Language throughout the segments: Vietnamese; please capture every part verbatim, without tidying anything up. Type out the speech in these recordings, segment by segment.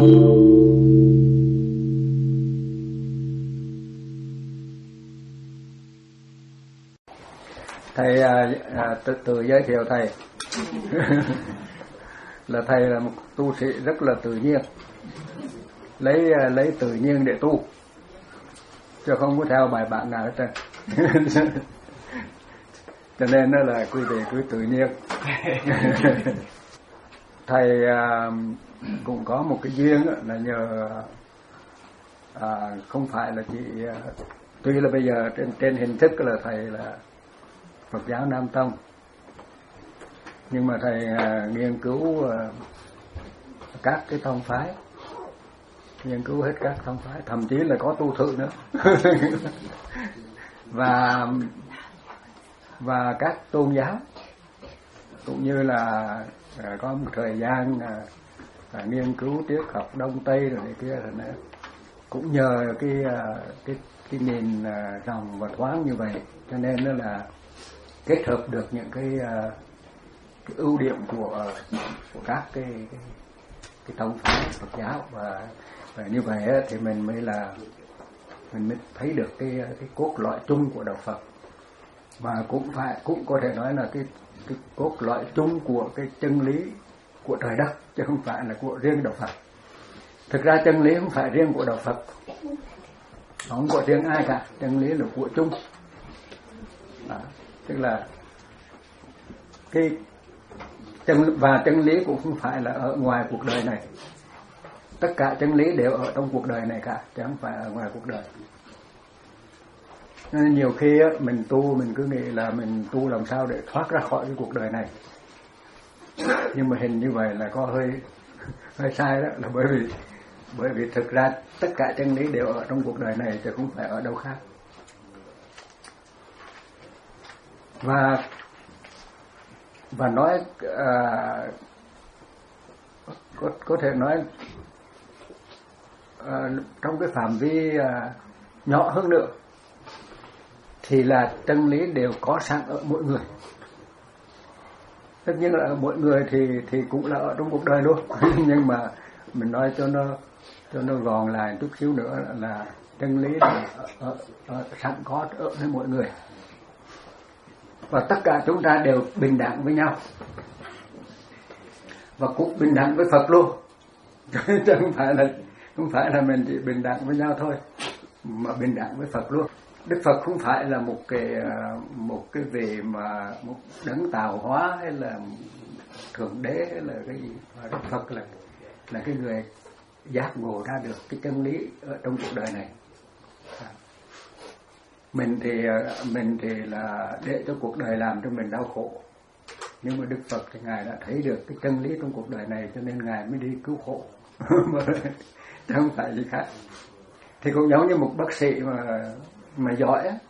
Thầy à, à, tự, tự giới thiệu thầy là thầy là một tu sĩ rất là tự nhiên, lấy à, lấy tự nhiên để tu, chứ không có theo bài bản nào hết trơn. Cho nên đó là quý vị cứ tự nhiên. Thầy à, cũng có một cái duyên là nhờ à, không phải là chỉ à, tuy là bây giờ trên trên hình thức là thầy là Phật giáo Nam Tông, nhưng mà thầy à, nghiên cứu à, các cái tông phái, nghiên cứu hết các tông phái, thậm chí là có tu thự nữa. và và các tôn giáo, cũng như là à, có một thời gian à, à, nghiên cứu triết học Đông Tây rồi này kia rồi nữa. Cũng nhờ cái à, cái cái nền à, rộng và thoáng như vậy, cho nên nó là kết hợp được những cái, à, cái ưu điểm của, của các cái cái, cái tông phái Phật giáo, và, và như vậy thì mình mới là mình mới thấy được cái cái cốt lõi chung của đạo Phật, mà cũng phải cũng có thể nói là cái cái cốt lõi chung của cái chân lý của trời đất, chứ không phải là của riêng đạo Phật. Thực ra chân lý không phải riêng của đạo Phật, không có riêng ai cả, chân lý là của chung. Đó, tức là cái chân, và chân lý cũng không phải là ở ngoài cuộc đời này. Tất cả chân lý đều ở trong cuộc đời này cả, chứ không phải ở ngoài cuộc đời. Nên nhiều khi á, mình tu mình cứ nghĩ là mình tu làm sao để thoát ra khỏi cái cuộc đời này, nhưng mà hình như vậy là có hơi hơi sai đó, là bởi vì bởi vì thực ra tất cả chân lý đều ở trong cuộc đời này, chứ không phải ở đâu khác. Và và nói à, có có thể nói à, trong cái phạm vi à, nhỏ hơn nữa, thì là chân lý đều có sẵn ở mỗi người. Tất nhiên là ở mỗi người thì thì cũng là ở trong cuộc đời luôn. Nhưng mà mình nói cho nó cho nó gọn lại chút xíu nữa là chân lý là ở, ở, ở, sẵn có ở với mỗi người, và tất cả chúng ta đều bình đẳng với nhau, và cũng bình đẳng với Phật luôn. Chứ không phải là không phải là mình chỉ bình đẳng với nhau thôi, mà bình đẳng với Phật luôn. Đức Phật không phải là một cái một cái vị mà một đấng tạo hóa hay là thượng đế hay là cái gì, mà Đức Phật là là cái người giác ngộ ra được cái chân lý ở trong cuộc đời này. Mình thì mình thì là để cho cuộc đời làm cho mình đau khổ, nhưng mà Đức Phật thì ngài đã thấy được cái chân lý trong cuộc đời này, cho nên ngài mới đi cứu khổ. Chứ không phải gì khác. Thì cũng giống như một bác sĩ mà mà giỏi á,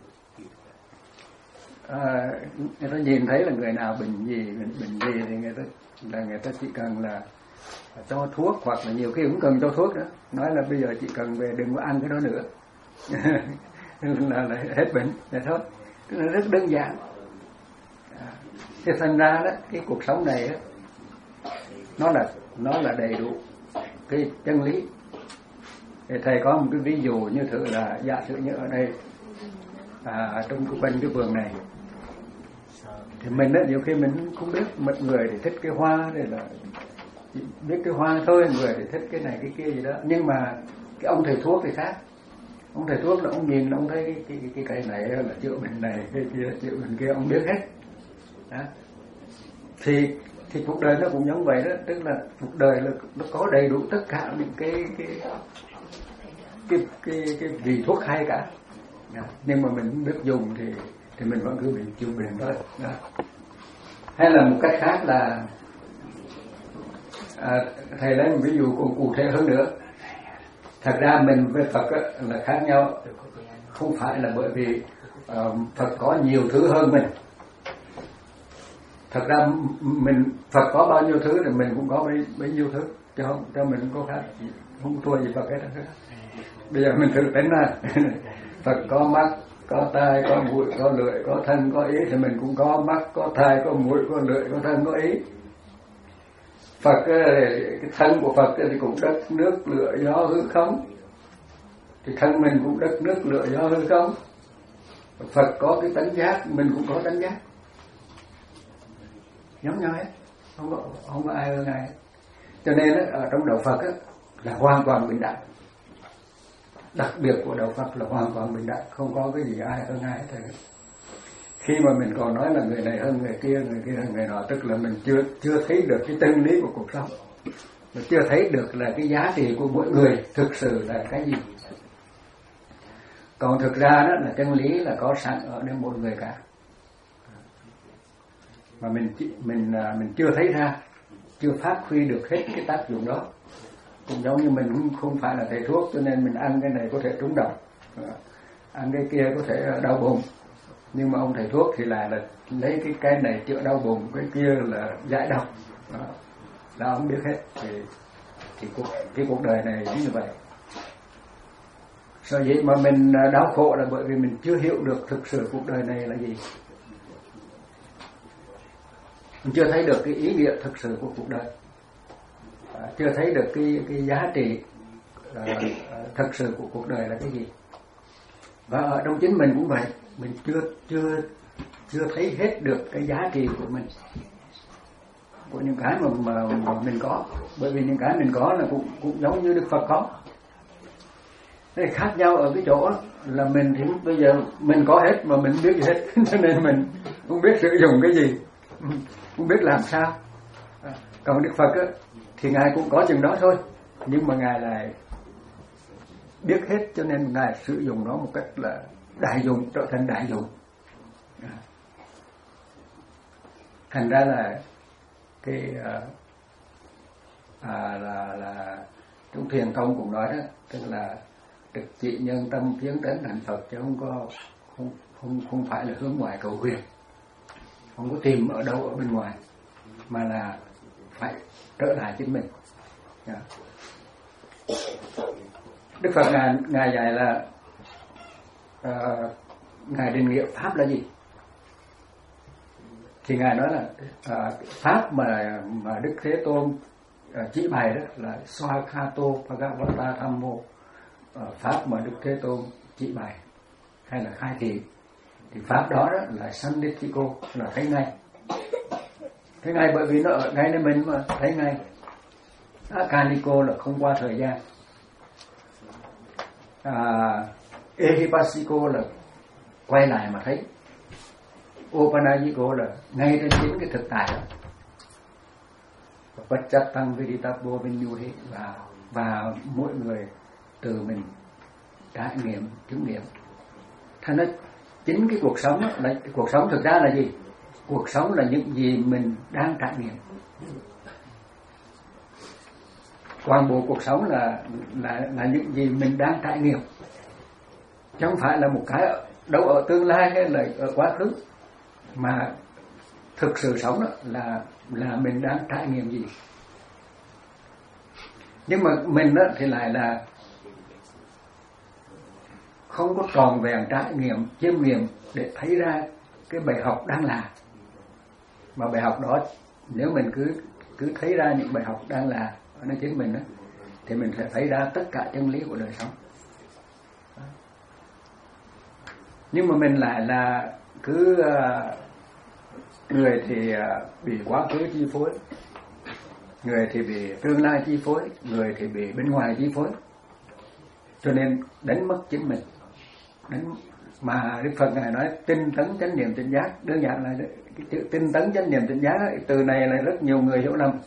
à, người ta nhìn thấy là người nào bệnh gì bệnh, bệnh gì thì người ta là người ta chỉ cần là cho thuốc, hoặc là nhiều khi cũng cần cho thuốc nữa, nói là bây giờ chỉ cần về đừng có ăn cái đó nữa là, là hết bệnh vậy thôi. Tức là rất đơn giản. Thế thành ra đó, cái cuộc sống này đó, nó là nó là đầy đủ cái chân lý. Thì thầy có một cái ví dụ như thử là giả sử như ở đây à, trong cái quanh cái vườn này, thì mình đó nhiều khi mình không biết, một người thì thích cái hoa, đây là biết cái hoa thôi, người thì thích cái này cái kia gì đó, nhưng mà cái ông thầy thuốc thì khác. Ông thầy thuốc là ông nhìn là ông thấy cái cái cái cây này là chữa bệnh này, cái kia chữa bệnh kia, ông biết hết. Đó. Thì thì cuộc đời nó cũng giống vậy đó, tức là cuộc đời là nó có đầy đủ tất cả những cái cái cái cái cái vị thuốc hay cả. Đó. Nhưng mà mình không biết dùng thì thì mình vẫn cứ bị chịu bệnh thôi. Đó. Hay là một cách khác là à, thầy lấy một ví dụ còn cụ thể hơn nữa. Thật ra mình với Phật là khác nhau, không phải là bởi vì uh, Phật có nhiều thứ hơn mình. Thật ra mình Phật có bao nhiêu thứ thì mình cũng có bấy, bấy nhiêu thứ, chứ không cho mình không có khác, không thua gì Phật hết. Bây giờ mình thử tính ra, Phật có mắt, có tai, có mũi, có lưỡi, có thân, có ý, thì mình cũng có mắt, có tai, có mũi, có lưỡi, có thân, có ý. Phật cái thân của Phật thì cũng đất nước lửa gió hư không, thì thân mình cũng đất nước lửa gió hư không. Phật có cái tánh giác, mình cũng có tánh giác, giống nhau hết, không có không có ai hơn ai. Cho nên đó, ở trong đạo Phật đó, là hoàn toàn bình đẳng. Đặc biệt của đạo Phật là hoàn toàn bình đẳng, không có cái gì ai hơn ai hết. Khi mà mình còn nói là người này hơn người kia, người kia hơn người nọ, tức là mình chưa chưa thấy được cái chân lý của cuộc sống, mình chưa thấy được là cái giá trị của mỗi người thực sự là cái gì. Còn thực ra đó là chân lý là có sẵn ở nơi mỗi người cả, mà mình mình mình chưa thấy ra, chưa phát huy được hết cái tác dụng đó. Cũng giống như mình cũng không phải là thầy thuốc, cho nên mình ăn cái này có thể trúng độc, ăn cái kia có thể đau bụng. Nhưng mà ông thầy thuốc thì lại là lấy cái cái này chữa đau bụng, cái kia là giải độc, đó là ông biết hết. Thì thì cuộc cái cuộc đời này giống như vậy. Sở dĩ mà mình đau khổ là bởi vì mình chưa hiểu được thực sự cuộc đời này là gì, mình chưa thấy được cái ý nghĩa thực sự của cuộc đời, à, chưa thấy được cái cái giá trị uh, thực sự của cuộc đời là cái gì. Và ở trong chính mình cũng vậy, mình chưa chưa chưa thấy hết được cái giá trị của mình, của những cái mà, mà, mà mình có. Bởi vì những cái mình có là cũng cũng giống như Đức Phật có. Thế khác nhau ở cái chỗ là mình thì bây giờ mình có hết mà mình không biết gì hết, cho nên mình không biết sử dụng cái gì, không biết làm sao. Còn Đức Phật á, thì Ngài cũng có chừng đó thôi, nhưng mà Ngài lại biết hết, cho nên Ngài sử dụng nó một cách là đại dụng, trở thành đại dụng. Thành ra là cái à, là là trong thiền tông cũng nói đó, tức là trực trị nhân tâm tiến đến thành Phật, chứ không có không không không phải là hướng ngoài cầu huyền, không có tìm ở đâu ở bên ngoài, mà là phải trở lại chính mình. Yeah. Đức Phật ngài ngài dạy là uh, ngài định nghĩa pháp là gì? Thì ngài nói là uh, pháp mà mà Đức Thế Tôn uh, chỉ bày đó là Swakato Bhagavata Thammo, uh, pháp mà Đức Thế Tôn chỉ bày hay là khai thị, thì pháp đó, đó là Sandithiko, là thấy ngay. Thấy ngay bởi vì nó ở ngay nơi mình mà thấy ngay. Akaliko là không qua thời gian. À, Ehipassiko là quay lại mà thấy. Opanajiko là ngay trên chính cái thực tại đó. Pacchatthang Vidittabbo Vinyuhi, và và mỗi người từ mình trải nghiệm, chứng nghiệm. Thành ra chính cái cuộc sống đó, là cuộc sống thực ra là gì? Cuộc sống là những gì mình đang trải nghiệm. Toàn bộ cuộc sống là là là những gì mình đang trải nghiệm, chứ không phải là một cái đâu ở tương lai hay là ở quá khứ, mà thực sự sống đó là là mình đang trải nghiệm gì. Nhưng mà mình đó thì lại là không có tròn vẹn trải nghiệm, chiêm nghiệm để thấy ra cái bài học đang là. Mà bài học đó, nếu mình cứ cứ thấy ra những bài học đang là ở nơi chính mình đó, thì mình sẽ thấy ra tất cả chân lý của đời sống. Nhưng mà mình lại là cứ uh, người thì uh, bị quá khứ chi phối, người thì bị tương lai chi phối, người thì bị bên ngoài chi phối, cho nên đánh mất chính mình. Đánh mà Đức Phật ngài nói tinh tấn chánh niệm tỉnh giác, đơn giản là cái chữ tinh tấn chánh niệm tỉnh giác ấy, từ này là rất nhiều người hiểu lầm.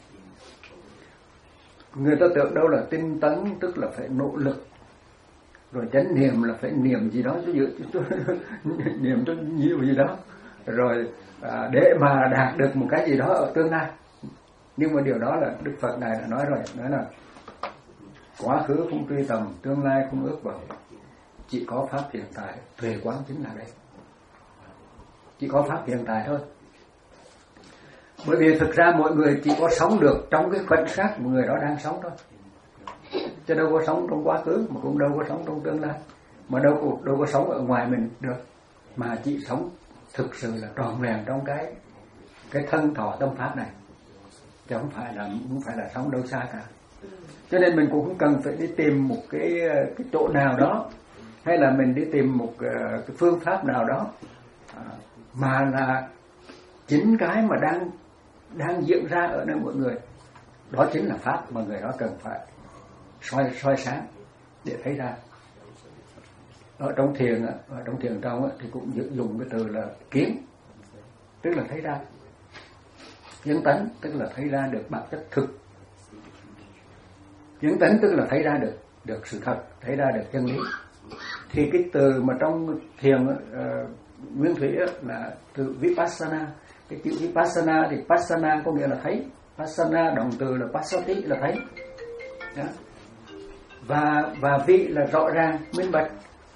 Người ta tưởng đâu là tinh tấn tức là phải nỗ lực, rồi chánh niệm là phải niệm gì đó, chứ niệm cho nhiều gì đó, rồi à, để mà đạt được một cái gì đó ở tương lai. Nhưng mà điều đó là Đức Phật ngài đã nói rồi, nói là quá khứ không truy tầm, tương lai không ước vọng, chỉ có pháp hiện tại, thuế quán chính là đây. Chỉ có pháp hiện tại thôi. Bởi vì thực ra mọi người chỉ có sống được trong cái khoảnh khắc mà người đó đang sống thôi, chứ đâu có sống trong quá khứ, mà cũng đâu có sống trong tương lai, mà đâu có, đâu có sống ở ngoài mình được, mà chỉ sống thực sự là tròn vẹn trong cái cái thân thọ tâm pháp này. chứ không phải là không phải là sống đâu xa cả. Cho nên mình cũng không cần phải đi tìm một cái cái chỗ nào đó, hay là mình đi tìm một cái phương pháp nào đó, mà là chính cái mà đang đang diễn ra ở nơi mọi người, đó chính là pháp mà người đó cần phải soi soi sáng để thấy ra. Ở trong thiền ở trong thiền trong thì cũng dùng cái từ là kiến, tức là thấy ra. Kiến tánh tức là thấy ra được bản chất thực. Kiến tánh tức là thấy ra được được sự thật, thấy ra được chân lý. Thì cái từ mà trong thiền uh, nguyên thủy là từ vipassana. Cái chữ vipassana thì passana có nghĩa là thấy, passana động từ là passati là thấy. Đó. Và và vi là rõ ràng, minh bạch.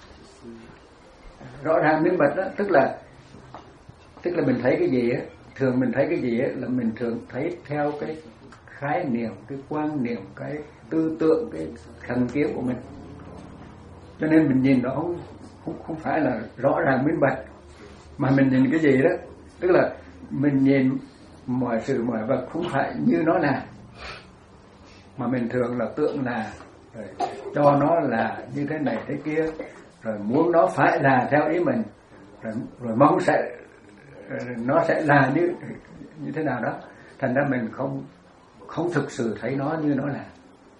Rõ ràng minh bạch đó, tức là tức là mình thấy cái gì á, thường mình thấy cái gì á là mình thường thấy theo cái khái niệm, cái quan niệm, cái tư tưởng, cái thành kiến của mình. Cho nên mình nhìn nó không không không phải là rõ ràng minh bạch, mà mình nhìn cái gì đó, tức là mình nhìn mọi sự mọi vật không phải như nó là, mà mình thường là tưởng là, rồi cho nó là như thế này thế kia, rồi muốn nó phải là theo ý mình, rồi, rồi mong sẽ nó sẽ là như như thế nào đó. Thành ra mình không không thực sự thấy nó như nó là.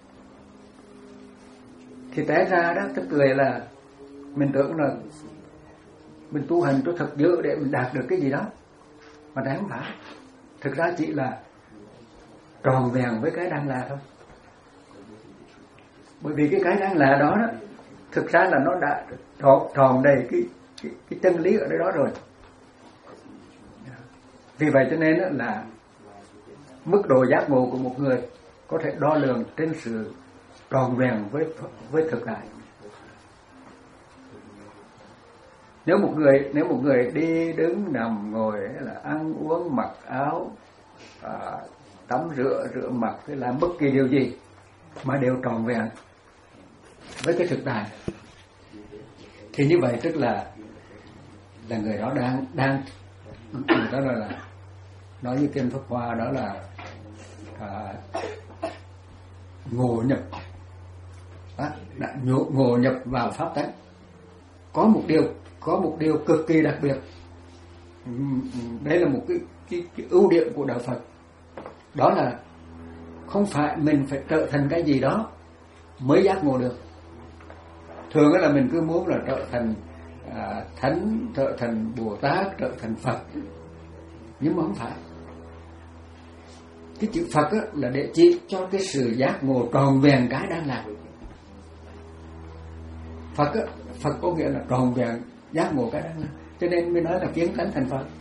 Thì té ra đó, tức là mình tưởng là mình tu hành cho thật dữ để mình đạt được cái gì đó, mà đáng không phải. Thực ra chỉ là tròn vẹn với cái đang là thôi. Bởi vì cái cái đang là đó đó, thực ra là nó đã tròn, tròn đầy cái, cái, cái chân lý ở đây đó rồi. Vì vậy cho nên là mức độ giác ngộ của một người có thể đo lường trên sự tròn vẹn với với thực tại. Nếu một người nếu một người đi đứng nằm ngồi là ăn uống mặc áo, à, tắm rửa rửa mặt hay làm bất kỳ điều gì mà đều tròn vẹn với cái thực tại, thì như vậy tức là là người đó đang đang người đó là, là nói như kinh Pháp Hoa đó là à, ngộ nhập, à, đã ngộ, ngộ nhập vào pháp tánh. Có một điều có một điều cực kỳ đặc biệt, đây là một cái, cái, cái ưu điểm của đạo Phật, đó là không phải mình phải trở thành cái gì đó mới giác ngộ được. Thường là mình cứ muốn là trở thành à, thánh, trở thành Bồ Tát, trở thành Phật, nhưng mà không phải. Cái chữ Phật á, là để chỉ cho cái sự giác ngộ tròn vẹn cái đang làm. Phật á, Phật có nghĩa là tròn vẹn giác ngộ cái đang làm. Cho nên mới nói là kiến tánh thành Phật.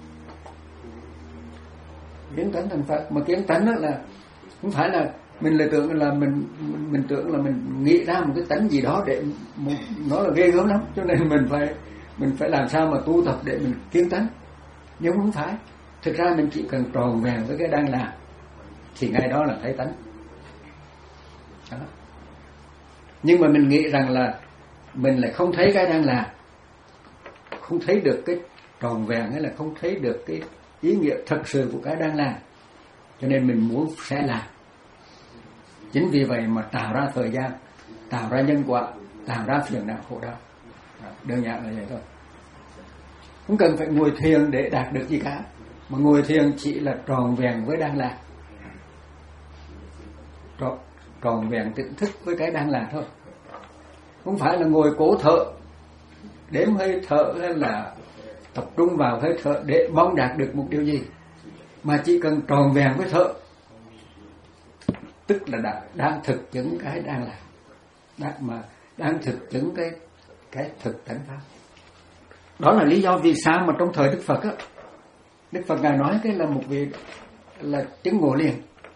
Kiến tánh thành Phật, mà kiến tánh đó là không phải là mình lại tưởng là mình mình tưởng là mình nghĩ ra một cái tánh gì đó để một, nó là ghê gớm lắm, cho nên mình phải mình phải làm sao mà tu tập để mình kiến tánh. Nhưng không phải, thực ra mình chỉ cần tròn vẹn với cái đang làm thì ngay đó là thấy tánh đó. Nhưng mà mình nghĩ rằng là mình lại không thấy cái đang làm, không thấy được cái tròn vẹn, hay là không thấy được cái ý nghĩa thật sự của cái đang làm, cho nên mình muốn sẽ làm. Chính vì vậy mà tạo ra thời gian, tạo ra nhân quả, tạo ra phiền não khổ đau. Đơn giản là vậy thôi. Không cần phải ngồi thiền để đạt được gì cả, mà ngồi thiền chỉ là tròn vẹn với đang làm, tròn, tròn vẹn tỉnh thức với cái đang làm thôi. Không phải là ngồi cố thở, đếm hơi thở, hay là tập trung vào hơi thở để mong đạt được một điều gì, mà chỉ cần tròn vẹn với thở, tức là đã, đang thực chứng cái đang làm, đang, mà đang thực chứng cái cái thực tánh pháp. Đó là lý do vì sao mà trong thời Đức Phật á, Đức Phật ngài nói cái là một vị là chứng ngộ liền.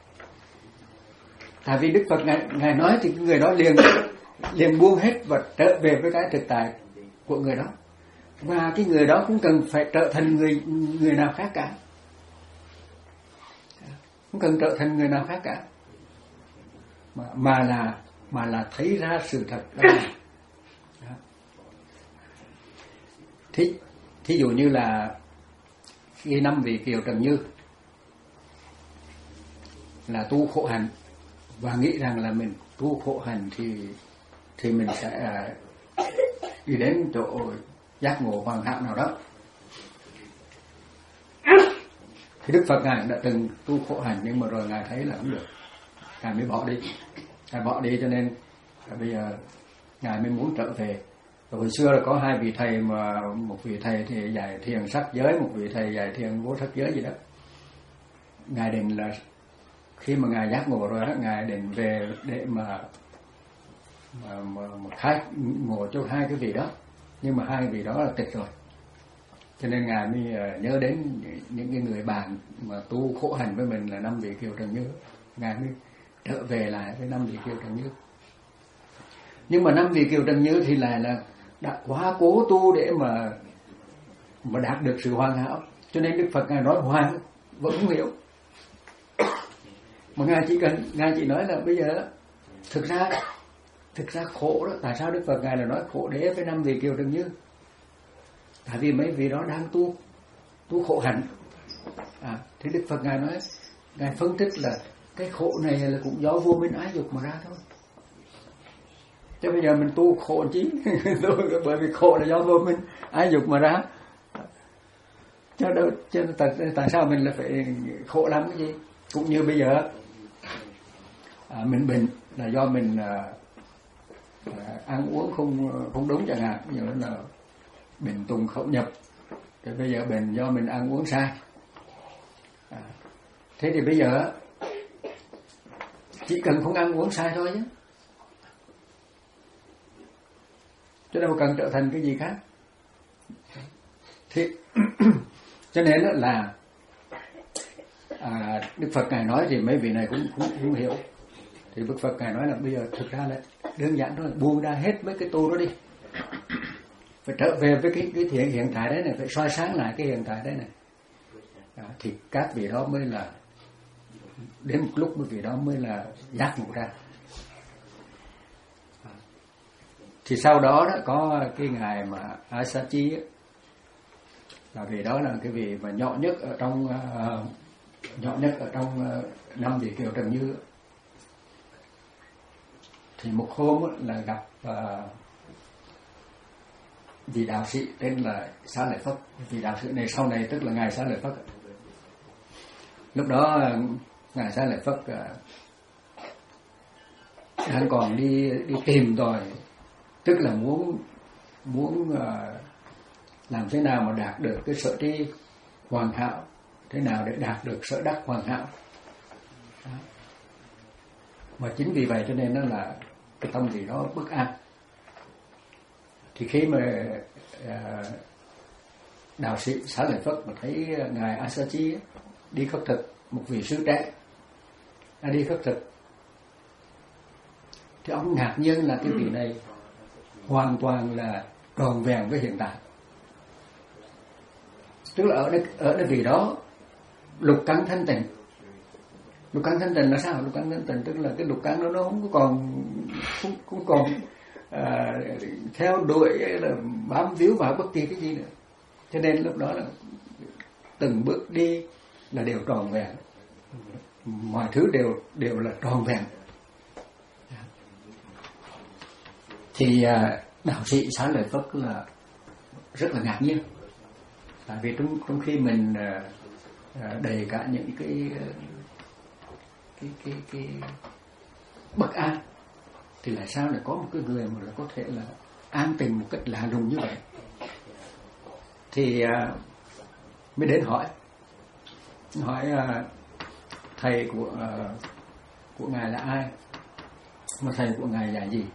Tại vì Đức Phật ngài, ngài nói thì người đó liền liền buông hết và trở về với cái thực tại của người đó, và cái người đó cũng cần phải trở thành người người nào khác cả, không cần trở thành người nào khác cả, mà, mà là mà là thấy ra sự thật đó. Thí, thí dụ như là khi năm vị Kiều Trần Như là tu khổ hạnh và nghĩ rằng là mình tu khổ hạnh thì thì mình sẽ đi đến chỗ giác ngộ hoàn hảo nào đó. Thì Đức Phật Ngài đã từng tu khổ hạnh, nhưng mà rồi Ngài thấy là không được, Ngài mới bỏ đi. Ngài bỏ đi cho nên bây giờ Ngài mới muốn trở về. Rồi hồi xưa là có hai vị thầy, mà một vị thầy thì dạy thiền sắc giới, một vị thầy dạy thiền vô sắc giới gì đó. Ngài định là khi mà Ngài giác ngộ rồi đó, Ngài định về để mà mà, mà, mà khai ngộ cho hai cái vị đó. Nhưng mà hai vị đó là tịch rồi, cho nên Ngài mới nhớ đến những cái người bạn mà tu khổ hạnh với mình là năm vị Kiều Trần Như. Ngài mới trở về lại với năm vị Kiều Trần Như. Nhưng mà năm vị Kiều Trần Như thì lại là đã quá cố tu để mà mà đạt được sự hoàn hảo, cho nên Đức Phật Ngài nói hoàn vẫn không hiểu. Mà Ngài chỉ cần Ngài chỉ nói là bây giờ thực ra thực ra khổ đó, tại sao Đức Phật Ngài là nói khổ đế với năm vị Kiều Trần Như? Tại vì mấy vị đó đang tu tu khổ hạnh. À, thì Đức Phật Ngài nói, Ngài phân tích là cái khổ này là cũng do vô minh ái dục mà ra thôi. Chứ bây giờ mình tu khổ chí bởi vì khổ là do vô minh ái dục mà ra. Chứ đâu, chứ tại, tại sao mình là phải khổ lắm cái gì? Cũng như bây giờ à, mình bệnh là do mình à, à, ăn uống không không đúng chẳng hạn, ví dụ là bệnh tùng khẩu nhập. Thì bây giờ bệnh do mình ăn uống sai. À, thế thì bây giờ chỉ cần không ăn uống sai thôi chứ, chứ đâu cần trở thành cái gì khác. Thì cho nên là à, Đức Phật Ngài nói thì mấy vị này cũng cũng không hiểu. Thì Đức Phật Ngài nói là bây giờ thực ra là đơn giản thôi, buông ra hết mấy cái tu đó đi, phải trở về với cái cái hiện hiện tại đấy này, phải soi sáng lại cái hiện tại đấy này. À, thì các vị đó mới là đến một lúc mấy vị đó mới là giác ngộ ra. Thì sau đó đó có cái ngài mà Asachi ấy, là vị đó là cái vị mà nhỏ nhất ở trong uh, nhỏ nhất ở trong uh, năm vị Kiều Trần Như. Thì một hôm ấy, là gặp uh, vị đạo sĩ tên là Xá Lợi Phất. Vị đạo sĩ này sau này tức là ngài Xá Lợi Phất. Lúc đó ngài Xá Lợi Phất uh, hắn còn đi đi tìm rồi, tức là muốn muốn uh, làm thế nào mà đạt được cái sở tri hoàn hảo, thế nào để đạt được sở đắc hoàn hảo. Đó. Mà chính vì vậy cho nên nó là cái tâm gì đó bất an. Thì khi mà uh, đạo sĩ Xá Lợi Phất mà thấy ngài Asachi đi khất thực, một vị sư trẻ à, đi khất thực, thì ông ngạc nhiên là cái vị này hoàn toàn là tròn vẹn với hiện tại. Tức là ở đây, ở đây vị đó lục căn thanh tịnh. Lục căn thanh tịnh là sao? Lục căn thanh tịnh tức là cái lục căn đó nó không còn không, không còn à, theo đuổi là bám víu vào bất kỳ cái gì nữa. Cho nên lúc đó là từng bước đi là đều tròn vẹn, mọi thứ đều đều là tròn vẹn. Thì à, đạo sĩ Xá Lợi Phất là rất là ngạc nhiên. Tại vì trong, trong khi mình uh, đầy cả những cái, cái cái cái bất an, thì tại sao lại có một cái người mà là có thể là an tình một cách lạ lùng như vậy? Thì uh, mới đến hỏi hỏi uh, thầy của uh, của ngài là ai, mà thầy của ngài là gì?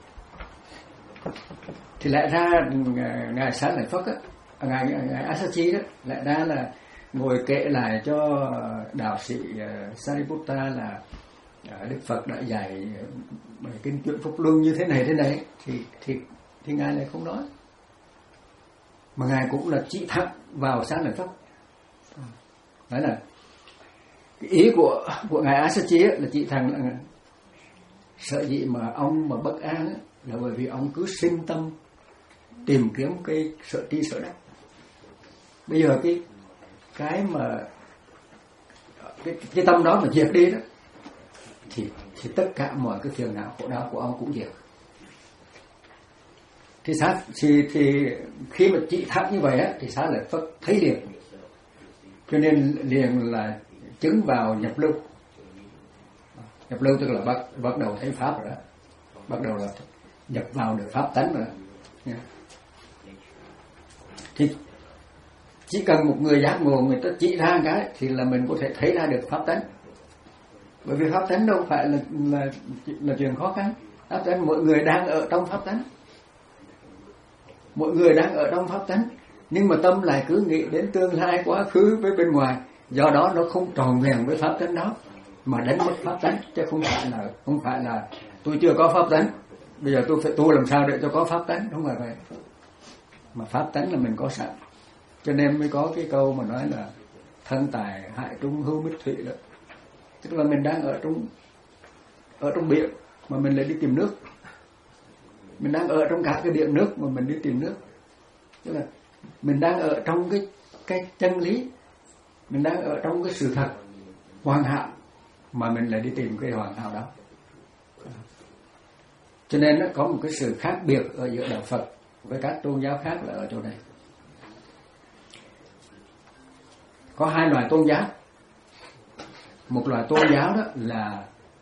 Thì lại ra ngài Xá Lợi Phất á, ngài, ngài Asachi đó lại ra là ngồi kể lại cho đạo sĩ uh, Sariputta là uh, Đức Phật đã dạy uh, kinh chuyện Phúc Luân như thế này thế này, thì thì thì ngài lại không nói, mà ngài cũng là chỉ thẳng vào Xá Lợi Phất. Đấy là cái ý của của ngài Asachi là chỉ thẳng là sợ dĩ mà ông mà bất an ấy, là bởi vì ông cứ sinh tâm tìm kiếm cái sở tri sở đắc. Bây giờ cái cái mà cái, cái tâm đó mà diệt đi đó, thì thì tất cả mọi cái phiền não khổ đau của ông cũng diệt. Thì sao thì, thì khi mà trị thẳng như vậy á thì sao lại Phật thấy liền, cho nên liền là chứng vào nhập lưu. Nhập lưu tức là bắt bắt đầu thấy pháp rồi đó, bắt đầu là nhập vào được pháp tánh rồi đó. Thì chỉ cần một người giác ngộ, người ta chỉ ra cái thì là mình có thể thấy ra được pháp tánh. Bởi vì pháp tánh đâu phải là là là chuyện khó khăn. Pháp tánh mọi người đang ở trong pháp tánh, mọi người đang ở trong pháp tánh, nhưng mà tâm lại cứ nghĩ đến tương lai, quá khứ với bên ngoài, do đó nó không tròn vẹn với pháp tánh đó, mà đánh mất pháp tánh. Chứ không phải là không phải là tôi chưa có pháp tánh, bây giờ tôi phải tu làm sao để cho có pháp tánh, không phải vậy. Mà pháp tánh là mình có sẵn, cho nên mới có cái câu mà nói là thân tài hại trung hưu mít thủy đó. Tức là mình đang ở trong ở trong biển mà mình lại đi tìm nước, mình đang ở trong cả cái biển nước mà mình đi tìm nước. Tức là mình đang ở trong cái cái chân lý, mình đang ở trong cái sự thật hoàn hảo mà mình lại đi tìm cái hoàn hảo đó. Cho nên nó có một cái sự khác biệt ở giữa đạo Phật với các tôn giáo khác là ở chỗ này. Có hai loại tôn giáo. Một loại tôn giáo đó là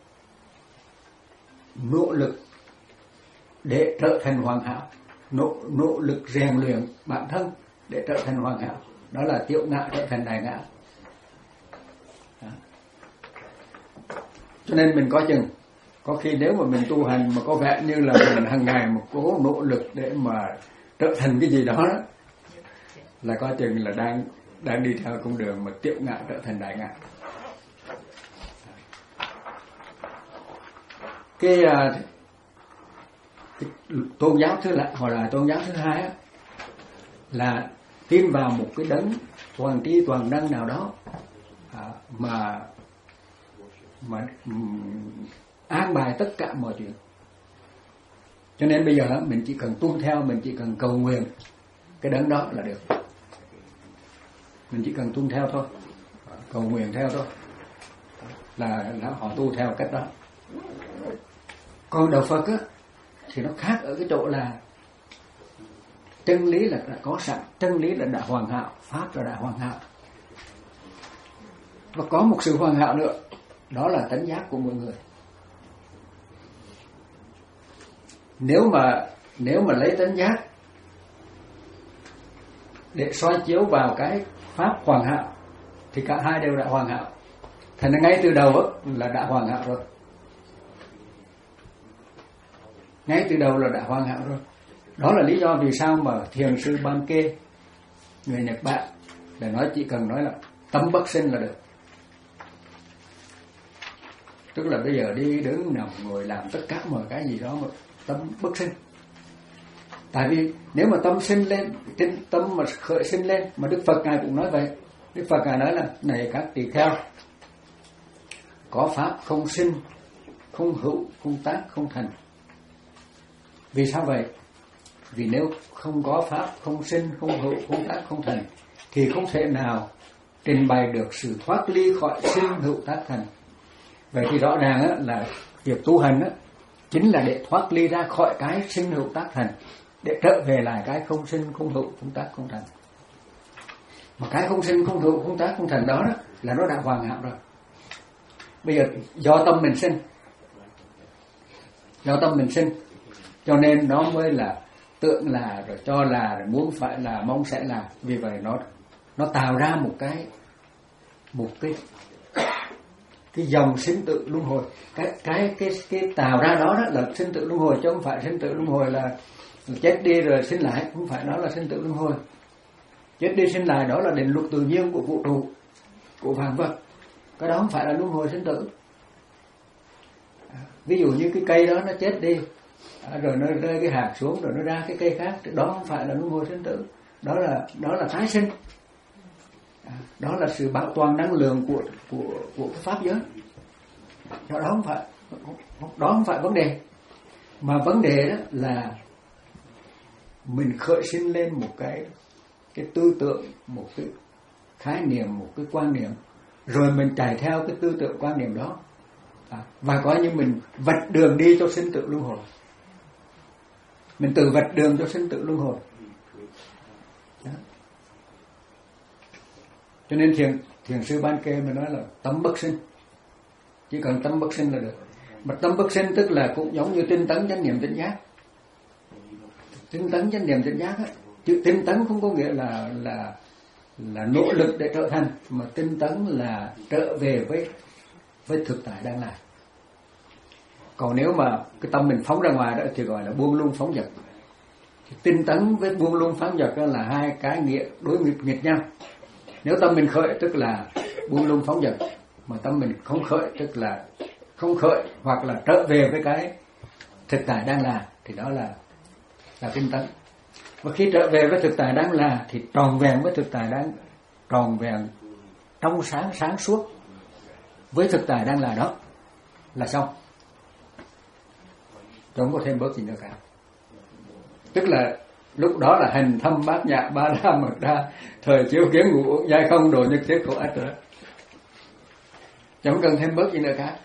nỗ lực để trở thành hoàn hảo, nỗ, nỗ lực rèn luyện bản thân để trở thành hoàn hảo, đó là tiểu ngã trở thành đại ngã. Đó. Cho nên mình có chừng, có khi nếu mà mình tu hành mà có vẻ như là mình hàng ngày một cố nỗ lực để mà trở thành cái gì đó, đó là có chừng là đang đang đi theo con đường mà tiểu ngã trở thành đại ngã. Cái, cái tôn giáo thứ lại hoặc là tôn giáo thứ hai á, là tin vào một cái đấng toàn tri toàn năng nào đó à, mà mà um, an bài tất cả mọi chuyện. Cho nên bây giờ mình chỉ cần tuân theo, mình chỉ cần cầu nguyện cái đấng đó là được. Mình chỉ cần tuân theo thôi, cầu nguyện theo thôi, là, là họ tu theo cách đó. Còn đạo Phật á, thì nó khác ở cái chỗ là chân lý là đã có sẵn, chân lý là đã hoàn hảo, pháp là đã hoàn hảo. Và có một sự hoàn hảo nữa, đó là tánh giác của mỗi người. Nếu mà nếu mà lấy tánh giác để soi chiếu vào cái pháp hoàn hảo thì cả hai đều đã hoàn hảo. Thành ra ngay từ đầu á, là đã hoàn hảo rồi. Ngay từ đầu là đã hoàn hảo rồi. Đó là lý do vì sao mà thiền sư Bankei, người Nhật Bản, để nói chỉ cần nói là tâm bất sinh là được. Tức là bây giờ đi đứng nằm ngồi làm tất cả mọi cái gì đó mà tâm bất sinh. Tại vì nếu mà tâm sinh lên, trên tâm mà khởi sinh lên, mà Đức Phật Ngài cũng nói vậy. Đức Phật Ngài nói là này các tỳ kheo, có pháp không sinh, không hữu, không tác, không thành. Vì sao vậy? Vì nếu không có pháp không sinh, không hữu, không tác, không thành thì không thể nào trình bày được sự thoát ly khỏi sinh hữu tác thành. Vậy thì rõ ràng á, là việc tu hành á, chính là để thoát ly ra khỏi cái sinh hữu tác thành, để trở về lại cái không sinh, không hữu, không tác, không thành. Mà cái không sinh, không hữu, không tác, không thành đó, đó là nó đã hoàn hảo rồi. Bây giờ do tâm mình sinh, do tâm mình sinh, cho nên nó mới là tưởng là, rồi cho là, rồi muốn phải là, mong sẽ là. Vì vậy nó nó tạo ra một cái một cái cái dòng sinh tử luân hồi. Cái cái cái cái tạo ra đó, đó là sinh tử luân hồi, chứ không phải sinh tử luân hồi là chết đi rồi sinh lại, không phải đó là sinh tử luân hồi. Chết đi sinh lại đó là định luật tự nhiên của vũ trụ, của vạn vật. Cái đó không phải là luân hồi sinh tử. Ví dụ như cái cây đó nó chết đi, rồi nó rơi cái hạt xuống, rồi nó ra cái cây khác, đó không phải là luân hồi sinh tử, đó là đó là tái sinh. Đó là sự bảo toàn năng lượng của của của cái pháp giới. Đó không phải đó không phải vấn đề, mà vấn đề đó là mình khởi sinh lên một cái cái tư tưởng, một cái khái niệm, một cái quan niệm, rồi mình chạy theo cái tư tưởng quan niệm đó, à, và coi như mình vạch đường đi cho sinh tử luân hồi, mình tự vạch đường cho sinh tử luân hồi. Đó. Cho nên thiền thiền sư Ban Kê mới nói là tâm bất sinh, chỉ cần tâm bất sinh là được. Mà tâm bất sinh tức là cũng giống như tinh tấn chánh niệm tỉnh giác. Tinh tấn chánh niệm tỉnh giác á, chứ tinh tấn không có nghĩa là là là nỗ lực để trở thành, mà tinh tấn là trở về với với thực tại đang là. Còn nếu mà cái tâm mình phóng ra ngoài đó thì gọi là buông lung phóng dật. Tinh tấn với buông lung phóng dật đó là hai cái nghĩa đối nghịch nghịch nhau. Nếu tâm mình khởi tức là buông lung phóng dật, mà tâm mình không khởi tức là không khởi hoặc là trở về với cái thực tại đang là, thì đó là là tinh tấn. Và khi trở về với thực tại đang là thì tròn vẹn với thực tại đang tròn vẹn, trong sáng sáng suốt với thực tại đang là, đó là xong, không có thêm bớt gì nữa cả. Tức là lúc đó là hành thâm bát nhã ba la mật đa, thời chiếu kiến ngũ uẩn giai không, độ nhất thiết khổ ách rồi, chẳng cần thêm bớt gì nữa cả.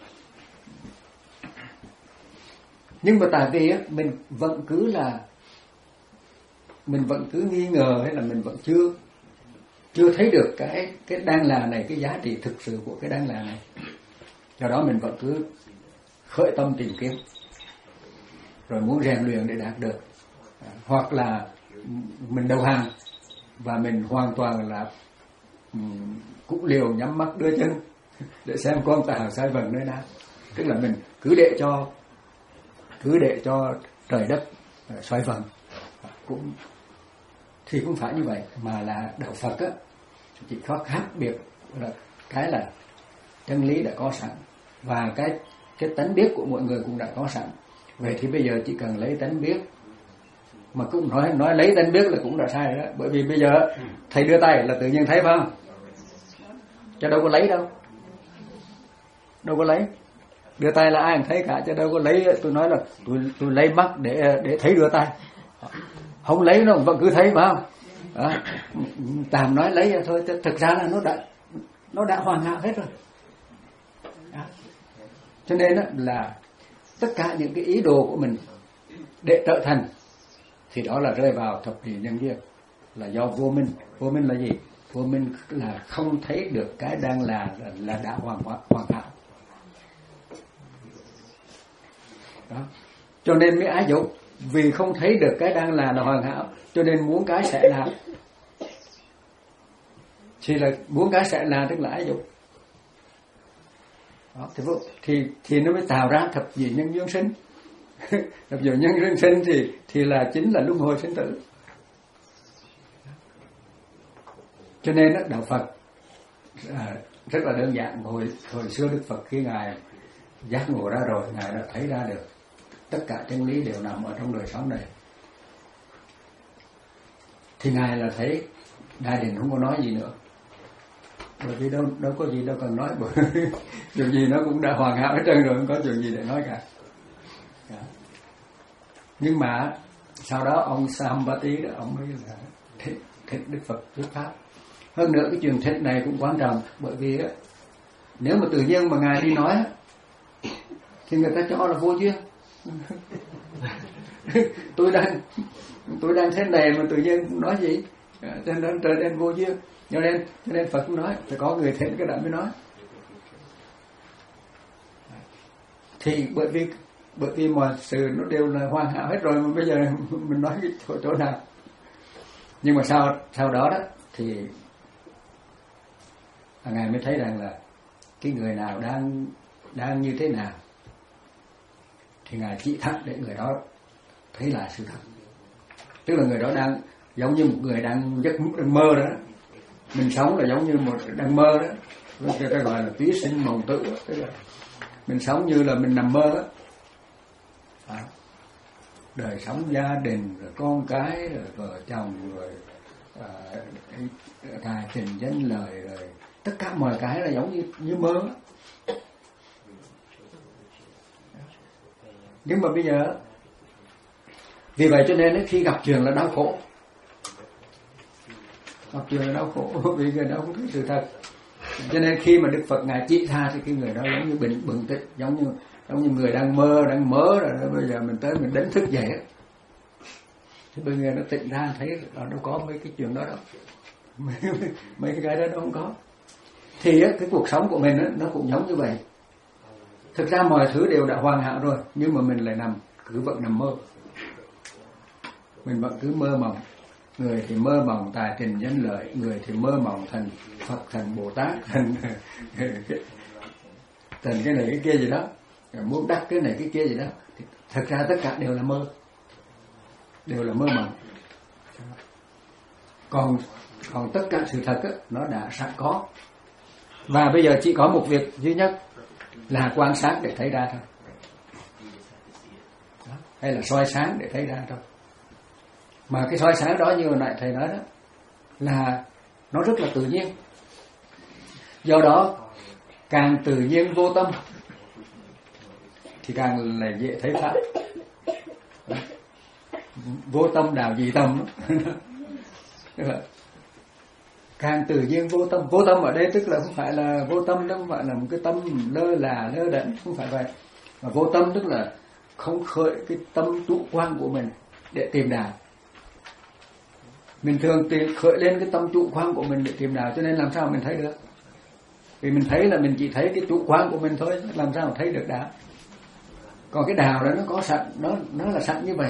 Nhưng mà tại vì á, mình vẫn cứ là mình vẫn cứ nghi ngờ, hay là mình vẫn chưa chưa thấy được cái cái đang là này, cái giá trị thực sự của cái đang là này. Do đó mình vẫn cứ khởi tâm tìm kiếm, rồi muốn rèn luyện để đạt được, hoặc là mình đầu hàng và mình hoàn toàn là um, cũng liều nhắm mắt đưa chân để xem con tàu sai vần nơi nào. Tức là mình cứ để cho cứ để cho trời đất uh, xoay vần, cũng thì cũng phải như vậy, mà là đạo Phật á, chỉ có khác biệt là cái là chân lý đã có sẵn, và cái cái tánh biết của mọi người cũng đã có sẵn. Vậy thì bây giờ chỉ cần lấy tánh biết, mà cũng nói nói lấy tánh biết là cũng đã sai rồi đó, bởi vì bây giờ thầy đưa tay là tự nhiên thấy, phải không? Chứ đâu có lấy đâu, đâu có lấy. Đưa tay là ai cũng thấy cả, chứ đâu có lấy. Tôi nói là tôi tôi lấy mắt để để thấy đưa tay, không lấy nó vẫn cứ thấy, phải không? Đó. Tạm nói lấy thôi, thực ra là nó đã nó đã hoàn hảo hết rồi. Đó. Cho nên là tất cả những cái ý đồ của mình để trở thành thì đó là rơi vào thập nhị nhân duyên, là do vô minh. Vô minh là gì? Vô minh là không thấy được cái đang là là, là đã hoàn hoàn hảo. Đó. Cho nên mới ái dục, vì không thấy được cái đang là là hoàn hảo, cho nên muốn cái sẽ là, thì là muốn cái sẽ là tức là ái dục. Đó, thì, thì thì nó mới tạo ra thập nhị nhân duyên sinh. Thập nhị nhân duyên sinh thì thì là chính là luân hồi sinh tử. Cho nên đó, đạo Phật à, rất là đơn giản. Hồi hồi xưa Đức Phật khi ngài giác ngộ ra rồi, ngài đã thấy ra được tất cả chân lý đều nằm ở trong đời sống này, thì ngài là thấy đại định không có nói gì nữa, bởi vì đâu đâu có gì đâu cần nói, bởi chuyện gì nó cũng đã hoàn hảo hết trơn rồi, không có chuyện gì để nói cả. Đó. Nhưng mà sau đó ông Sambati đó, ông mới là thích, thích Đức Phật thuyết pháp. Hơn nữa cái chuyện thích này cũng quan trọng, bởi vì á, nếu mà tự nhiên mà ngài đi nói thì người ta cho là vô duyên. tôi đang tôi đang thế này mà tự nhiên nói gì, cho nên trở nên vô duyên. Cho nên cho nên Phật cũng nói phải có người thỉnh cái đã mới nói. Thì bởi vì bởi vì mọi sự nó đều là hoàn hảo hết rồi, mà bây giờ mình nói cái chỗ, chỗ nào. Nhưng mà sau sau đó đó thì ngài mới thấy rằng là cái người nào đang đang như thế nào thì ngài chỉ thật để người đó thấy là sự thật. Tức là người đó đang giống như một người đang giấc đang mơ đó. Mình sống là giống như một đang mơ đó, người ta gọi là túy sinh mộng tử. Tức là mình sống như là mình nằm mơ đó. À, đời sống gia đình, rồi con cái, rồi vợ chồng, rồi à, tài tình danh lời, rồi tất cả mọi cái là giống như như mơ. Nhưng mà bây giờ vì vậy cho nên khi gặp chuyện là đau khổ, gặp chuyện là đau khổ vì người đó không thấy sự thật. Cho nên khi mà Đức Phật ngài trị tha thì cái người đó giống như bình bừng tỉnh, giống như giống như người đang mơ đang mớ rồi đó, bây giờ mình tới mình đánh thức dậy thì bây giờ nó tỉnh ra thấy là đâu có mấy cái chuyện đó đâu, mấy, mấy cái đó đâu không có. Thì á, cái cuộc sống của mình á, nó cũng giống như vậy. Thực ra mọi thứ đều đã hoàn hảo rồi, nhưng mà mình lại nằm cứ vẫn nằm mơ, mình vẫn cứ mơ mộng. Người thì mơ mộng tài tình danh lợi, người thì mơ mộng thành Phật, thành Bồ Tát, thành thành cái này cái kia gì đó, muốn đắc cái này cái kia gì đó. Thì thật ra tất cả đều là mơ, đều là mơ mộng. Còn còn tất cả sự thật á, nó đã sẵn có. Và bây giờ chỉ có một việc duy nhất là quan sát để thấy ra thôi, đó. Hay là soi sáng để thấy ra thôi. Mà cái soi sáng đó như hồi nãy thầy nói đó là nó rất là tự nhiên. Do đó càng tự nhiên vô tâm thì càng là dễ thấy pháp. Đó. Vô tâm đào gì tâm đó. Càng tự nhiên vô tâm. Vô tâm ở đây tức là không phải là vô tâm, đó không phải là một cái tâm lơ là lơ đễnh, không phải vậy. Mà vô tâm tức là không khởi cái tâm chủ quan của mình để tìm đạo. Mình thường tìm khởi lên cái tâm chủ quan của mình để tìm đạo, cho nên làm sao mình thấy được? Vì mình thấy là mình chỉ thấy cái chủ quan của mình thôi, làm sao mà thấy được đạo? Còn cái đạo đó nó có sẵn, nó nó là sẵn như vậy.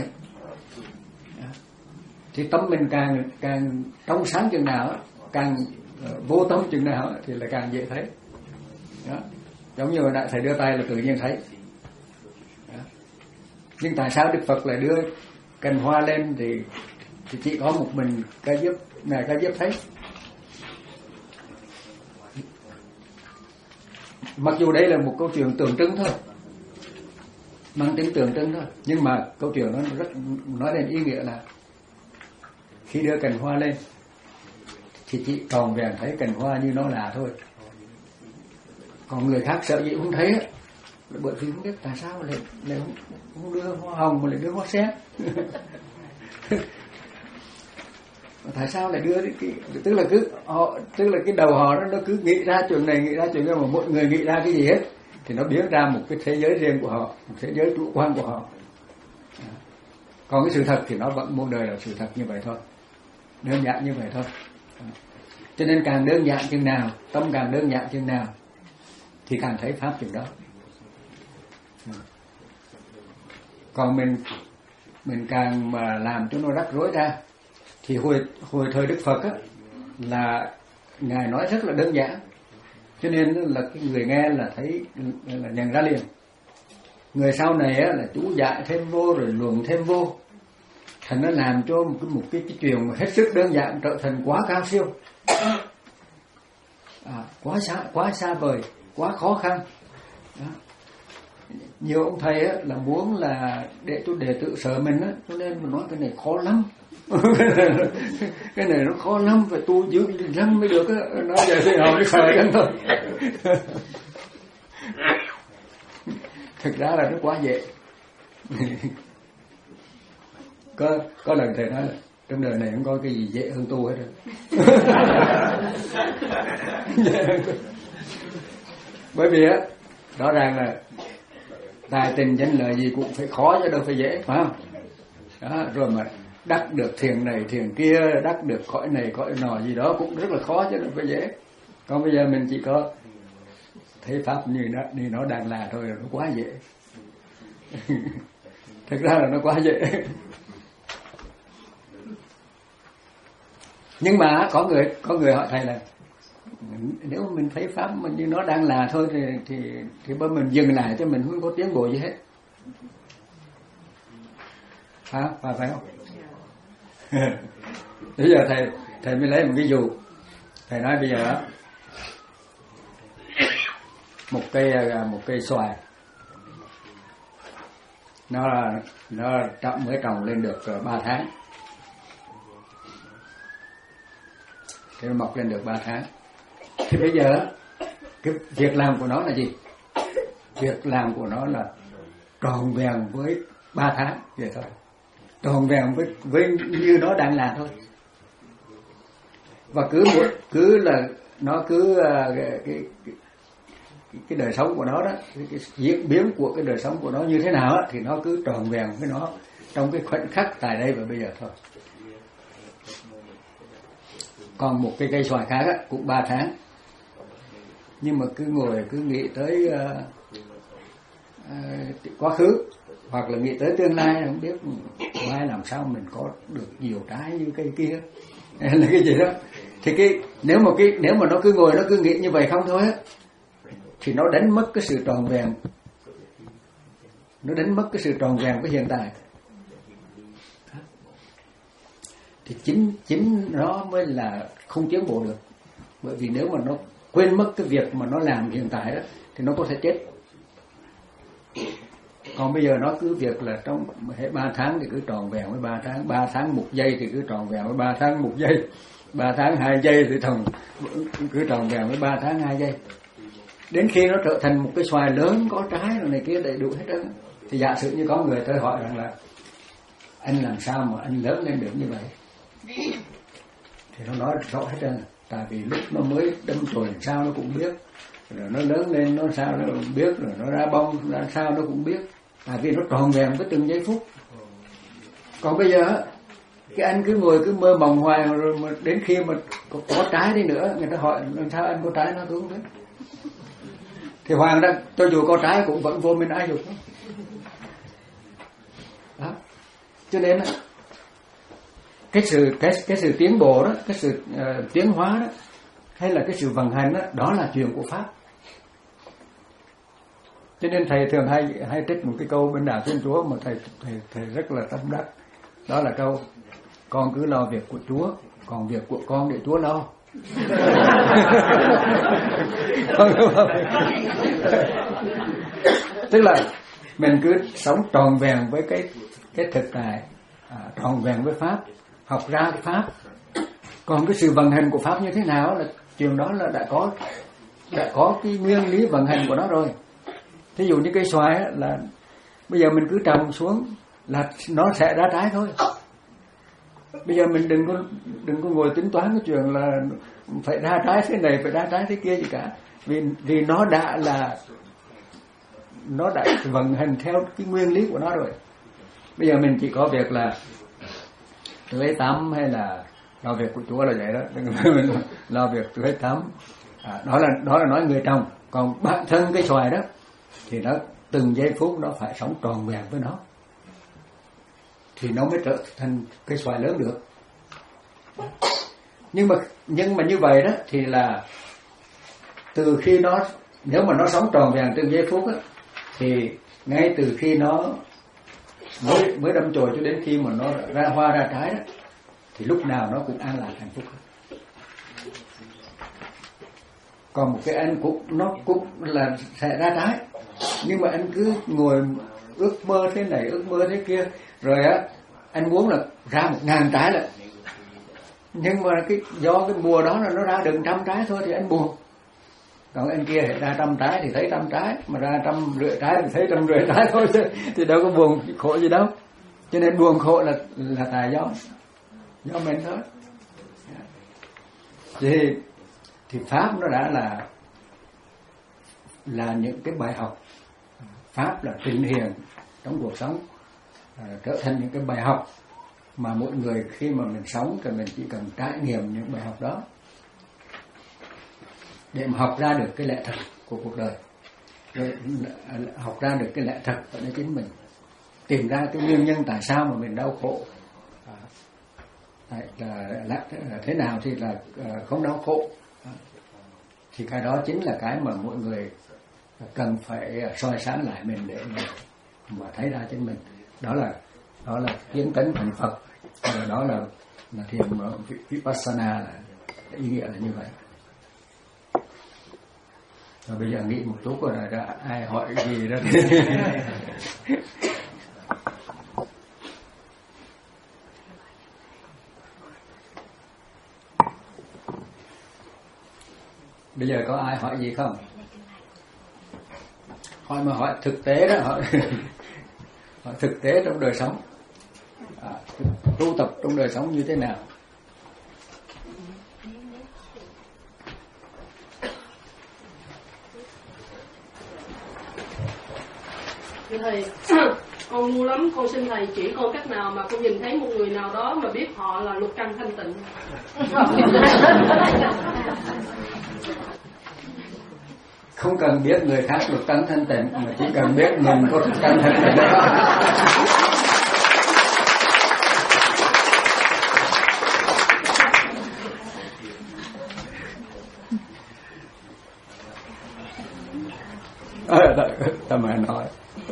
Thì tâm mình càng càng trong sáng chừng nào, càng uh, vô tâm chừng nào thì là càng dễ thấy. Đó. Giống như hồi nãy thầy đưa tay là tự nhiên thấy. Đó. Nhưng tại sao Đức Phật lại đưa cành hoa lên thì, thì chỉ có một mình Ca Diếp, ngài Ca Diếp thấy. Mặc dù đây là một câu chuyện tượng trưng thôi, mang tính tượng trưng thôi, nhưng mà câu chuyện nó rất nói đến ý nghĩa là khi đưa cành hoa lên thì chỉ còn vẹn thấy cành hoa như nó là thôi. Còn người khác sợ gì không thấy á, bởi vì không biết tại sao lại lại không, không đưa hoa hồng mà lại đưa hoa sen. Tại sao lại đưa cái, tức là cứ họ, tức là cái đầu họ nó, nó cứ nghĩ ra chuyện này nghĩ ra chuyện kia, mà mỗi người nghĩ ra cái gì hết thì nó biến ra một cái thế giới riêng của họ, một thế giới chủ quan của họ. Còn cái sự thật thì nó vẫn muôn đời là sự thật như vậy thôi, đơn giản như vậy thôi. Cho nên càng đơn giản chừng nào, tâm càng đơn giản chừng nào thì càng thấy pháp chừng đó. Còn mình mình càng mà làm cho nó rắc rối ra thì hồi hồi thời Đức Phật á là ngài nói rất là đơn giản, cho nên là cái người nghe là thấy là nhận ra liền. Người sau này á là chú giải thêm vô rồi luận thêm vô, thành nó làm cho một cái một cái, cái chuyện hết sức đơn giản trở thành quá cao siêu, à, quá xa quá xa vời, quá khó khăn. Đó. Nhiều ông thầy á là muốn là để cho đệ tử sợ mình á, cho nên mình nói cái này khó lắm. Cái này nó khó lắm, phải tu dữ lắm mới được á. Nói vậy thì họ mới sợ lắm thôi. Thực ra là nó quá dễ. Có có lần thầy nói là trong đời này không có cái gì dễ hơn tu hết rồi. Bởi vì á rõ ràng là tài tình danh lợi gì cũng phải khó chứ đâu phải dễ, phải không? Đó, rồi mà đắc được thiền này thiền kia, đắc được cõi này cõi nọ gì đó cũng rất là khó chứ đâu phải dễ. Còn bây giờ mình chỉ có thấy pháp như nó như nó đang là thôi, nó quá dễ. Thực ra là nó quá dễ. Nhưng mà có người có người hỏi thầy là nếu mình thấy pháp mình như nó đang là thôi thì thì thì bây mình dừng lại cho mình không có tiến bộ gì hết. Hả? Phải phải không? Bây giờ thầy thầy mới lấy một ví dụ. Thầy nói bây giờ một cây một cây xoài nó nó trồng mới trồng lên được ba tháng. Thì nó mọc lên được ba tháng. Thì bây giờ cái việc làm của nó là gì? Việc làm của nó là tròn vẹn với ba tháng vậy thôi. Tròn vẹn với với như nó đang làm thôi. Và cứ một cứ là nó cứ cái, cái, cái, cái đời sống của nó đó, cái, cái diễn biến của cái đời sống của nó như thế nào á, thì nó cứ tròn vẹn với nó trong cái khoảnh khắc tại đây và bây giờ thôi. Còn một cái cây xoài khác á, cũng ba tháng, nhưng mà cứ ngồi cứ nghĩ tới uh, uh, quá khứ hoặc là nghĩ tới tương lai, không biết mai làm sao mình có được nhiều trái như cây kia là cái gì đó. Thì cái nếu mà cái nếu mà nó cứ ngồi nó cứ nghĩ như vậy không thôi á, thì nó đánh mất cái sự tròn vẹn, nó đánh mất cái sự tròn vẹn của hiện tại. Thì chính chính nó mới là không tiến bộ được. Bởi vì nếu mà nó quên mất cái việc mà nó làm hiện tại đó, thì nó có thể chết. Còn bây giờ nó cứ việc là trong hệ ba tháng thì cứ tròn vẹn với ba tháng, ba tháng một giây thì cứ tròn vẹn với ba tháng một giây, ba tháng hai giây thì tròn cứ tròn vẹn với ba tháng hai giây. Đến khi nó trở thành một cái xoài lớn có trái rồi này kia đầy đủ hết trơn. Thì giả sử như có người tới hỏi rằng là anh làm sao mà anh lớn lên được như vậy, thì nó nói rõ hết trơn. Tại vì lúc nó mới đâm chồi làm sao nó cũng biết, rồi nó lớn lên nó sao nó cũng biết, rồi nó ra bông ra sao nó cũng biết. Tại vì nó tròn vẹn với từng giây phút. Còn bây giờ cái anh cứ ngồi cứ mơ mộng hoài, rồi mà đến khi mà có, có trái đi nữa, người ta hỏi làm sao anh có trái, nó cũng biết. Thì hoàng ra cho dù có trái cũng vẫn vô minh ái dục đó. Cho nên cái sự cái cái sự tiến bộ đó, cái sự uh, tiến hóa đó, hay là cái sự vận hành đó, đó là chuyện của pháp. Cho nên thầy thường hay hay trích một cái câu bên đạo Thiên Chúa mà thầy thầy thầy rất là tâm đắc, đó là câu con cứ lo việc của Chúa, còn việc của con để Chúa lo. Tức là mình cứ sống tròn vẹn với cái cái thực tại, à, tròn vẹn với pháp, học ra cái pháp. Còn cái sự vận hành của pháp như thế nào là chuyện đó là đã có đã có cái nguyên lý vận hành của nó rồi. Thí dụ như cây xoài á, là bây giờ mình cứ trồng xuống là nó sẽ ra trái thôi. Bây giờ mình đừng có đừng có ngồi tính toán cái chuyện là phải ra trái thế này, phải ra trái thế kia gì cả. Vì vì nó đã là nó đã vận hành theo cái nguyên lý của nó rồi. Bây giờ mình chỉ có việc là tưới tắm hay là lo việc của Chúa là vậy đó, mình lo việc tưới tắm. À, đó là đó là nói người trồng. Còn bản thân cái xoài đó thì nó từng giây phút nó phải sống tròn vẹn với nó, thì nó mới trở thành cây xoài lớn được. Nhưng mà nhưng mà như vậy đó thì là từ khi nó, nếu mà nó sống tròn vẹn từng giây phút á, thì ngay từ khi nó mới mới đâm chồi cho đến khi mà nó ra hoa ra trái đó, thì lúc nào nó cũng an lạc hạnh phúc. Còn một cái anh cũng nó cũng là sẽ ra trái, nhưng mà anh cứ ngồi ước mơ thế này ước mơ thế kia, rồi á anh muốn là ra một ngàn trái lại, nhưng mà cái do cái mùa đó là nó ra được trăm trái thôi thì anh buồn. Còn anh kia thì ra trăm trái thì thấy trăm trái, mà ra trăm rưỡi trái thì thấy trăm rưỡi trái thôi, thì đâu có buồn khổ gì đâu. Cho nên buồn khổ là là tại do do mình thôi. Thì thì pháp nó đã là là những cái bài học, pháp là trình hiện trong cuộc sống, à, trở thành những cái bài học mà mỗi người khi mà mình sống thì mình chỉ cần trải nghiệm những bài học đó để mà học ra được cái lẽ thật của cuộc đời, rồi học ra được cái lẽ thật của chính mình, tìm ra cái nguyên nhân tại sao mà mình đau khổ, à, là, là, là thế nào thì là không đau khổ. Thì cái đó chính là cái mà mỗi người cần phải soi sáng lại mình để mà, mà thấy ra chính mình. Đó là đó là tiến tấn thành Phật, đó là là thiền Vipassana, là ý nghĩa là như vậy. Rồi bây giờ nghĩ một chút rồi là ai hỏi cái gì đó. Bây giờ có ai hỏi gì không? Hỏi mà hỏi thực tế đó, hỏi, hỏi thực tế trong đời sống, à, tu tập trong đời sống như thế nào? Thưa thầy, con ngu lắm, con xin thầy chỉ con cách nào mà con nhìn thấy một người nào đó mà biết họ là lục căn thanh tịnh. Không cần biết người khác lục căn thanh tịnh, mà chỉ cần biết mình có lục căn thanh tịnh đó. Ờ, ta mà nói.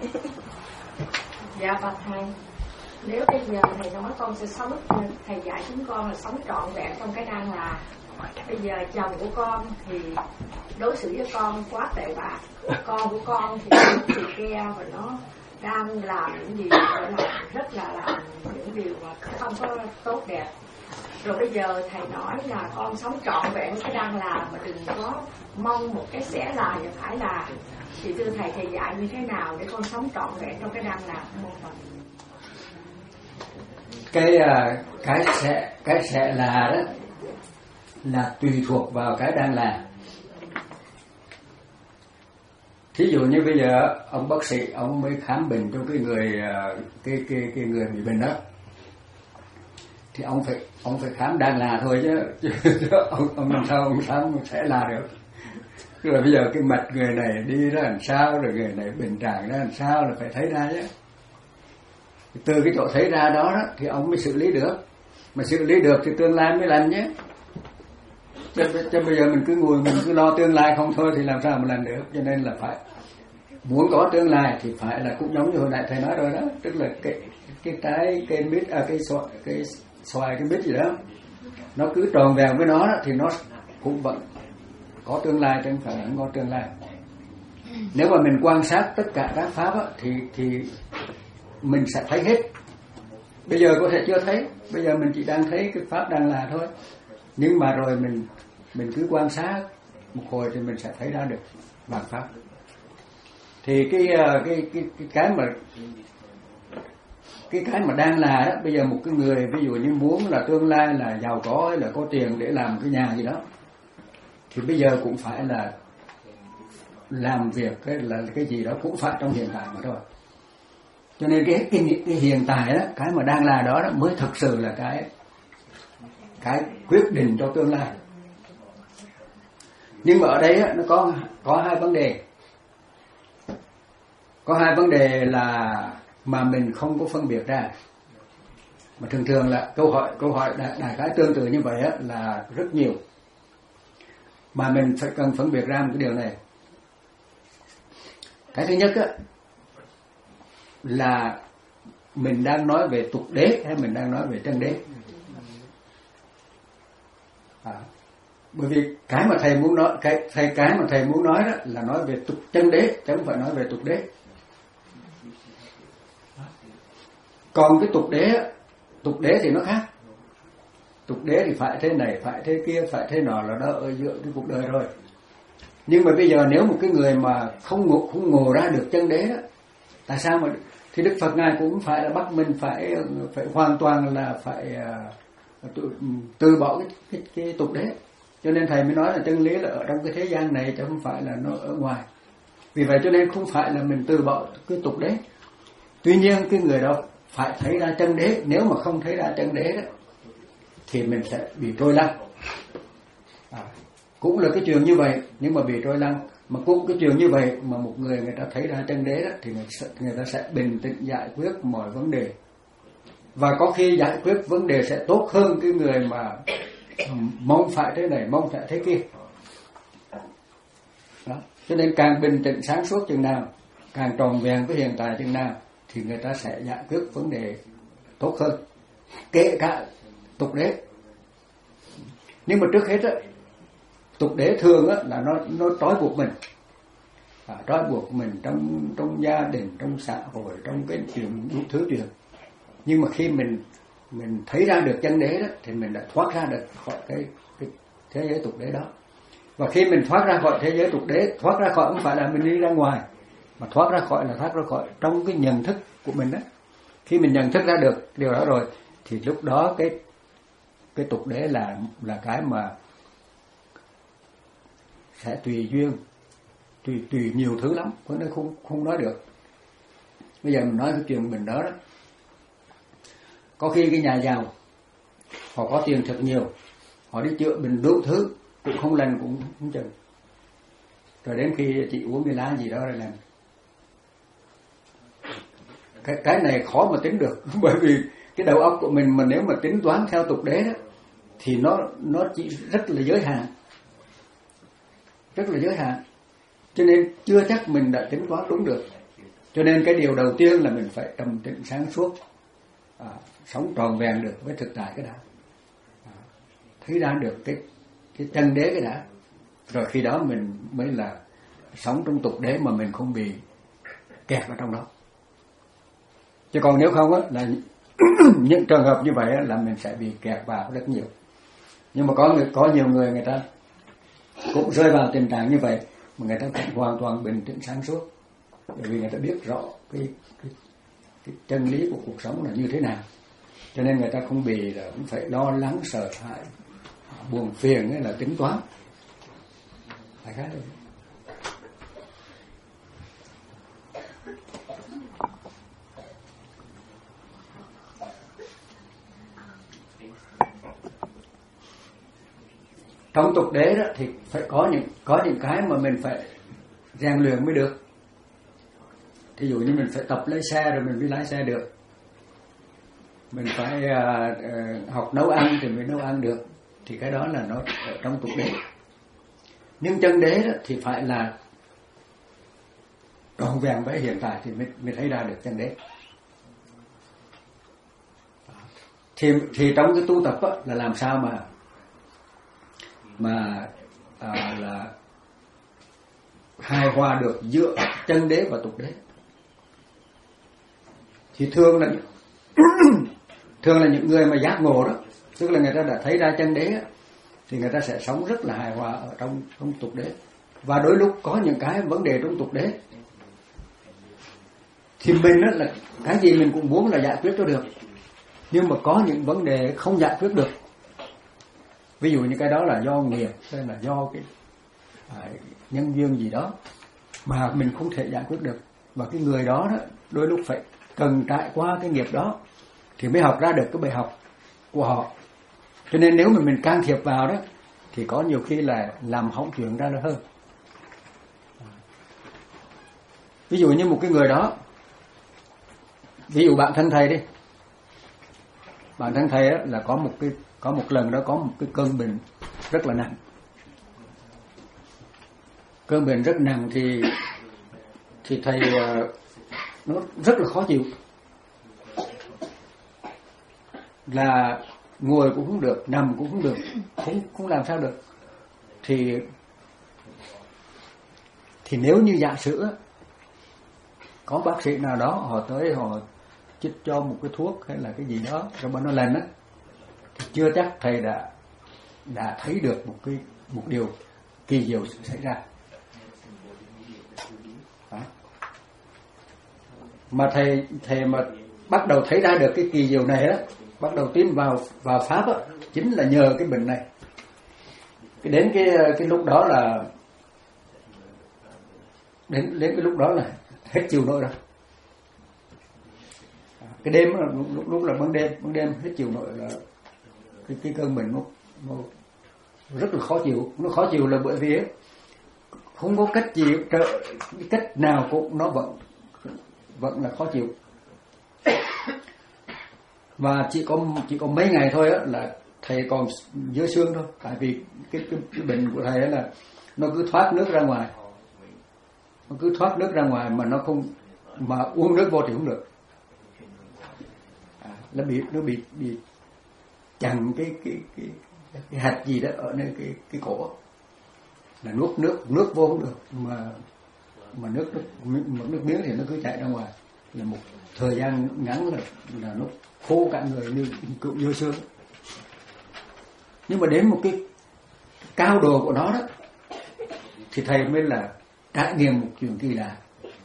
Dạ bạch thầy, nếu bây giờ thầy nói con sẽ sống, thầy dạy chúng con là sống trọn vẹn trong cái đang là. Bây giờ chồng của con thì đối xử với con quá tệ bạc, con của con thì thì kia và nó đang làm những gì gọi là rất là làm những điều mà không có tốt đẹp. Rồi bây giờ thầy nói là con sống trọn vẹn cái đang làm mà đừng có mong một cái sẽ là và phải là. Thì thưa thầy, thầy dạy như thế nào để con sống trọn vẹn trong cái đang làm của con? Cái cái sẽ cái sẽ là đó là tùy thuộc vào cái đang làm. Thí dụ như bây giờ ông bác sĩ ông mới khám bệnh cho cái người cái cái cái người bị bệnh đó, thì ông phải ông phải khám đang là thôi chứ, chứ ông ông làm sao ông khám sẽ là được. Rồi bây giờ cái mặt người này đi ra làm sao, rồi người này bệnh trạng ra làm sao là phải thấy ra chứ. Từ cái chỗ thấy ra đó, đó thì ông mới xử lý được. Mà xử lý được thì tương lai mới lành nhé. Chứ, chứ bây giờ mình cứ ngồi mình cứ lo tương lai không thôi thì làm sao mà làm được. Cho nên là phải muốn có tương lai thì phải là cũng giống như hồi nãy thầy nói rồi đó, tức là cái cái trái cây mít à cái xoài cái xoài cái mít gì đó, nó cứ tròn vẹn với nó đó, thì nó cũng vẫn có tương lai, chứ không phải là không có tương lai. Nếu mà mình quan sát tất cả các pháp á, thì thì mình sẽ thấy hết. Bây giờ có thể chưa thấy, bây giờ mình chỉ đang thấy cái pháp đang là thôi. Nhưng mà rồi mình mình cứ quan sát một hồi thì mình sẽ thấy ra được vạn pháp. Thì cái cái cái cái cái mà cái cái mà đang là đó, bây giờ một cái người ví dụ như muốn là tương lai là giàu có hay là có tiền để làm cái nhà gì đó, thì bây giờ cũng phải là làm việc cái là cái gì đó cũng phải trong hiện tại mà thôi. Cho nên cái cái, cái hiện tại đó, cái mà đang là đó, đó mới thực sự là cái cái quyết định cho tương lai. Nhưng mà ở đây á, nó có có hai vấn đề. Có hai vấn đề là mà mình không có phân biệt ra. Mà thường thường là câu hỏi câu hỏi đại, đại khái tương tự như vậy á, là rất nhiều. Mà mình phải cần phân biệt ra một cái điều này. Cái thứ nhất á, là mình đang nói về tục đế hay mình đang nói về chân đế. À, bởi vì cái mà thầy muốn nói cái thầy cái mà thầy muốn nói đó là nói về tục chân đế, chứ không phải nói về tục đế. Còn cái tục đế, tục đế thì nó khác. Tục đế thì phải thế này, phải thế kia, phải thế nọ là nó ở giữa cái cuộc đời rồi. Nhưng mà bây giờ nếu một cái người mà không ngộ, không ngộ ra được chân đế đó, tại sao mà thì Đức Phật ngài cũng phải là bắt mình phải phải hoàn toàn là phải uh, từ, từ bỏ cái, cái cái tục đế. Cho nên thầy mới nói là chân lý là ở trong cái thế gian này chứ không phải là nó ở ngoài. Vì vậy cho nên không phải là mình từ bỏ cái tục đế. Tuy nhiên cái người đó phải thấy ra chân đế. Nếu mà không thấy ra chân đế đó thì mình sẽ bị trôi lăn. À, cũng là cái chuyện như vậy, nhưng mà bị trôi lăn. Mà cũng cái chuyện như vậy mà một người người ta thấy ra chân đế đó, thì người, người ta sẽ bình tĩnh giải quyết mọi vấn đề. Và có khi giải quyết vấn đề sẽ tốt hơn cái người mà mong phải thế này, mong phải thế kia. Đó. Cho nên càng bình tĩnh sáng suốt chừng nào, càng tròn vẹn với hiện tại chừng nào, thì người ta sẽ giải quyết vấn đề tốt hơn, kể cả tục đế. Nhưng mà trước hết á, tục đế thường á là nó nó trói buộc mình, à, trói buộc mình trong trong gia đình, trong xã hội, trong cái chuyện đủ thứ chuyện. Nhưng mà khi mình mình thấy ra được chân đế đó, thì mình đã thoát ra được khỏi cái, cái thế giới tục đế đó. Và khi mình thoát ra khỏi thế giới tục đế, thoát ra khỏi không phải là mình đi ra ngoài, mà thoát ra khỏi là thoát ra khỏi trong cái nhận thức của mình đó. Khi mình nhận thức ra được điều đó rồi, thì lúc đó cái cái tục đế là là cái mà sẽ tùy duyên, tùy tùy nhiều thứ lắm, có nên không không nói được. Bây giờ mình nói cái chuyện bệnh đó đó, có khi cái nhà giàu họ có tiền thật nhiều, họ đi chữa bệnh đủ thứ cũng không lành cũng không chừng, rồi đến khi chị uống cái lá gì đó rồi lành. Cái cái này khó mà tính được, bởi vì cái đầu óc của mình mà nếu mà tính toán theo tục đế đó thì nó nó chỉ rất là giới hạn, rất là giới hạn, cho nên chưa chắc mình đã tính toán đúng được. Cho nên cái điều đầu tiên là mình phải trầm tĩnh sáng suốt, à, sống tròn vẹn được với thực tại cái đã, à, thấy ra được cái cái chân đế cái đã, rồi khi đó mình mới là sống trong tục đế mà mình không bị kẹt ở trong đó. Chứ còn nếu không á là những trường hợp như vậy á, là mình sẽ bị kẹt vào rất nhiều. Nhưng mà có người, có nhiều người người ta cũng rơi vào tình trạng như vậy mà người ta cũng hoàn toàn bình tĩnh sáng suốt, bởi vì người ta biết rõ cái, cái, cái chân lý của cuộc sống là như thế nào, cho nên người ta không bị là cũng phải lo lắng sợ hãi buồn phiền hay là tính toán. Phải khác đấy. Trong tục đế đó thì phải có những có những cái mà mình phải rèn luyện mới được. Thí dụ như mình phải tập lái xe rồi mình mới lái xe được. Mình phải uh, uh, học nấu ăn thì mới nấu ăn được. Thì cái đó là nó ở trong tục đế. Nhưng chân đế đó thì phải là trọn vẹn với hiện tại thì mới, mới thấy ra được chân đế. Thì, thì trong cái tu tập đó, là làm sao mà mà à, là hài hòa được giữa chân đế và tục đế. Thì thường là thường là những người mà giác ngộ đó, tức là người ta đã thấy ra chân đế thì người ta sẽ sống rất là hài hòa ở trong trong tục đế. Và đôi lúc có những cái vấn đề trong tục đế thì mình đó là cái gì mình cũng muốn là giải quyết cho được, nhưng mà có những vấn đề không giải quyết được. Ví dụ như cái đó là do nghiệp hay là do cái à, nhân duyên gì đó mà mình không thể giải quyết được, và cái người đó đó đôi lúc phải cần trải qua cái nghiệp đó thì mới học ra được cái bài học của họ. Cho nên nếu mà mình can thiệp vào đó thì có nhiều khi là làm hỏng chuyện ra là hơn. Ví dụ như một cái người đó, ví dụ bạn thân thầy đi, bạn thân thầy là có một cái có một lần đó có một cái cơn bệnh rất là nặng. Cơn bệnh rất nặng thì thì thầy nó rất là khó chịu, là ngồi cũng không được, nằm cũng không được, không không làm sao được. Thì thì nếu như giả sử có bác sĩ nào đó họ tới họ chích cho một cái thuốc hay là cái gì đó rồi bọn nó lành á, thì chưa chắc thầy đã đã thấy được một cái một điều kỳ diệu xảy ra. Đó. Mà thầy thầy mà bắt đầu thấy ra được cái kỳ diệu này á, bắt đầu tin vào vào pháp á, chính là nhờ cái bệnh này. Cái đến cái cái lúc đó là đến đến cái lúc đó là hết chịu nổi rồi. Cái đêm lúc lúc là ban đêm ban đêm hết chịu nổi là cái cái cơn bệnh nó, nó rất là khó chịu. Nó khó chịu là bởi vì ấy, không có cách gì trợ, cách nào cũng nó vẫn vẫn là khó chịu. Và chỉ có chỉ có mấy ngày thôi á là thầy còn dưới xương thôi, tại vì cái, cái, cái bệnh của thầy ấy là nó cứ thoát nước ra ngoài, nó cứ thoát nước ra ngoài mà nó không, mà uống nước vô thì không được. À, nó bị nó bị bị chặn cái cái cái, cái hạt gì đó ở nơi cái cái cổ, là nuốt nước nước vô không được, mà mà nước nước một nước miếng thì nó cứ chảy ra ngoài, là một thời gian ngắn là là nó khô cả người như cựu dưa xương. Nhưng mà đến một cái cao độ của nó đó thì thầy mới là trải nghiệm một chuyện kỳ lạ,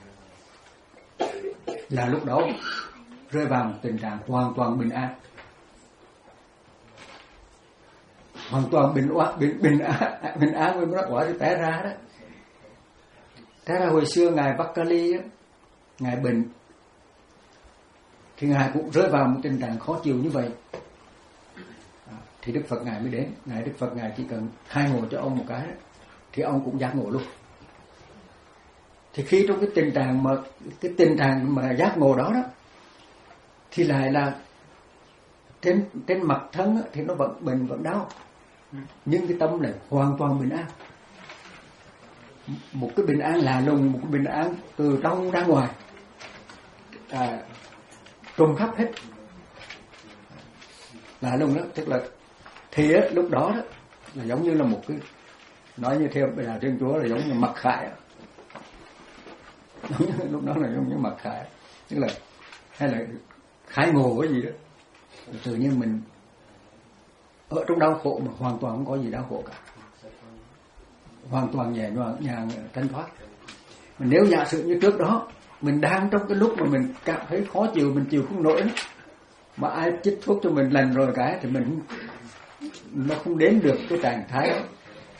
là lúc đó rơi vào một tình trạng hoàn toàn bình an, hoàn toàn bình oan bình bình an bình an với nó quả thì té ra đó. Té ra hồi xưa ngài Bắc Kali á, ngài bệnh thì ngài cũng rơi vào một tình trạng khó chịu như vậy. À, thì Đức Phật ngài mới đến, ngài Đức Phật ngài chỉ cần khai ngộ cho ông một cái thì ông cũng giác ngộ luôn. Thì khi trong cái tình trạng mà cái tình trạng mà giác ngộ đó đó thì lại là trên trên mặt thân thì nó vẫn bệnh vẫn đau, nhưng cái tâm này hoàn toàn bình an, một cái bình an lạ lùng, một cái bình an từ trong ra ngoài, à, trùng khắp hết, lạ lùng đó. Tức là thì á, lúc đó đó là giống như là một cái, nói như theo Đạo Thiên Chúa là giống như mặc khải, lúc đó là giống như mặc khải, tức là hay là khái ngộ cái gì đó, tự nhiên mình ở trong đau khổ mà hoàn toàn không có gì đau khổ cả, hoàn toàn nhẹ nhàng, nhàng thanh thoát. Mà nếu giả sử như trước đó mình đang trong cái lúc mà mình cảm thấy khó chịu, mình chịu không nổi, mà ai chích thuốc cho mình lần rồi cái thì mình nó không đến được cái trạng thái đó.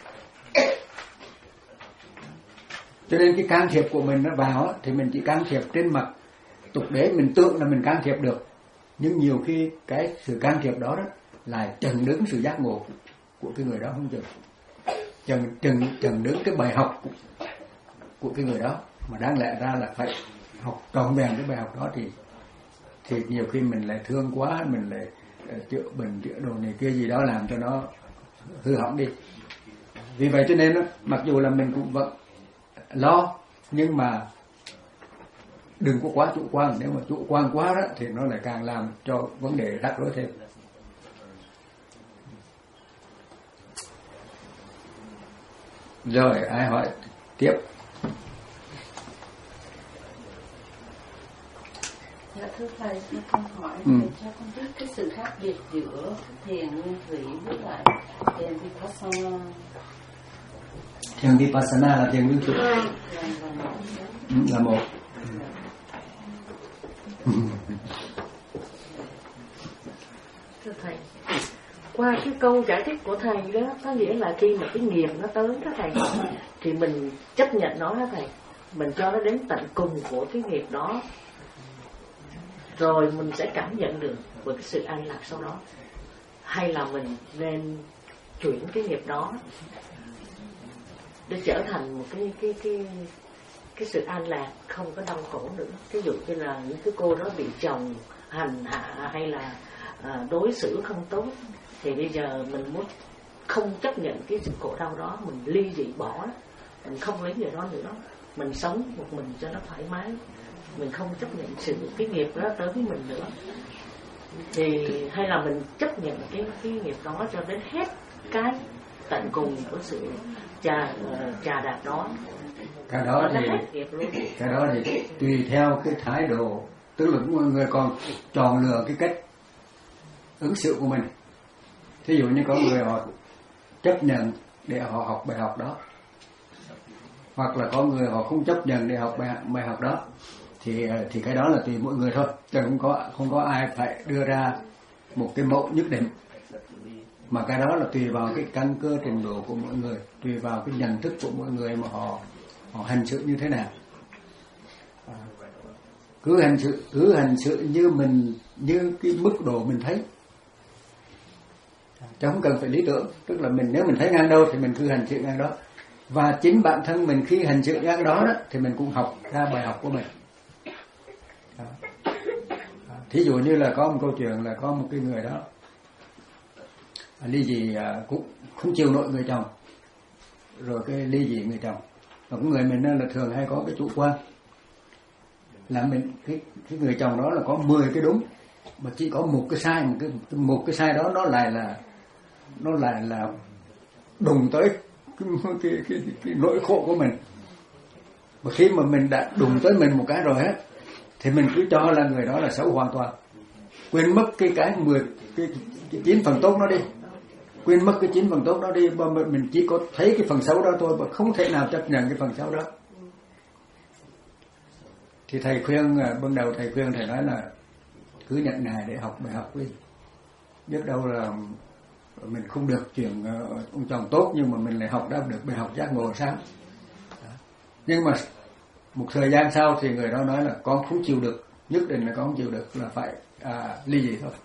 Cho nên cái can thiệp của mình nó vào thì mình chỉ can thiệp trên mặt tục đế, mình tưởng là mình can thiệp được, nhưng nhiều khi cái sự can thiệp đó đó lại chần đứng sự giác ngộ của cái người đó không chừng, chần chần chần đứng cái bài học của, của cái người đó, mà đáng lẽ ra là phải học trọn vẹn cái bài học đó thì thì nhiều khi mình lại thương quá, mình lại uh, chữa bệnh chữa đồ này kia gì đó làm cho nó hư hỏng đi. Vì vậy cho nên đó, mặc dù là mình cũng vẫn lo, nhưng mà đừng có quá chủ quan. Nếu mà chủ quan quá đó thì nó lại càng làm cho vấn đề rắc rối thêm. Rồi ai hỏi tiếp? Dạ thưa thầy, cho con hỏi ừ. thầy cho con biết cái sự khác biệt giữa thiền nguyên thủy với lại thiền vipassana. Thiền vipassana là thiền nguyên thủy ừ, là một. Thưa thầy, qua cái câu giải thích của thầy đó, có nghĩa là khi mà cái nghiệp nó tới đó thầy, thì mình chấp nhận nó đó thầy, mình cho nó đến tận cùng của cái nghiệp đó, rồi mình sẽ cảm nhận được với cái sự an lạc sau đó. Hay là mình nên chuyển cái nghiệp đó để trở thành một cái cái cái cái sự an lạc, không có đau khổ nữa. Ví dụ như là những cái cô đó bị chồng hành hạ hay là à, đối xử không tốt, thì bây giờ mình muốn không chấp nhận cái sự khổ đau đó, mình ly dị bỏ, mình không lấy người đó nữa, mình sống một mình cho nó thoải mái, mình không chấp nhận sự cái nghiệp đó tới với mình nữa. Thì hay là mình chấp nhận cái cái nghiệp đó cho đến hết cái tận cùng của sự trà trà đạp đó. Cái đó thì cái đó thì tùy theo cái thái độ, tức là mọi người còn chọn lựa cái cách ứng xử của mình. Thí dụ như có người họ chấp nhận để họ học bài học đó, hoặc là có người họ không chấp nhận để học bài, bài học đó, thì thì cái đó là tùy mỗi người thôi, chứ không có không có ai phải đưa ra một cái mẫu nhất định, mà cái đó là tùy vào cái căn cơ trình độ của mỗi người, tùy vào cái nhận thức của mỗi người mà họ họ hành xử như thế nào. À, cứ hành xử cứ hành xử như mình, như cái mức độ mình thấy, chứ không cần phải lý tưởng. Tức là mình nếu mình thấy ngang đâu thì mình cứ hành xử ngang đó, và chính bản thân mình khi hành xử ngang đó, đó thì mình cũng học ra bài học của mình. À, à, thí dụ như là có một câu chuyện là có một cái người đó ly dị, à, cũng không chịu nổi người chồng, rồi cái ly dị người chồng. Và cái người mình là thường hay có cái chủ quan là mình cái, cái người chồng đó là có mười cái đúng mà chỉ có một cái sai, một cái một cái sai đó nó lại là nó lại là đụng tới cái, cái, cái, cái nỗi khổ của mình. Và khi mà mình đã đụng tới mình một cái rồi á, thì mình cứ cho là người đó là xấu hoàn toàn, quên mất cái cái mười cái, cái chín phần tốt nó đi, quên mất cái chín phần tốt đó đi, mà mình chỉ có thấy cái phần xấu đó thôi, mà không thể nào chấp nhận cái phần xấu đó. Thì thầy khuyên, ban đầu thầy khuyên thầy nói là cứ nhận ngài để học bài học đi, biết đâu là mình không được chuyển ông chồng tốt, nhưng mà mình lại học ra được bài học giác ngộ sao. Nhưng mà một thời gian sau thì người đó nói là con không chịu được nhất định là con không chịu được là phải à, ly dị thôi.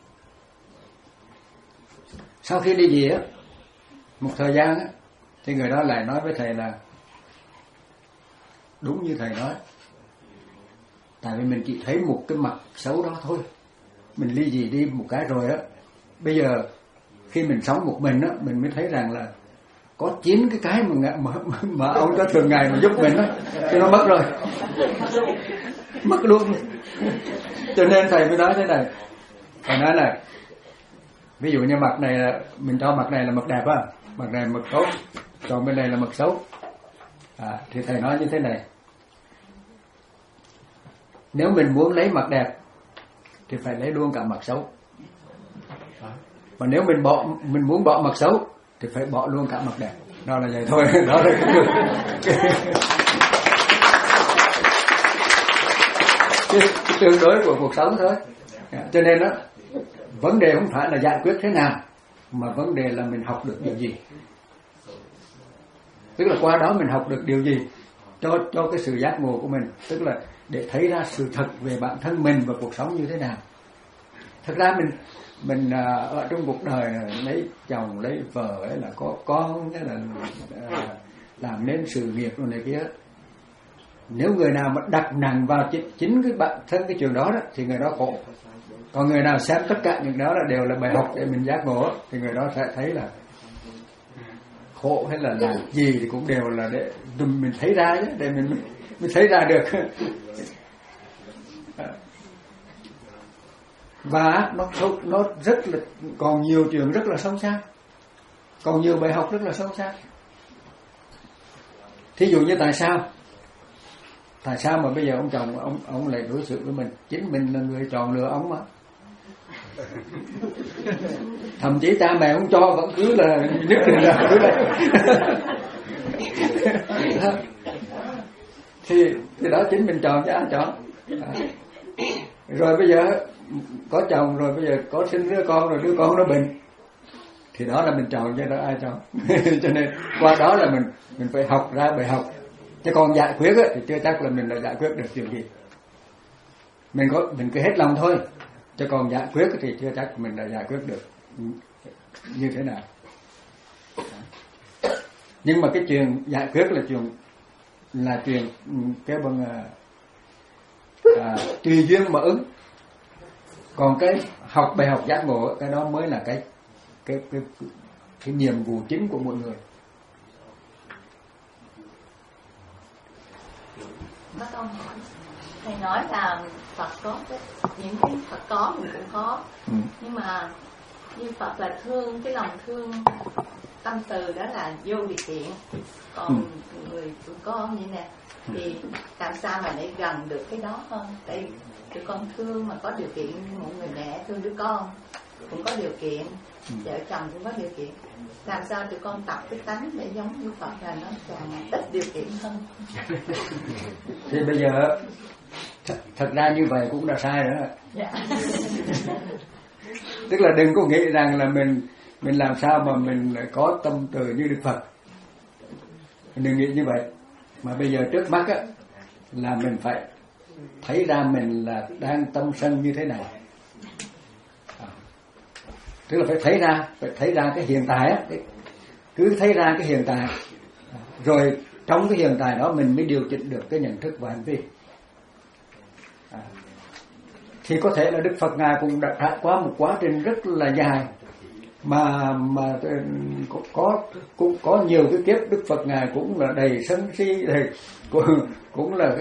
Sau khi ly dị á, một thời gian á, thì người đó lại nói với thầy là đúng như thầy nói, tại vì mình chỉ thấy một cái mặt xấu đó thôi, mình ly dị đi một cái rồi á, bây giờ khi mình sống một mình á, mình mới thấy rằng là có chín cái cái mà mà, mà ông cho thường ngày mà giúp mình á, thì nó mất rồi, mất luôn. Cho nên thầy mới nói thế này, thầy nói này, ví dụ như mặt này là mình cho mặt này là mặt đẹp á, mặt này là mặt tốt, còn bên này là mặt xấu, à, thì thầy nói như thế này, nếu mình muốn lấy mặt đẹp thì phải lấy luôn cả mặt xấu, và nếu mình bỏ mình muốn bỏ mặt xấu thì phải bỏ luôn cả mặt đẹp. Đó là vậy thôi. Đó là cái, cái, cái, cái tương đối của cuộc sống thôi. Cho nên đó, vấn đề không phải là giải quyết thế nào, mà vấn đề là mình học được điều gì. Tức là qua đó mình học được điều gì cho cho cái sự giác ngộ của mình, tức là để thấy ra sự thật về bản thân mình và cuộc sống như thế nào. Thật ra mình mình ở trong cuộc đời lấy chồng lấy vợ ấy là có con, hay là làm nên sự nghiệp rồi này kia, nếu người nào mà đặt nặng vào chính cái bản thân cái trường đó, đó thì người đó khổ. Còn người nào xem tất cả những đó là đều là bài học để mình giác ngộ thì người đó sẽ thấy là khổ hay là làm gì thì cũng đều là để mình thấy ra chứ, để mình mình thấy ra được. Và nó nó rất là còn nhiều trường rất là sâu xa, còn nhiều bài học rất là sâu xa. Thí dụ như tại sao tại sao mà bây giờ ông chồng ông ông lại đối xử với mình, chính mình là người chọn lựa ông mà, thậm chí cha mẹ không cho vẫn cứ là nhất định là cứ đây. thì thì đó chính mình chọn chứ ai chọn. Rồi bây giờ có chồng rồi, bây giờ có sinh đứa con rồi, đứa con nó bệnh thì đó là mình chọn chứ đó ai chọn. Cho nên qua đó là mình mình phải học ra bài học, chứ còn giải quyết ấy, thì chưa chắc là mình đã giải quyết được chuyện gì. Mình có mình cứ hết lòng thôi, chứ còn giải quyết thì chưa chắc mình đã giải quyết được như thế nào. Nhưng mà cái chuyện giải quyết là chuyện là chuyện cái bằng à, tùy duyên mà ứng. Còn cái học bài học giác ngộ, cái đó mới là cái cái cái cái, cái nhiệm vụ chính của mọi người. Bác ông hỏi, thầy nói là Phật có những cái Phật có mình cũng có, ừ. Nhưng mà như Phật là thương, cái lòng thương tâm từ đó là vô điều kiện. Còn ừ. người tụi con như nè thì làm sao mà để gần được cái đó hơn? Tại tụi con thương mà có điều kiện, một người mẹ thương đứa con cũng có điều kiện, vợ chồng cũng có điều kiện. Làm sao tụi con tập cái tánh để giống như Phật là nó càng ít điều kiện hơn? Thì bây giờ th- thật ra như vậy cũng là sai rồi đó. Dạ. Tức là đừng có nghĩ rằng là mình mình làm sao mà mình có tâm từ như Đức Phật, đừng nghĩ như vậy. Mà bây giờ trước mắt á là mình phải thấy ra mình là đang tâm sân như thế này. À, tức là phải thấy ra, phải thấy ra cái hiện tại á, cứ thấy ra cái hiện tại, rồi trong cái hiện tại đó mình mới điều chỉnh được cái nhận thức và hành vi. À, thì có thể là Đức Phật ngài cũng đã trải qua một quá trình rất là dài, mà mà có cũng có nhiều cái kiếp Đức Phật ngài cũng là đầy sân si, đầy cũng, cũng là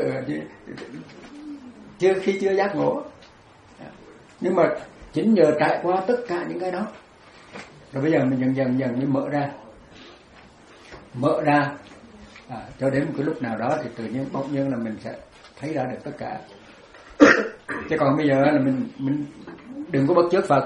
chưa khi chưa giác ngộ. Nhưng mà chính nhờ trải qua tất cả những cái đó, rồi bây giờ mình dần dần dần mới mở ra mở ra à, cho đến một cái lúc nào đó thì tự nhiên bỗng nhiên là mình sẽ thấy ra được tất cả. Chứ còn bây giờ là mình mình đừng có bắt chước Phật.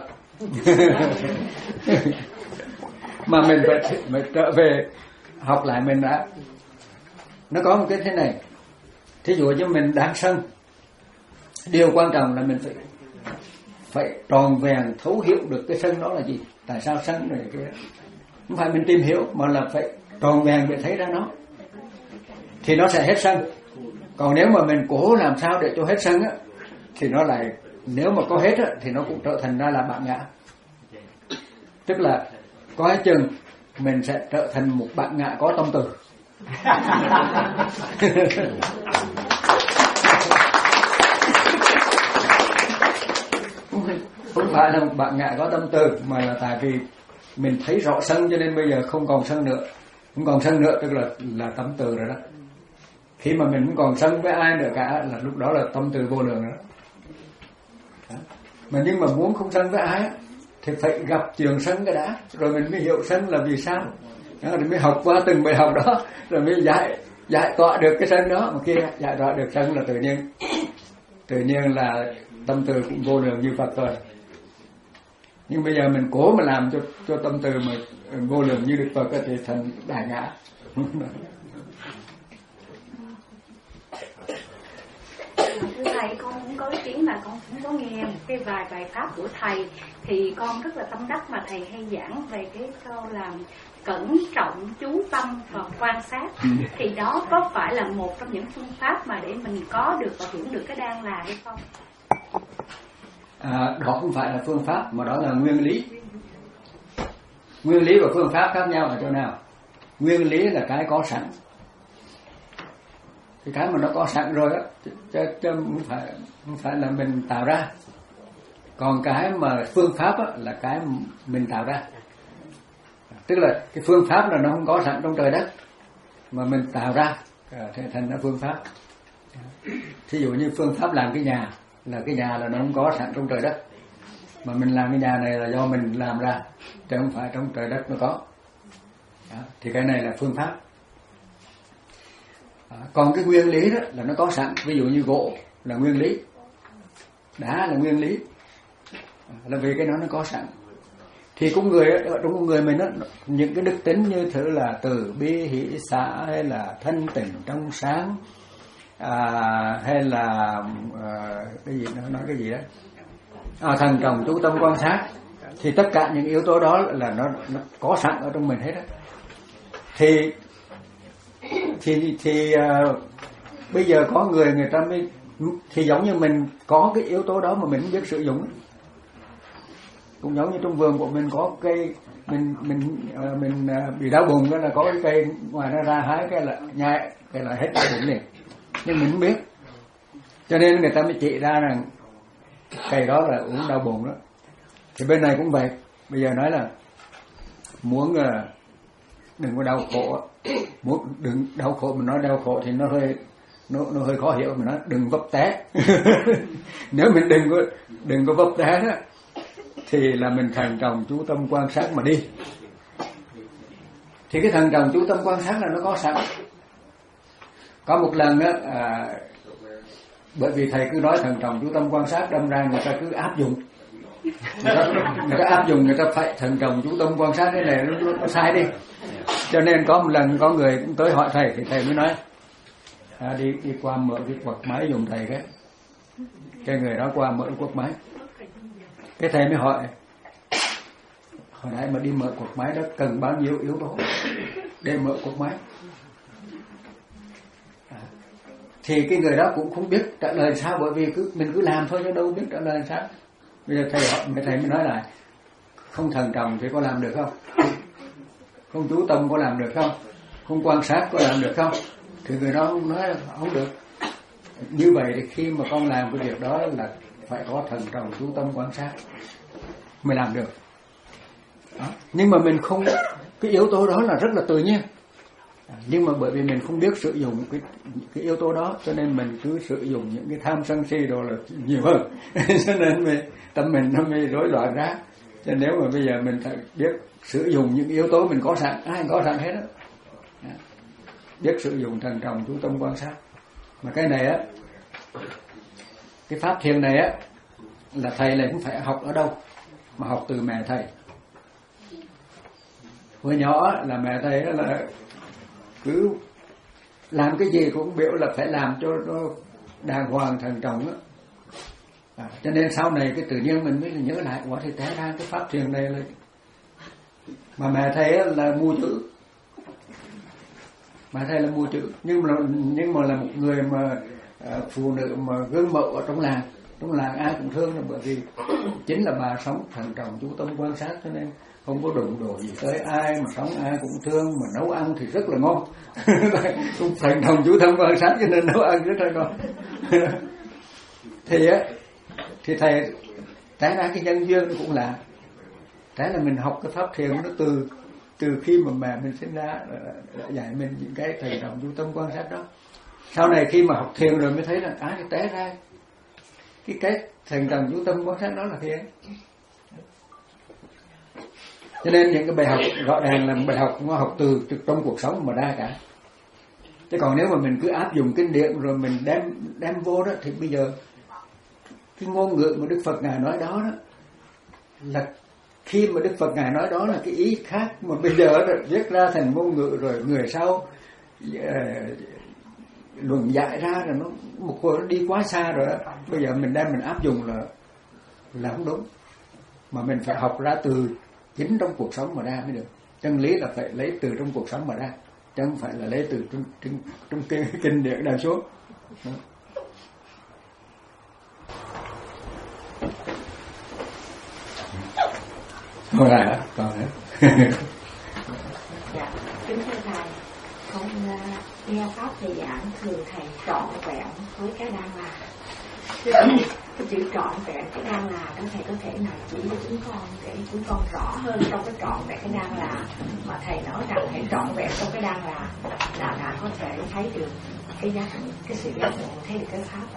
Mà mình phải, phải trở về học lại mình đã. Nó có một cái thế này, thí dụ như mình đang sân, điều quan trọng là mình phải phải tròn vẹn thấu hiểu được cái sân đó là gì, tại sao sân này kia. Không phải mình tìm hiểu mà là phải tròn vẹn để thấy ra nó, thì nó sẽ hết sân. Còn nếu mà mình cố làm sao để cho hết sân á, thì nó lại, nếu mà có hết á, thì nó cũng trở thành ra là bạn ngã. Tức là có chừng mình sẽ trở thành một bạn ngã có tâm từ. Không phải là một bạn ngã có tâm từ, mà là tại vì mình thấy rõ sân cho nên bây giờ không còn sân nữa. Không còn sân nữa tức là là tâm từ rồi đó. Khi mà mình không còn sân với ai nữa cả là lúc đó là tâm từ vô lượng đó. Đó. Mà nhưng mà muốn không sân với ai thì phải gặp trường sân cái đã, rồi mình mới hiểu sân là vì sao. Đó, rồi mới học qua từng bài học đó, rồi mới giải giải tỏa được cái sân đó. Mà khi giải tỏa được sân là tự nhiên tự nhiên là tâm từ cũng vô lượng như Phật rồi. Nhưng bây giờ mình cố mà làm cho cho tâm từ mà vô lượng như Đức Phật thì thành đại ngã. Thưa thầy, con cũng có ý kiến mà con cũng có nghe một cái vài bài pháp của thầy, thì con rất là tâm đắc mà thầy hay giảng về cái câu là cẩn trọng chú tâm và quan sát. Thì đó có phải là một trong những phương pháp mà để mình có được và hưởng được cái đang là hay không? À, đó không phải là phương pháp mà đó là nguyên lý. Nguyên lý và phương pháp khác nhau ở chỗ nào? Nguyên lý là cái có sẵn, cái cái mà nó có sẵn rồi á, chứ, chứ không phải không phải là mình tạo ra. Còn cái mà phương pháp á, là cái mình tạo ra. Tức là cái phương pháp là nó không có sẵn trong trời đất mà mình tạo ra thì thành ra phương pháp. Thí dụ như phương pháp làm cái nhà, là cái nhà là nó không có sẵn trong trời đất, mà mình làm cái nhà này là do mình làm ra, chứ không phải trong trời đất nó có. Đó, thì cái này là phương pháp. Đó, còn cái nguyên lý đó là nó có sẵn. Ví dụ như gỗ là nguyên lý, đá là nguyên lý, là vì cái nó nó có sẵn. Thì con người ở trong con người mình đó, những cái đức tính như thử là từ bi hỷ xả, hay là thanh tịnh trong sáng, à, hay là à, cái gì nó nói cái gì đó, à, thần trọng chú tâm quan sát, thì tất cả những yếu tố đó là nó, nó có sẵn ở trong mình hết á. Thì thì thì uh, bây giờ có người người ta mới, thì giống như mình có cái yếu tố đó mà mình không biết sử dụng. Cũng giống như trong vườn của mình có cây, mình mình uh, mình uh, bị đau bụng, đó là có cái cây ngoài nó ra hái cái là nhai cái là hết đau bụng liền, nhưng mình không biết, cho nên người ta mới chỉ ra rằng cây đó là uống đau bụng đó. Thì bên này cũng vậy, bây giờ nói là muốn uh, đừng có đau khổ, muốn đừng đau khổ, mình nói đau khổ thì nó hơi nó nó hơi khó hiểu, mình nói đừng vấp té. Nếu mình đừng có đừng có vấp té đó thì là mình thần trọng chú tâm quan sát mà đi. Thì cái thần trọng chú tâm quan sát là nó có sẵn. Có một lần á, à, bởi vì thầy cứ nói thần trọng chú tâm quan sát, đâm ra người ta cứ áp dụng, người ta, người ta áp dụng, người ta phải thần trọng chú tâm quan sát, cái này nó, nó sai đi. Cho nên có một lần có người cũng tới hỏi thầy, thì thầy mới nói à, đi đi qua mở cái quạt máy dùng thầy cái cái người đó qua mở quạt máy, cái thầy mới hỏi hồi nãy mà đi mở quạt máy đó cần bao nhiêu yếu tố để mở quạt máy. À, thì cái người đó cũng không biết trả lời sao, bởi vì cứ mình cứ làm thôi chứ đâu biết trả lời sao. Bây giờ thầy hỏi, thầy mới nói lại không thần trọng thì có làm được không? Không chú tâm có làm được không? Không quan sát có làm được không? Thì người đó nói là không được. Như vậy thì khi mà con làm cái việc đó là phải có thần trọng chú tâm quan sát mới làm được. Đó. Nhưng mà mình không, cái yếu tố đó là rất là tự nhiên. Nhưng mà bởi vì mình không biết sử dụng cái, cái yếu tố đó, cho nên mình cứ sử dụng những cái tham sân si đồ là nhiều hơn. Cho nên mình, tâm mình nó mới rối loạn ra. Cho nên nếu mà bây giờ mình phải biết sử dụng những yếu tố mình có sẵn, ai có sẵn hết đó, biết sử dụng thần trọng chú tâm quan sát. Mà cái này á, cái pháp thiền này á, là thầy lại cũng phải học ở đâu, mà học từ mẹ thầy. Hồi nhỏ là mẹ thầy đó là cứ làm cái gì cũng biểu là phải làm cho nó đàng hoàng thần trọng đó. À, cho nên sau này cái tự nhiên mình mới nhớ lại, quả thì té ra cái pháp thiền này là, mà mẹ thầy là mua chữ, mẹ thầy là mua chữ, nhưng mà nhưng mà là một người mà à, phụ nữ mà gương mẫu ở trong làng, trong làng ai cũng thương, là bởi vì chính là bà sống thận trọng chú tâm quan sát, cho nên không có đụng độ gì tới ai, mà sống ai cũng thương, mà nấu ăn thì rất là ngon. Cũng thận trọng chú tâm quan sát cho nên nấu ăn rất là ngon. Thì á, thì thầy trái ra cái nhân duyên cũng là trái là mình học cái pháp thiền nó từ từ khi mà mẹ mình sinh ra đã dạy mình những cái thận trọng chú tâm quan sát đó. Sau này khi mà học thiền rồi mới thấy là á, cái té ra cái cái thận trọng chú tâm quan sát đó là thiền. Cho nên những cái bài học rõ ràng là bài học nó học từ, từ trong cuộc sống mà ra cả. Chứ còn nếu mà mình cứ áp dụng kinh điển rồi mình đem đem vô đó, thì bây giờ cái ngôn ngữ mà Đức Phật Ngài nói đó đó là khi mà Đức Phật Ngài nói đó là cái ý khác, mà bây giờ viết ra thành ngôn ngữ rồi người sau uh, luận giải ra rồi nó một hồi nó đi quá xa rồi đó. Bây giờ mình đem mình áp dụng là là không đúng, mà mình phải học ra từ chính trong cuộc sống mà ra mới được. Chân lý là phải lấy từ trong cuộc sống mà ra, chứ không phải là lấy từ trong trong, trong kinh, kinh điển đào xuống. Còn lại hả? Còn hả? Dạ, kính thưa thầy, con uh, nghe pháp thầy giảng thường thầy trọn vẹn với cái đang là. Thưa thầy, cái chữ trọn vẹn cái đang là đó, thầy có thể nào chỉ cho chúng con để chúng con rõ hơn trong cái trọn vẹn cái đang là mà thầy nói rằng hãy trọn vẹn trong cái đang là là đã có thể thấy được cái giá trị, cái sự giác ngộ, thấy được cái pháp.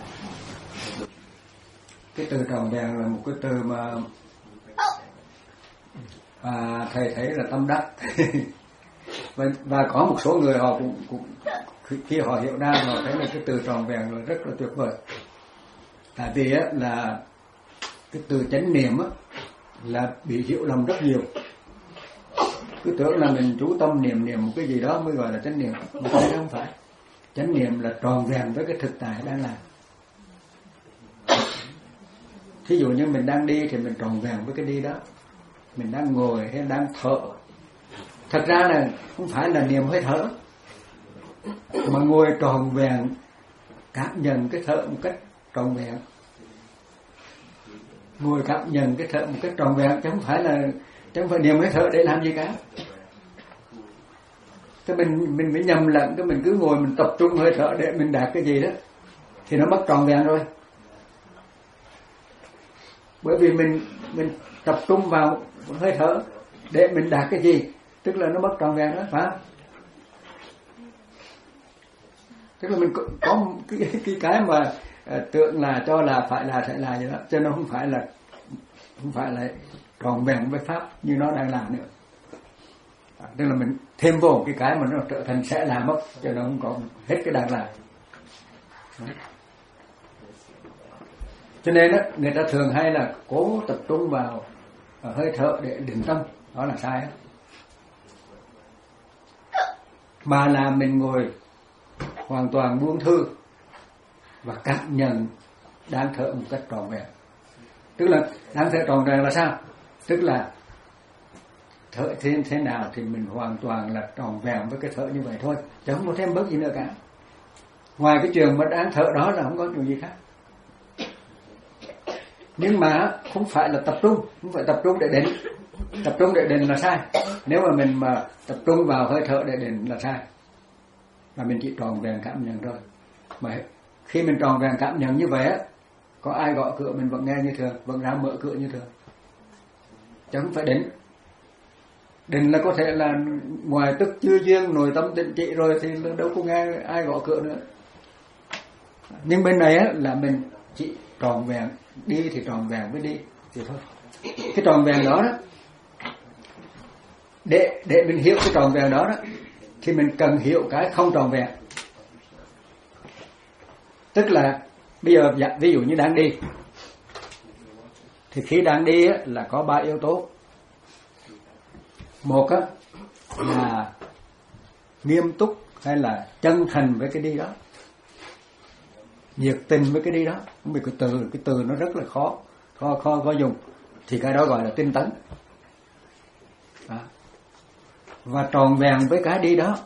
Cái từ trọn vẹn là một cái từ mà à, thầy thấy là tâm đắc. và, và có một số người họ cũng, cũng khi họ hiểu ra họ thấy là cái từ trọn vẹn là rất là tuyệt vời. Tại vì á, là cái từ chánh niệm á, là bị hiểu lầm rất nhiều. Cứ tưởng là mình chú tâm niệm niệm một cái gì đó mới gọi là chánh niệm, mà cái đó không phải. Chánh niệm là tròn vẹn với cái thực tại đang làm. Thí dụ như mình đang đi thì mình tròn vẹn với cái đi đó. Mình đang ngồi hay đang thở, thật ra là không phải là niệm hơi thở, mà ngồi tròn vẹn cảm nhận cái thở một cách tròn vẹn, ngồi cảm nhận cái thở một cách tròn vẹn, chứ không phải là chứ không phải niệm hơi thở để làm gì cả. Cái mình mình mới nhầm lẫn, cái mình cứ ngồi mình tập trung hơi thở để mình đạt cái gì đó thì nó mất tròn vẹn rồi. Bởi vì mình mình tập trung vào hơi thở để mình đạt cái gì, tức là nó mất tròn vẹn đó, phải không? Tức là mình có, có cái, cái cái mà uh, tưởng là cho là phải là sẽ là như đó, cho nó không phải là không phải là tròn vẹn với pháp như nó đang làm nữa. À, tức là mình thêm vô cái cái mà nó trở thành sẽ làm mất, cho nó không còn hết cái đang làm. Cho nên đó, người ta thường hay là cố tập trung vào hơi thở để định tâm, đó là sai đó. Mà là mình ngồi hoàn toàn buông thư và cảm nhận đang thở một cách trọn vẹn. Tức là đang thở trọn vẹn là sao? Tức là thở thế, thế nào thì mình hoàn toàn là trọn vẹn với cái thở như vậy thôi, chứ không có thêm bớt gì nữa cả. Ngoài cái chuyện mà đang thở đó là không có chuyện gì khác. Nhưng mà không phải là tập trung, không phải tập trung để định. Tập trung để định là sai. Nếu mà mình mà tập trung vào hơi thở để định là sai, mà mình chỉ tròn vẹn cảm nhận thôi. Mà khi mình tròn vẹn cảm nhận như vậy á, có ai gõ cửa mình vẫn nghe như thường, vẫn ra mở cửa như thường, chứ không phải định. Định là có thể là ngoài tức chưa duyên nội tâm định trị rồi thì đâu có nghe ai gõ cửa nữa. Nhưng bên này á là mình chỉ tròn vẹn, đi thì tròn vẹn với đi thì thôi. Cái tròn vẹn đó đó, để để mình hiểu cái tròn vẹn đó đó, thì mình cần hiểu cái không tròn vẹn. Tức là bây giờ ví dụ như đang đi, thì khi đang đi á, là có ba yếu tố. Một á, là nghiêm túc hay là chân thành với cái đi đó, nhiệt tình với cái đi đó. Không biết cái từ cái từ nó rất là khó khó khó khó dùng, thì cái đó gọi là tinh tấn. Đó. Và tròn vẹn với cái đi đó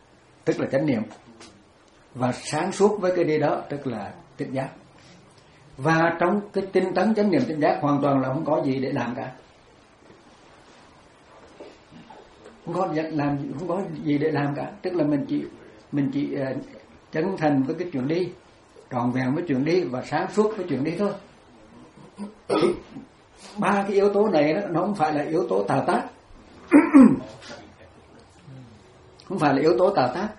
tức là chánh niệm, và sáng suốt với cái đi đó tức là tỉnh giác. Và trong cái tinh tấn chánh niệm tỉnh giác hoàn toàn là không có gì để làm cả, không có làm, không có gì để làm cả. Tức là mình chỉ mình chỉ uh, chân thành với cái chuyện đi, tròn vẹn với chuyện đi và sáng suốt với chuyện đi thôi. Ba cái yếu tố này đó, nó không phải là yếu tố tà tác không phải là yếu tố tà tác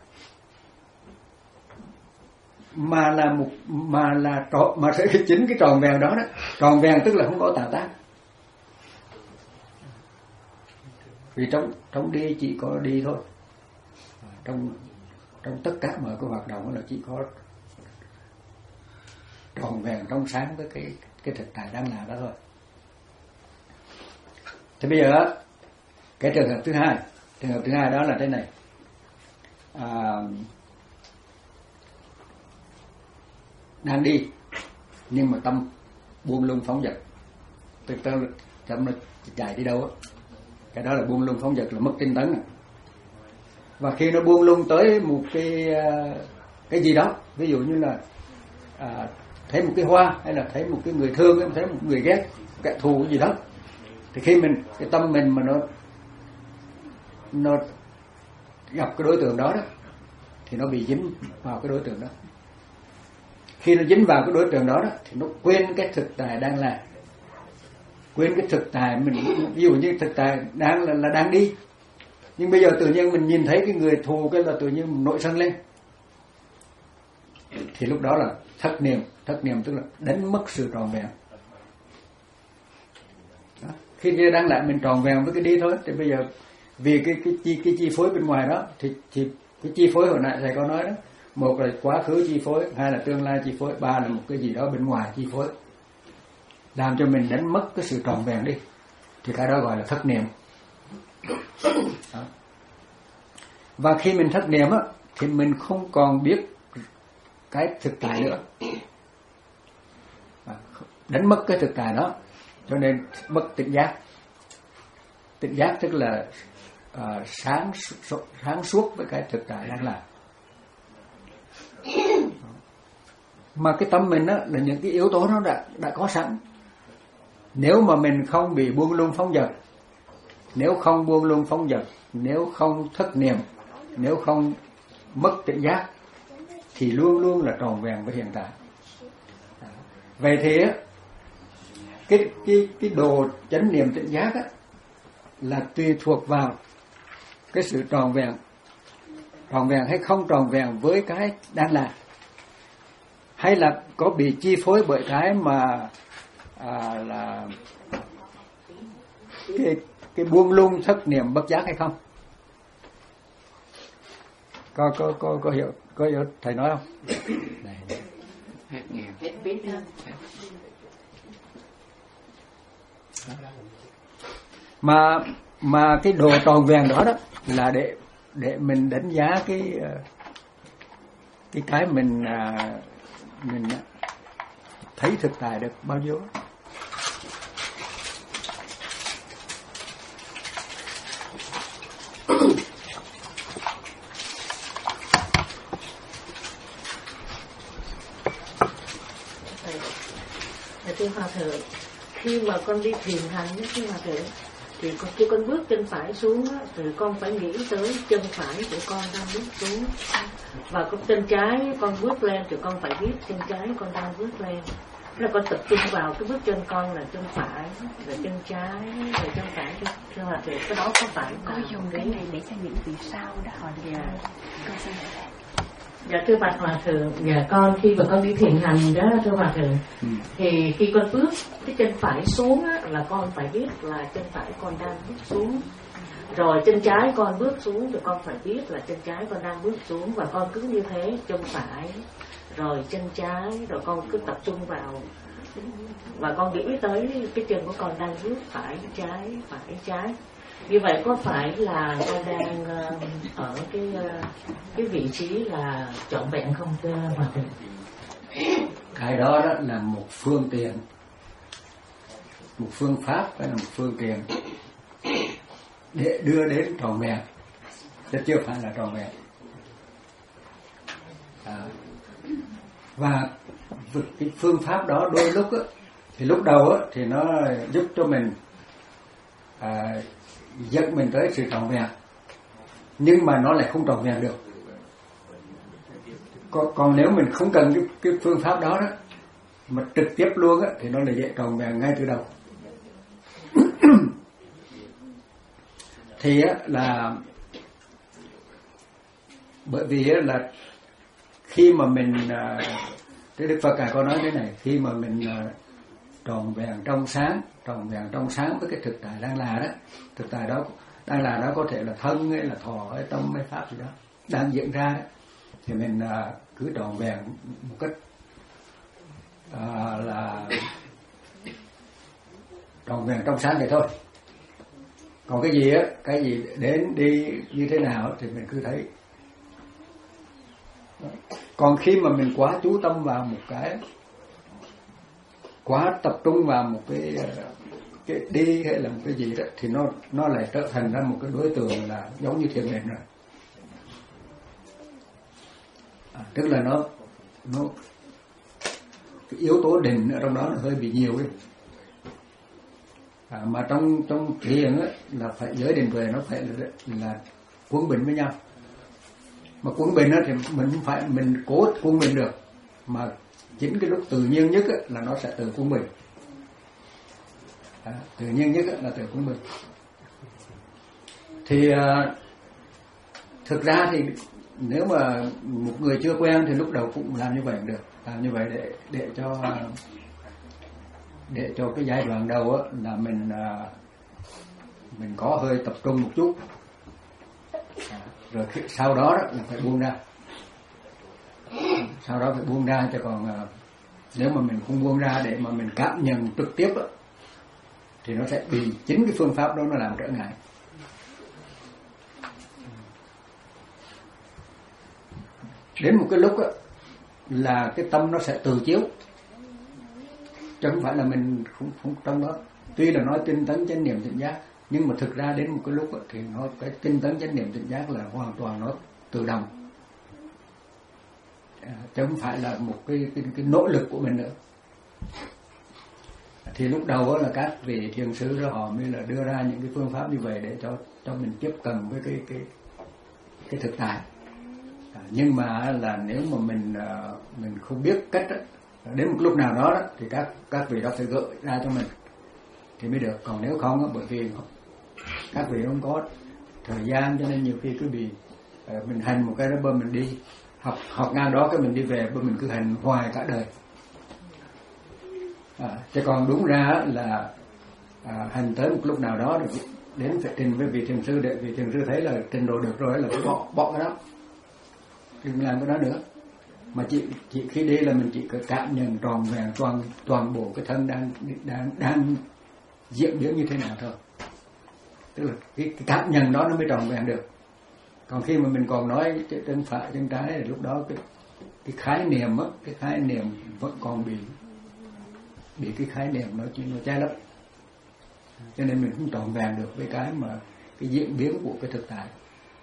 mà là một mà là trò, mà sẽ chính cái tròn vẹn đó đó, tròn vẹn tức là không có tà tác. Vì trong trong đi chỉ có đi thôi, trong trong tất cả mọi cái hoạt động là chỉ có tròn vẹn trong sáng với cái cái thực tại đang là đó thôi. Thì bây giờ cái trường hợp thứ hai, trường hợp thứ hai đó là thế này. À, đang đi nhưng mà tâm buông lung phóng dật, từ từ tâm nó chạy đi đâu á, cái đó là buông lung phóng dật, là mất tinh tấn. Và khi nó buông lung tới một cái cái gì đó, ví dụ như là à, thấy một cái hoa, hay là thấy một cái người thương, hay thấy một người ghét, kẻ thù cái gì đó, thì khi mình cái tâm mình mà nó nó gặp cái đối tượng đó đó thì nó bị dính vào cái đối tượng đó. Khi nó dính vào cái đối tượng đó đó thì nó quên cái thực tại đang là, quên cái thực tại mình. Ví dụ như thực tại đang là, là đang đi, nhưng bây giờ tự nhiên mình nhìn thấy cái người thù, cái là tự nhiên mình nổi sân lên, thì lúc đó là thất niệm. Thất niệm tức là đánh mất sự tròn vẹn. Đó. Khi kia đang lại mình tròn vẹn với cái đi thôi, thì bây giờ vì cái cái chi cái chi phối bên ngoài đó thì thì cái chi phối hồi nãy thầy có nói đó, một là quá khứ chi phối, hai là tương lai chi phối, ba là một cái gì đó bên ngoài chi phối, làm cho mình đánh mất cái sự tròn vẹn đi, thì cái đó gọi là thất niệm. Đó. Và khi mình thất niệm á thì mình không còn biết cái thực tại nữa, đánh mất cái thực tại đó, cho nên mất tỉnh giác. Tỉnh giác tức là uh, sáng sáng suốt với cái thực tại đang là. Mà cái tâm mình đó là những cái yếu tố nó đã đã có sẵn. Nếu mà mình không bị buông lung phóng dật, nếu không buông lung phóng dật, nếu không thất niệm, nếu không mất tỉnh giác, thì luôn luôn là tròn vẹn với hiện tại. Vậy thì cái cái cái đồ chánh niệm tỉnh giác á là tùy thuộc vào cái sự tròn vẹn, tròn vẹn hay không tròn vẹn với cái đang là, hay là có bị chi phối bởi cái mà à, là cái cái buông lung thất niệm bất giác hay không. Có có có có hiểu có hiểu thầy nói không? Này. Hết biết ha. Mà mà cái đồ tròn vẹn đó đó là để để mình đánh giá cái cái cái mình mình thấy thực tại được bao nhiêu. Thưa Hòa Thượng, khi mà con đi thiền hành với thưa Hòa Thượng, thì khi con bước chân phải xuống á, thì con phải nghĩ tới chân phải của con đang bước xuống, và con chân trái con bước lên thì con phải biết chân trái con đang bước lên. Là con tập trung vào cái bước chân con là chân phải, rồi chân trái, rồi chân phải. Thưa Hòa Thượng, cái đó có phải có dùng cái này để cho những vị sau đó hỏi được không? Con xin hỏi. Dạ thưa bạch Hòa Thượng, dạ con khi mà con đi thiền hành đó thưa Hòa Thượng, ừ. thì khi con bước cái chân phải xuống á, là con phải biết là chân phải con đang bước xuống, rồi chân trái con bước xuống thì con phải biết là chân trái con đang bước xuống, và con cứ như thế chân phải rồi chân trái, rồi con cứ tập trung vào và con nghĩ tới cái chân của con đang bước phải trái phải trái. Như vậy có phải là con đang uh, ở cái uh, cái vị trí là trọn vẹn không thưa Hòa Thượng? Cái đó đó là một phương tiện, một phương pháp, phải là một phương tiện để đưa đến trọn vẹn, chứ chưa phải là trọn vẹn. À, và cái phương pháp đó đôi lúc á, thì lúc đầu á, thì nó giúp cho mình à, dẫn mình tới sự trọn vẹn, nhưng mà nó lại không trọn vẹn được. Còn, còn nếu mình không cần cái, cái phương pháp đó đó mà trực tiếp luôn á, thì nó là dễ trọn vẹn ngay từ đầu. Thì á, là bởi vì á, là khi mà mình Thế Đức Phật Ngài có nói thế này, khi mà mình tròn vẹn trong sáng, tròn vẹn trong sáng với cái thực tại đang là đó, thực tại đó đang là đó có thể là thân hay là thọ hay tâm hay pháp gì đó đang diễn ra đó, thì mình cứ tròn vẹn một cách à, là tròn vẹn trong sáng vậy thôi. Còn cái gì á, cái gì đến đi như thế nào thì mình cứ thấy. Còn khi mà mình quá chú tâm vào một cái, quá tập trung vào một cái cái đi hay là một cái gì đó, thì nó nó lại trở thành ra một cái đối tượng là giống như thiền định rồi. À, tức là nó nó cái yếu tố định ở trong đó nó hơi bị nhiều ấy. À, mà trong trong thiền á là phải giới định tuệ nó phải là, là cuốn bình với nhau. Mà cuốn bình á thì mình không phải mình cố cuốn bình được, mà chính cái lúc tự nhiên nhất á, là nó sẽ tự cuốn bình. À, tự nhiên nhất á, là tự cuốn bình. Thì à, thực ra thì nếu mà một người chưa quen thì lúc đầu cũng làm như vậy cũng được, làm như vậy để để cho để cho cái giai đoạn đầu á, là mình à, mình có hơi tập trung một chút. À, rồi sau đó, đó là phải buông ra, sau đó phải buông ra. Chứ còn à, nếu mà mình không buông ra để mà mình cảm nhận trực tiếp đó, thì nó sẽ bị chính cái phương pháp đó nó làm trở ngại. Đến một cái lúc đó, là cái tâm nó sẽ tự chiếu, chứ không phải là mình không, không trong đó. Tuy là nói tinh tấn chánh niệm tỉnh giác, nhưng mà thực ra đến một cái lúc đó, thì nó cái tinh tấn chánh niệm tỉnh giác là hoàn toàn nó tự động, à, chứ không phải là một cái, cái, cái nỗ lực của mình nữa. Thì lúc đầu là các vị thiền sư đó họ mới là đưa ra những cái phương pháp như vậy để cho cho mình tiếp cận với cái cái cái thực tại. À, nhưng mà là nếu mà mình mình không biết cách đó, đến một lúc nào đó, đó thì các các vị đó phải gợi ra cho mình thì mới được. Còn nếu không đó, bởi vì các vị không có thời gian cho nên nhiều khi cứ bị uh, mình hành một cái đó bơ mình đi học học ngang đó cái mình đi về bơ mình cứ hành hoài cả đời. À, chứ còn đúng ra là à, hành tới một lúc nào đó được đến phải trình với vị thiền sư để vị thiền sư thấy là trình độ được rồi là phải bỏ bỏ cái đó, đừng làm cái đó nữa. Mà chỉ chỉ khi đi là mình chỉ có cảm nhận tròn vẹn toàn toàn bộ cái thân đang đang đang diễn biến như thế nào thôi. Tức là cái, cái cảm nhận đó nó mới tròn vẹn được. Còn khi mà mình còn nói chân phải chân trái thì lúc đó cái cái khái niệm á, cái khái niệm vẫn còn bị bị cái khái niệm nó chỉ nó trái lấp, cho nên mình không trọn vẹn được với cái mà cái diễn biến của cái thực tại.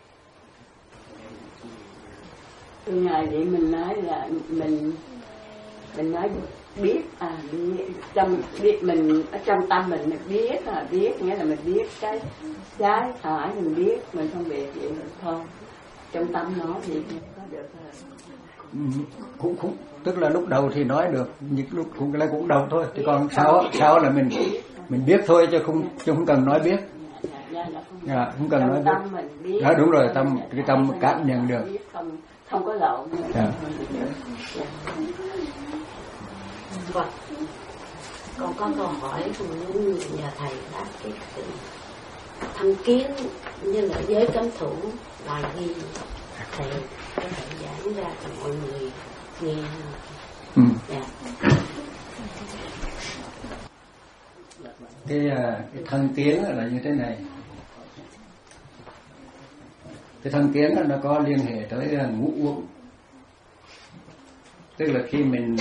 Ngài vậy mình nói là mình mình nói biết à biết trong biết mình ở trong tâm mình mình biết à biết nghĩa là mình biết cái trái phải mình biết mình không biết vậy thôi, trong tâm nó thì có được rồi. Cũng cũng tức là lúc đầu thì nói được, những lúc cũng là cũng đầu thôi, chứ còn sau sau là mình mình biết thôi chứ không chứ không cần nói biết. À, không cần nói biết. Đó đúng rồi, tâm cái tâm cảm nhận được. Không không có lộn. Vâng. Con có câu hỏi muốn nhờ thầy đáp cái thăng kiến như là giới cấm thủ bài ghi, thầy có thể giảng ra cho mọi người nghe. Ừ. Dạ. Cái, cái thân kiến là như thế này. Cái thân kiến nó có liên hệ tới ngũ uẩn. Tức là khi mình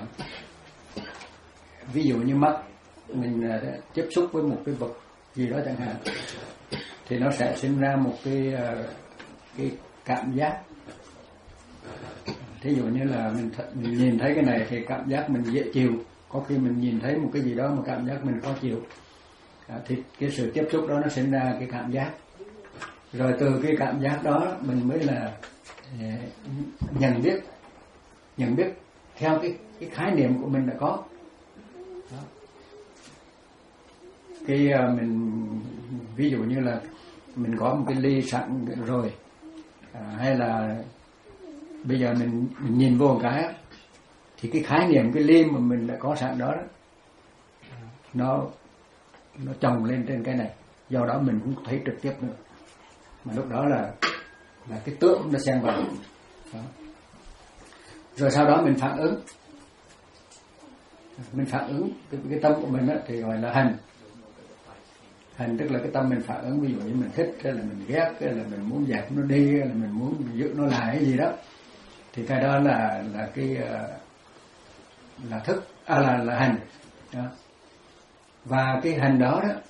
ví dụ như mắt mình tiếp xúc với một cái vật gì đó chẳng hạn, thì nó sẽ sinh ra một cái cái cảm giác. thí dụ như là mình, th- mình nhìn thấy cái này thì cảm giác mình dễ chịu, có khi mình nhìn thấy một cái gì đó mà cảm giác mình khó chịu, à, thì cái sự tiếp xúc đó nó sinh ra cái cảm giác, rồi từ cái cảm giác đó mình mới là nhận biết nhận biết theo cái cái khái niệm của mình đã có. Đó. Cái uh, mình ví dụ như là mình có một cái ly sẵn rồi, à, hay là bây giờ mình, mình nhìn vô một cái thì cái khái niệm cái ly mà mình đã có sẵn đó, đó nó nó chồng lên trên cái này, do đó mình cũng thấy trực tiếp nữa, mà lúc đó là là cái tượng nó xen vào. Đó. Rồi sau đó mình phản ứng mình phản ứng cái, cái tâm của mình đó, thì gọi là hành. Hành tức là cái tâm mình phản ứng, ví dụ như mình thích hay là mình ghét, hay là mình muốn dẹp nó đi, hay là mình muốn giữ nó lại cái gì đó, thì cái đó là là cái là thức, à là là hành. Đó. Và cái hành đó đó,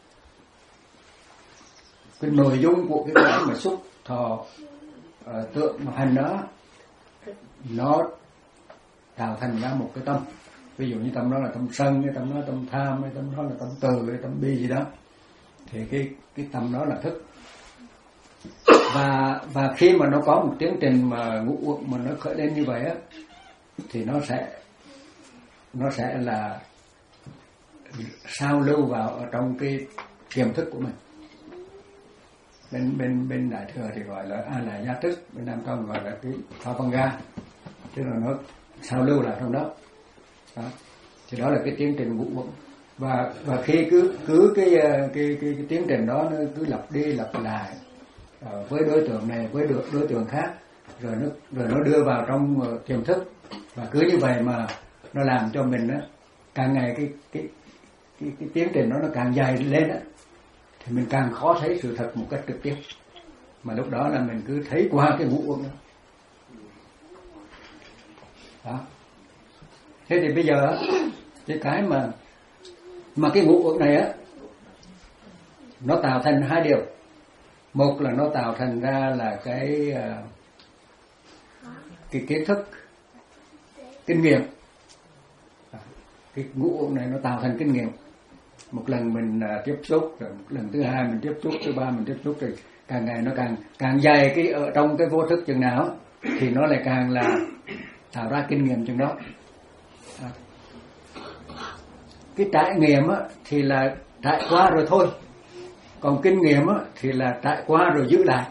cái nội dung của cái cái mà xúc thọ uh, tượng mà hành đó, nó tạo thành ra một cái tâm. Ví dụ như tâm đó là tâm sân, cái tâm đó là tâm tham, cái tâm đó là tâm từ, cái tâm bi gì đó, thì cái cái tâm đó là thức. Và và khi mà nó có một tiến trình mà ngũ uẩn mà nó khởi lên như vậy á, thì nó sẽ nó sẽ là sao lưu vào ở trong cái tiềm thức của mình. Bên bên bên Đại Thừa thì gọi là a la gia thức, bên Nam Tông gọi là cái Phapanga, tức là nó sao lưu lại trong đó. Đó. Thì đó là cái tiến trình ngũ uẩn. Và và khi cứ cứ cái cái cái, cái, cái tiến trình đó nó cứ lặp đi lặp lại uh, với đối tượng này với đối, đối tượng khác, rồi nó rồi nó đưa vào trong uh, tiềm thức, và cứ như vậy mà nó làm cho mình á, càng ngày cái cái cái, cái tiến trình đó nó càng dài lên á, thì mình càng khó thấy sự thật một cách trực tiếp, mà lúc đó là mình cứ thấy qua cái ngũ uẩn đó. Đó. Thế thì bây giờ cái cái mà mà cái ngũ uẩn này á, nó tạo thành hai điều. Một là nó tạo thành ra là cái cái kiến thức, kinh nghiệm. Cái ngũ uẩn này nó tạo thành kinh nghiệm. Một lần mình tiếp xúc, rồi một lần thứ hai mình tiếp xúc, thứ ba mình tiếp xúc, thì càng ngày nó càng càng dày cái ở trong cái vô thức chừng nào thì nó lại càng là tạo ra kinh nghiệm chừng đó. À. Cái trải nghiệm á, thì là trải qua rồi thôi, còn kinh nghiệm á, thì là trải qua rồi giữ lại.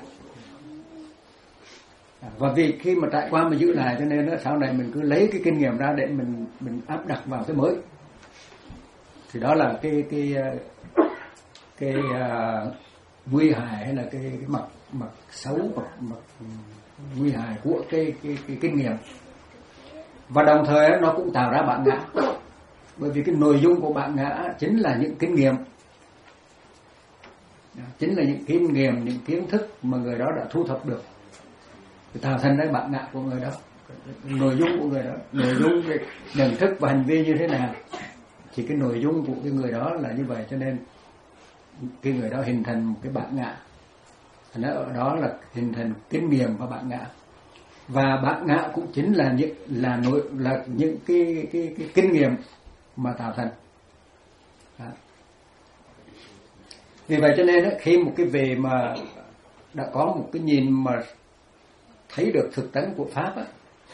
À, và vì khi mà trải qua mà giữ lại cho nên á, sau này mình cứ lấy cái kinh nghiệm ra để mình mình áp đặt vào cái mới. Thì đó là cái cái cái uh, nguy hại hay là cái, cái mặt mặt xấu, mặt mặt nguy hại của cái cái cái kinh nghiệm. Và đồng thời nó cũng tạo ra bản ngã, bởi vì cái nội dung của bản ngã chính là những kinh nghiệm, chính là những kinh nghiệm, những kiến thức mà người đó đã thu thập được, thì tạo thành ra bản ngã của người đó, nội dung của người đó, nội dung về nhận thức và hành vi như thế nào, thì cái nội dung của cái người đó là như vậy, cho nên cái người đó hình thành một cái bản ngã. Nó ở đó là hình thành kinh nghiệm và bản ngã. Và bản ngã cũng chính là những là nội là những cái cái cái kinh nghiệm mà tạo thành. Đó. Vì vậy cho nên đó, khi một cái vị mà đã có một cái nhìn mà thấy được thực tánh của pháp á,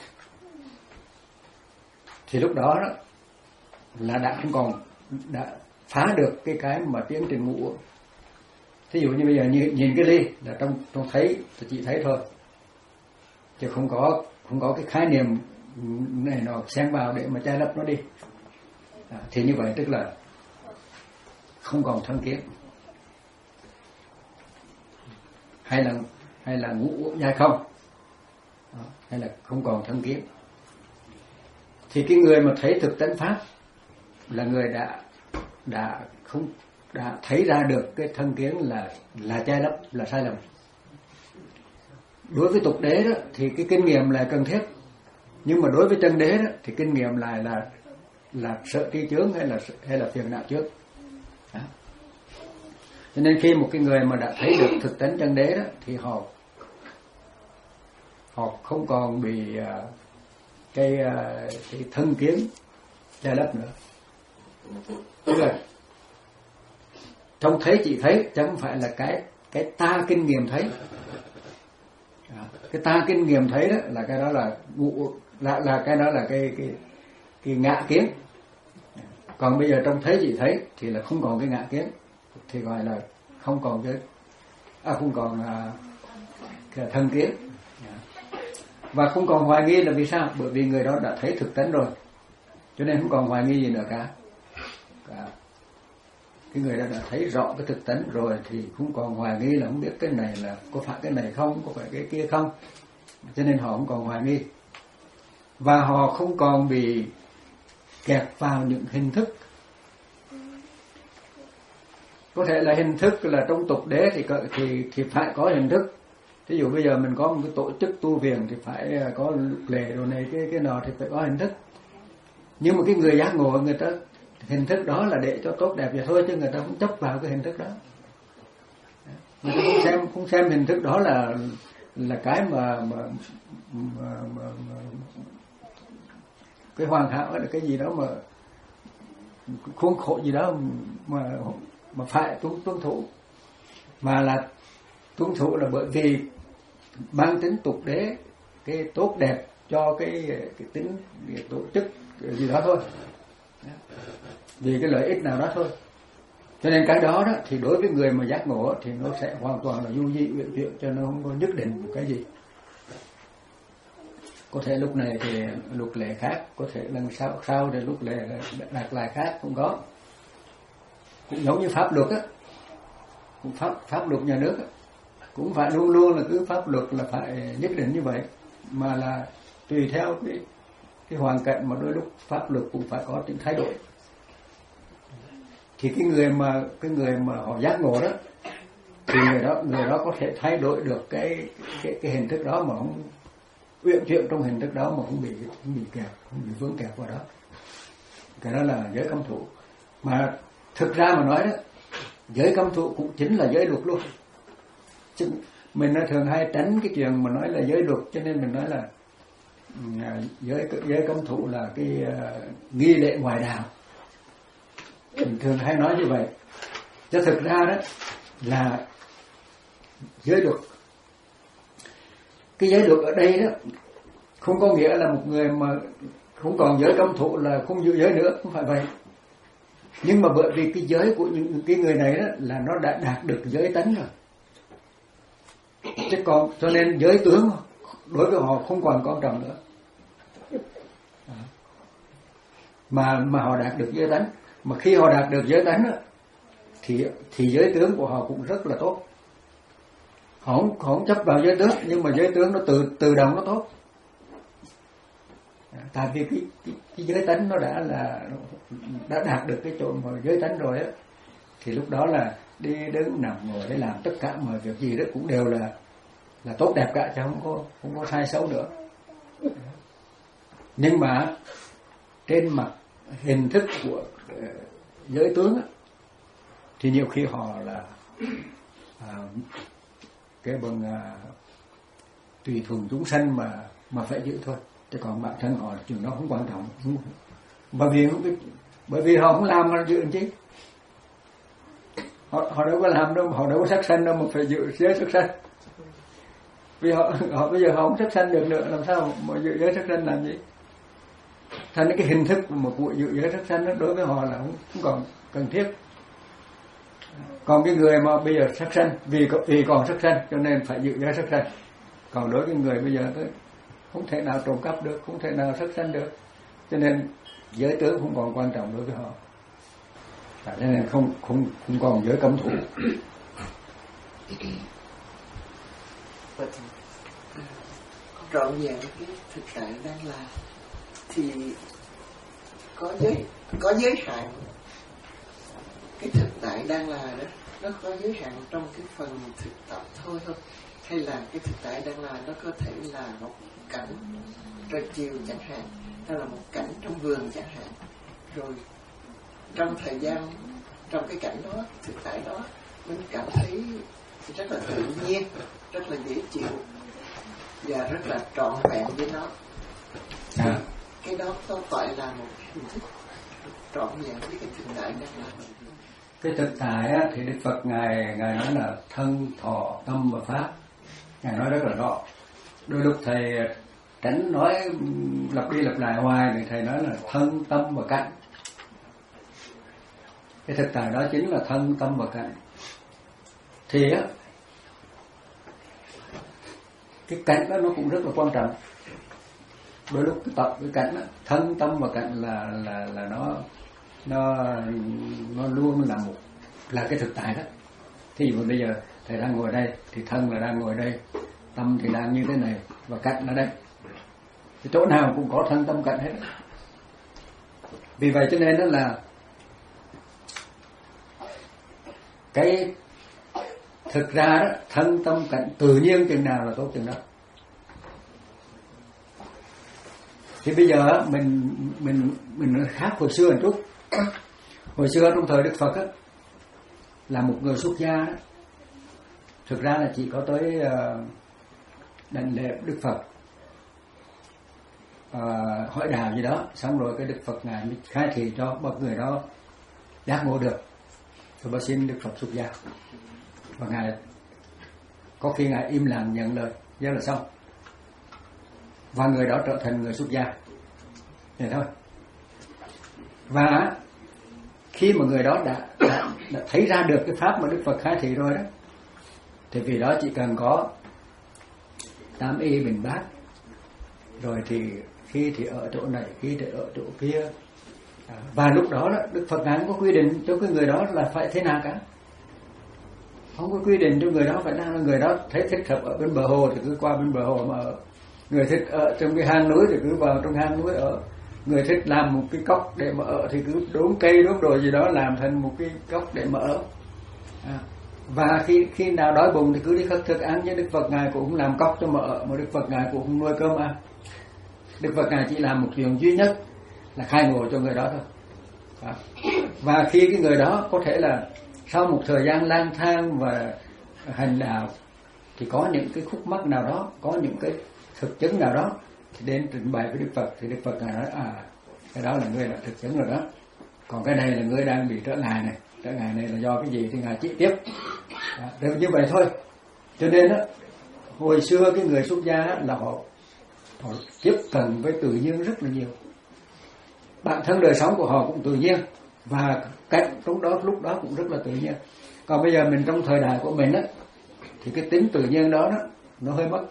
thì lúc đó, đó là đã không còn, đã phá được cái cái mà tiến trình ngũ uẩn. Thí dụ như bây giờ nhìn, nhìn cái ly là trong trong thấy thì chỉ thấy thôi, chứ không có không có cái khái niệm này nó xen vào để mà che lấp nó đi. À, thì như vậy tức là không còn thân kiến, hay là hay là ngũ uẩn giai không, à, hay là không còn thân kiến. Thì cái người mà thấy thực tánh pháp là người đã đã không đã thấy ra được cái thân kiến là là che lấp, là sai lầm. Đối với tục đế đó thì cái kinh nghiệm là cần thiết, nhưng mà đối với chân đế đó thì kinh nghiệm lại là là sợ tri chướng hay là hay là phiền não trước. Đó. Cho nên khi một cái người mà đã thấy được thực tánh chân đế đó thì họ họ không còn bị uh, cái, uh, cái thân kiến che lấp nữa. Tức là trông thấy chỉ thấy, chứ không phải là cái cái ta kinh nghiệm thấy. À, cái ta kinh nghiệm thấy đó là cái đó là là là cái đó là cái cái cái ngã kiến. Còn bây giờ trông thấy chỉ thấy thì là không còn cái ngã kiến, thì gọi là không còn cái à, không còn à, cái thân kiến. Và không còn hoài nghi là vì sao? Bởi vì người đó đã thấy thực tánh rồi, cho nên không còn hoài nghi gì nữa cả. cả. Cái người đó đã thấy rõ cái thực tánh rồi thì không còn hoài nghi là không biết cái này là có phải cái này không, có phải cái kia không, cho nên họ không còn hoài nghi. Và họ không còn bị kẹt vào những hình thức. Có thể là hình thức là trong tục đế thì thì thì phải có hình thức. Ví dụ bây giờ mình có một cái tổ chức tu viện thì phải có lệ đồ này cái cái nọ thì phải có hình thức. Nhưng mà cái người giác ngộ người ta hình thức đó là để cho tốt đẹp vậy thôi, chứ người ta không chấp vào cái hình thức đó. Người ta không xem không xem hình thức đó là là cái mà mà, mà, mà, mà cái hoàn hảo là cái gì đó mà khuôn khổ gì đó mà mà phải tuân tuân thủ, mà là tuân thủ là bởi vì mang tính tục đế, cái tốt đẹp cho cái cái tính cái tổ chức cái gì đó thôi, vì cái lợi ích nào đó thôi. Cho nên cái đó đó thì đối với người mà giác ngộ thì nó sẽ hoàn toàn là du di uyển chuyển, cho nó không có nhất định một cái gì. Có thể lúc này thì luật lệ khác, có thể lần sau sau thì luật lệ đặt lại khác, cũng có. Cũng giống như pháp luật á, cũng pháp pháp luật nhà nước á, cũng phải luôn luôn là cứ pháp luật là phải nhất định như vậy, mà là tùy theo cái cái hoàn cảnh mà đôi lúc pháp luật cũng phải có những thay đổi. Thì cái người mà cái người mà họ giác ngộ đó thì người đó người đó có thể thay đổi được cái cái cái hình thức đó mà không uyển chuyển trong hình thức đó mà không bị không bị kẹt, không bị vướng kẹt vào đó. Cái đó là giới cấm thủ. Mà thực ra mà nói đó, giới cấm thủ cũng chính là giới luật luôn. Chứ mình thường hay tránh cái chuyện mà nói là giới luật, cho nên mình nói là giới giới cấm thủ là cái uh, nghi lễ ngoại đạo. Mình thường hay nói như vậy. Chứ thực ra đó là giới luật. Cái giới luật ở đây đó không có nghĩa là một người mà không còn giới cấm thủ là không giữ giới nữa, không phải vậy. Nhưng mà bởi vì cái giới của những cái người này đó là nó đã đạt được giới tánh rồi. Chứ còn cho nên giới tướng đối với họ không còn quan trọng nữa. Mà mà họ đạt được giới tánh, mà khi họ đạt được giới tánh đó, thì thì giới tướng của họ cũng rất là tốt. Họ không, họ không chấp vào giới tướng, nhưng mà giới tướng nó tự tự động nó tốt. Tại vì cái, cái, cái giới tánh nó đã là đã đạt được cái chỗ mà giới tánh rồi á, thì lúc đó là đi đứng nằm ngồi để làm tất cả mọi việc gì đó cũng đều là là tốt đẹp cả, chứ không có không có sai xấu nữa. Nhưng mà trên mặt hình thức của uh, giới tướng á, thì nhiều khi họ là uh, cái bằng uh, tùy thuận chúng sanh mà mà phải giữ thôi, chứ còn bản thân họ chuyện đó không quan trọng. Không, bởi vì không biết, bởi vì họ không làm mà giữ làm chi? Họ họ đâu có làm đâu, họ đâu có sát sanh đâu mà phải giữ giới sát sanh. Vì họ họ bây giờ họ không sát sanh được nữa, làm sao mà giữ giới sát sanh làm gì? Thành cái hình thức mà của giữ giới sát sanh đó đối với họ là không, không còn cần thiết. Còn cái người mà bây giờ sát sanh vì vì còn sát sanh cho nên phải giữ giới sát sanh. Còn đối với người bây giờ tới không thể nào trộm cắp được, không thể nào sát sanh được, cho nên giới tướng không còn quan trọng đối với họ. Cho nên không không không còn giới cấm thủ. Trọn vẹn cái thực tại đang là thì có giới có giới hạn. Cái thực tại đang là đó nó có giới hạn trong cái phần thực tập thôi thôi, hay là cái thực tại đang là nó có thể là một cảnh trời chiều chẳng hạn, hay là một cảnh trong vườn chẳng hạn, rồi trong thời gian trong cái cảnh đó, thực tại đó mình cảm thấy rất là tự nhiên, rất là dễ chịu, và rất là trọn vẹn với nó. À. Cái đó có gọi là một hình thức trọn vẹn với cái thực tại đang là. Cái thực tại á, thì Đức Phật ngài ngài nói là thân, thọ, tâm và pháp. Ngài nói rất là rõ. Đôi lúc thầy tránh nói lặp đi lặp lại hoài thì thầy nói là thân, tâm và cảnh. Cái thực tại đó chính là thân, tâm và cảnh. Thì á, cái cảnh đó nó cũng rất là quan trọng. Đôi lúc cái tập cái cảnh đó, thân, tâm và cảnh là là là nó nó nó luôn là một là cái thực tại đó. Thí dụ bây giờ thầy đang ngồi đây thì thân là đang ngồi đây, tâm thì đang như thế này và cảnh là đây. Thì chỗ nào cũng có thân tâm cảnh hết. Vì vậy cho nên đó là cái thực ra đó, thân tâm cảnh tự nhiên chừng nào là tốt chừng đó. Thì bây giờ mình mình mình khác hồi xưa một chút. Hồi xưa trong thời Đức Phật á, là một người xuất gia đó, thực ra là chỉ có tới uh, đảnh lễ Đức Phật, uh, hỏi đạo gì đó, xong rồi cái Đức Phật ngài mới khai thị cho một người đó giác ngộ được, rồi bà xin Đức Phật xuất gia. Và ngài có khi ngài im lặng nhận lời, vậy là xong. Và người đó trở thành người xuất gia. Vậy thôi. Và khi mà người đó đã, đã, đã thấy ra được cái pháp mà Đức Phật khai thị rồi đó, thì vì đó chỉ cần có tam y bình bát, rồi thì khi thì ở chỗ này, khi thì ở chỗ kia. Và lúc đó, đó Đức Phật ngài không có quy định cho cái người đó là phải thế nào cả. Không có quy định cho người đó phải là người đó thấy thích hợp ở bên bờ hồ thì cứ qua bên bờ hồ mà ở. Người thích ở trong cái hang núi thì cứ vào trong hang núi ở. Người thích làm một cái cốc để mà ở thì cứ đốn cây đốn đồ gì đó làm thành một cái cốc để mà ở. À. Và khi khi nào đói bụng thì cứ đi khất thực ăn, chứ Đức Phật ngài cũng không làm cốc cho mà ở, mà Đức Phật ngài cũng không nuôi cơm ăn. Đức Phật ngài chỉ làm một chuyện duy nhất là khai ngộ cho người đó thôi. À. Và khi cái người đó có thể là sau một thời gian lang thang và hành đạo thì có những cái khúc mắc nào đó, có những cái thực chứng nào đó thì đến trình bày với Đức Phật, thì Đức Phật ngài nói à cái đó là ngươi đã thực chứng rồi đó, còn cái này là ngươi đang bị trở ngại này, trở ngại này là do cái gì thì ngài chỉ tiếp. À, được như vậy thôi. Cho nên đó, hồi xưa cái người xuất gia là họ họ tiếp cận với tự nhiên rất là nhiều. Bản thân đời sống của họ cũng tự nhiên và cách lúc đó lúc đó cũng rất là tự nhiên. Còn bây giờ mình trong thời đại của mình á thì cái tính tự nhiên đó, đó nó hơi mất.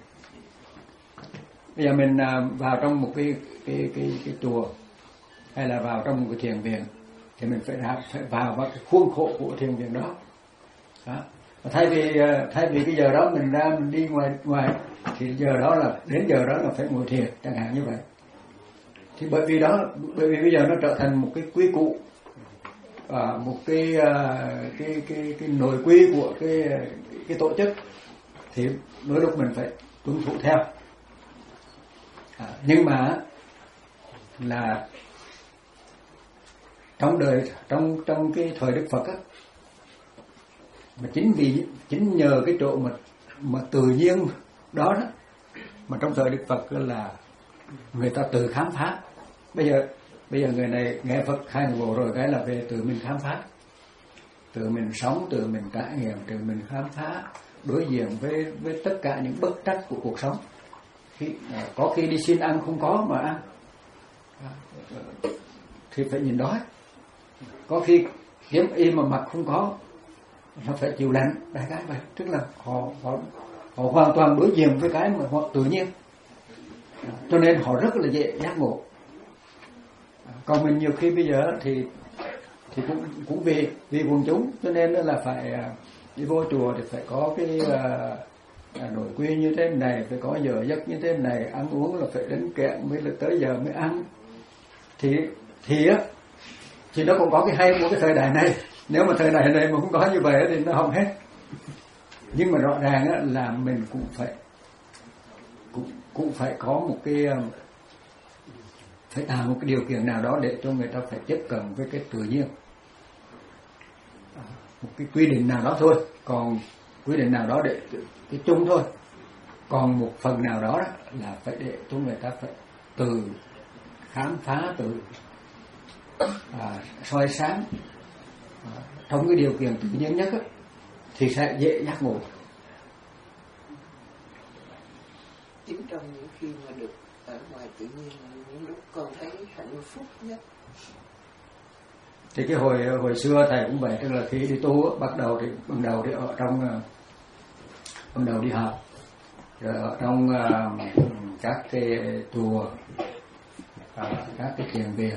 Bây giờ mình vào trong một cái cái cái cái chùa hay là vào trong một cái thiền viện thì mình phải ra, phải vào vào cái khuôn khổ của thiền viện đó. Đó. Và thay vì thay vì cái giờ đó mình ra mình đi ngoài ngoài thì giờ đó là đến giờ đó là phải ngồi thiền chẳng hạn như vậy. Thì bởi vì đó bởi vì bây giờ nó trở thành một cái quy củ, à, một cái, cái cái cái nội quy của cái cái tổ chức, thì đôi lúc mình phải tuân thủ theo. À, nhưng mà là trong đời trong trong cái thời Đức Phật á, mà chính vì chính nhờ cái chỗ mà mà tự nhiên đó đó mà trong thời Đức Phật là người ta tự khám phá. Bây giờ bây giờ người này nghe Phật khai ngộ rồi cái là về tự mình khám phá, tự mình sống, tự mình trải nghiệm, tự mình khám phá, đối diện với với tất cả những bất trắc của cuộc sống. Khi, à, có khi đi xin ăn không có mà ăn à, thì phải nhìn đói. Có khi kiếm y mà mặc không có nó phải chịu lạnh, đại cái vậy. Tức là họ họ họ hoàn toàn đối diện với cái mà họ tự nhiên, à, cho nên họ rất là dễ giác ngộ. À, còn mình nhiều khi bây giờ thì thì cũng cũng vì vì quần chúng cho nên là phải đi vô chùa thì phải có cái À, nội quy như thế này, phải có giờ giấc như thế này, ăn uống là phải đến kẹn mới là tới giờ mới ăn. Thì thì á thì nó cũng có cái hay của cái thời đại này. Nếu mà thời đại này mà không có như vậy thì nó không hết. Nhưng mà rõ ràng á là mình cũng phải cũng cũng phải có một cái phải tạo một cái điều kiện nào đó để cho người ta phải tiếp cận với cái tự nhiên. Một cái quy định nào đó thôi, còn quy định nào đó để cái chung thôi. Còn một phần nào đó, đó là phải để cho người ta phải từ khám phá, từ à, soi sáng à, trong cái điều kiện tự nhiên nhất đó, thì sẽ dễ giác ngộ. Chính trong những khi mà được ở ngoài tự nhiên là những lúc con thấy hạnh phúc nhất. Thì cái hồi hồi xưa thầy cũng vậy, tức là khi đi tu bắt đầu thì ban đầu thì ở trong ban đầu đi học, rồi ở trong uh, các cái chùa, uh, các cái thiền viện.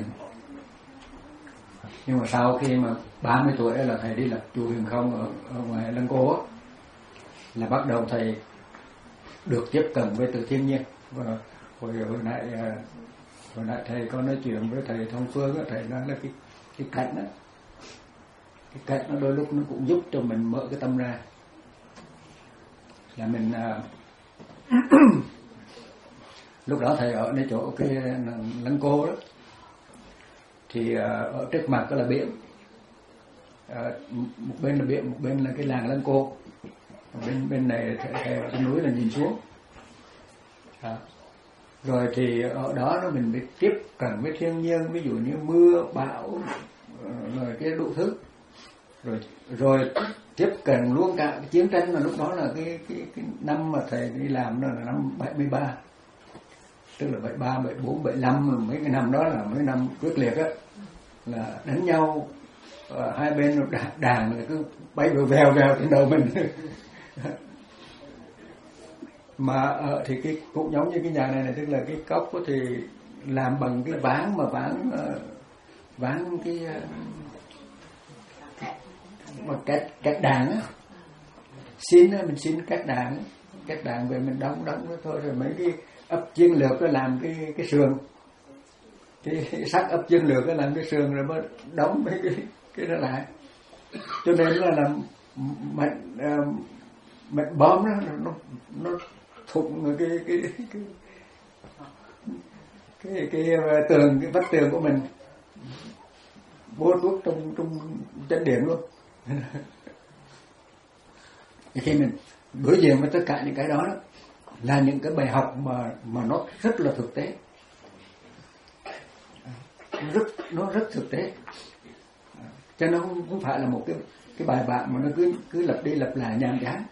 Nhưng mà sau khi mà ba mươi tuổi là thầy đi lập chùa Huyền Không ở, ở ngoài Lăng Cô, là bắt đầu thầy được tiếp cận với tự thiên nhiên. Và hồi hồi nãy hồi nãy thầy có nói chuyện với thầy Thông Phương, thầy nói là cái cái cảnh đó, cái cảnh nó đôi lúc nó cũng giúp cho mình mở cái tâm ra, là mình uh, lúc đó thầy ở nơi chỗ cái Lăng Cô đó, thì uh, ở trước mặt đó là biển, uh, một bên là biển, một bên là cái làng Lăng Cô, bên bên này cái núi là nhìn xuống. À, rồi thì ở đó nó mình mới tiếp cận với thiên nhiên, ví dụ như mưa bão rồi cái đủ thứ, rồi rồi tiếp cận luôn cả cái chiến tranh. Mà lúc đó là cái cái cái năm mà thầy đi làm đó là năm bảy mươi ba, tức là bảy ba, bảy bốn, bảy lăm, mấy cái năm đó là mấy năm quyết liệt á, là đánh nhau à, hai bên đàn, đàn cứ bay vèo vèo vèo trên đầu mình. Mà uh, thì cái cũng giống như cái nhà này này, tức là cái cốc thì làm bằng cái ván, mà ván uh, ván cái uh, mà cách cách đàn á, xin á, mình xin cách đàn, cách đàn về mình đóng đóng nó thôi. Rồi mấy cái ấp chiến lược nó làm cái cái sườn, cái, cái sắt ấp chiến lược nó làm cái sườn, rồi mới đóng mấy cái cái đó lại. Cho nên là làm mệnh uh, mệnh bom đó, nó nó thủng cái cái cái cái, cái, cái tường, cái vách tường của mình, bố thuốc trong trong chân điện luôn. Khi mình đối diện với tất cả những cái đó, đó là những cái bài học mà mà nó rất là thực tế, nó rất nó rất thực tế, cho nó không, không phải là một cái cái bài bản mà nó cứ cứ lặp đi lặp lại nhàm chán.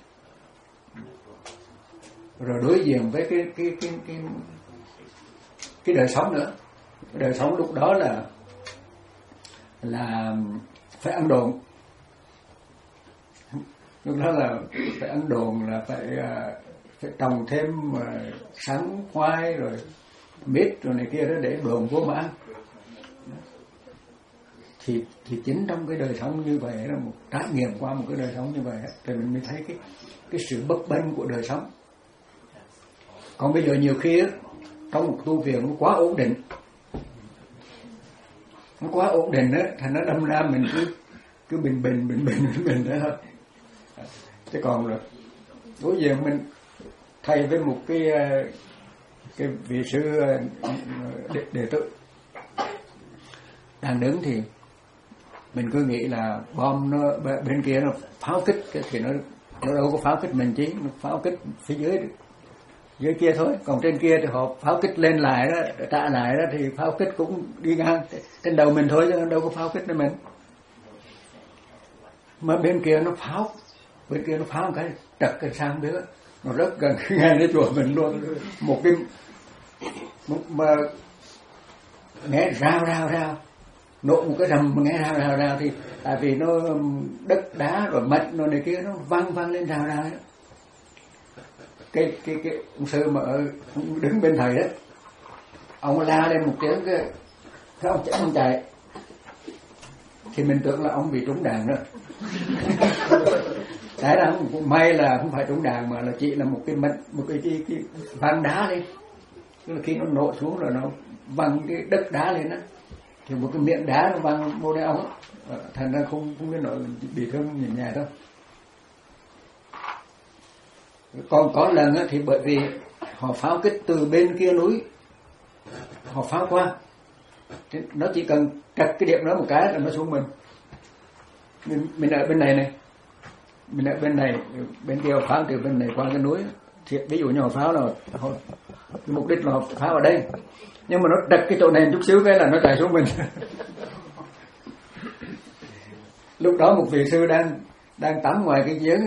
Rồi đối diện với cái cái cái cái cái đời sống nữa, đời sống lúc đó là là phải ăn đồn, lúc đó là phải ăn đồn, là phải phải trồng thêm sắn khoai rồi mít rồi này kia đó để đồn vô mà ăn. Thì thì chính trong cái đời sống như vậy, là một trải nghiệm qua một cái đời sống như vậy thì mình mới thấy cái cái sự bấp bênh của đời sống. Còn bây giờ nhiều khi đó, trong một tu viện nó quá ổn định, nó quá ổn định đó, thành nó đâm ra mình cứ cứ bình bình bình bình bình bình đó thôi. Chứ còn rồi đối diện mình thầy với một cái cái vị sư đệ, đệ tử đang đứng, thì mình cứ nghĩ là bom nó bên kia nó pháo kích, thì nó nó đâu có pháo kích mình chứ, nó pháo kích phía dưới dưới kia thôi. Còn trên kia thì họ pháo kích lên lại đó, trả lại đó, thì pháo kích cũng đi ngang trên đầu mình thôi, chứ đâu có pháo kích lên mình. Mà bên kia nó pháo, bên kia nó pháo một cái trật cái sang biết đó, nó rất gần ngay đến chùa mình luôn. Một cái một, mà nghe rao rao rao, nổ một cái rầm mà nghe rao rao rao, thì tại vì nó đất đá rồi mạch rồi này kia nó văng văng lên rao rao đó. Cái cái cái ông sư mà ở đứng bên thầy đó, ông la lên một tiếng, cái cái ông chạy ông chạy, thì mình tưởng là ông bị trúng đạn rồi. Tại là cũng may là không phải trúng đạn, mà là chỉ là một cái mạch, một cái cái, cái văng đá lên. Tức là khi nó nổ xuống rồi nó văng cái đất đá lên đó, thì một cái miệng đá nó văng vô đây ông, thành ra không không biết nổi, bị thương nhẹ nhẹ đâu. Còn có lần á, thì bởi vì họ pháo kích từ bên kia núi, họ pháo qua, nó chỉ cần trật cái điểm đó một cái là nó xuống mình. Mình, mình ở bên này này, mình ở bên này, bên kia pháo từ bên này qua cái núi, thiệt, ví dụ như hộp pháo là cái mục đích là hộp pháo ở đây, nhưng mà nó đặt cái chỗ này chút xíu cái là nó chạy xuống mình. Lúc đó một vị sư đang đang tắm ngoài cái giếng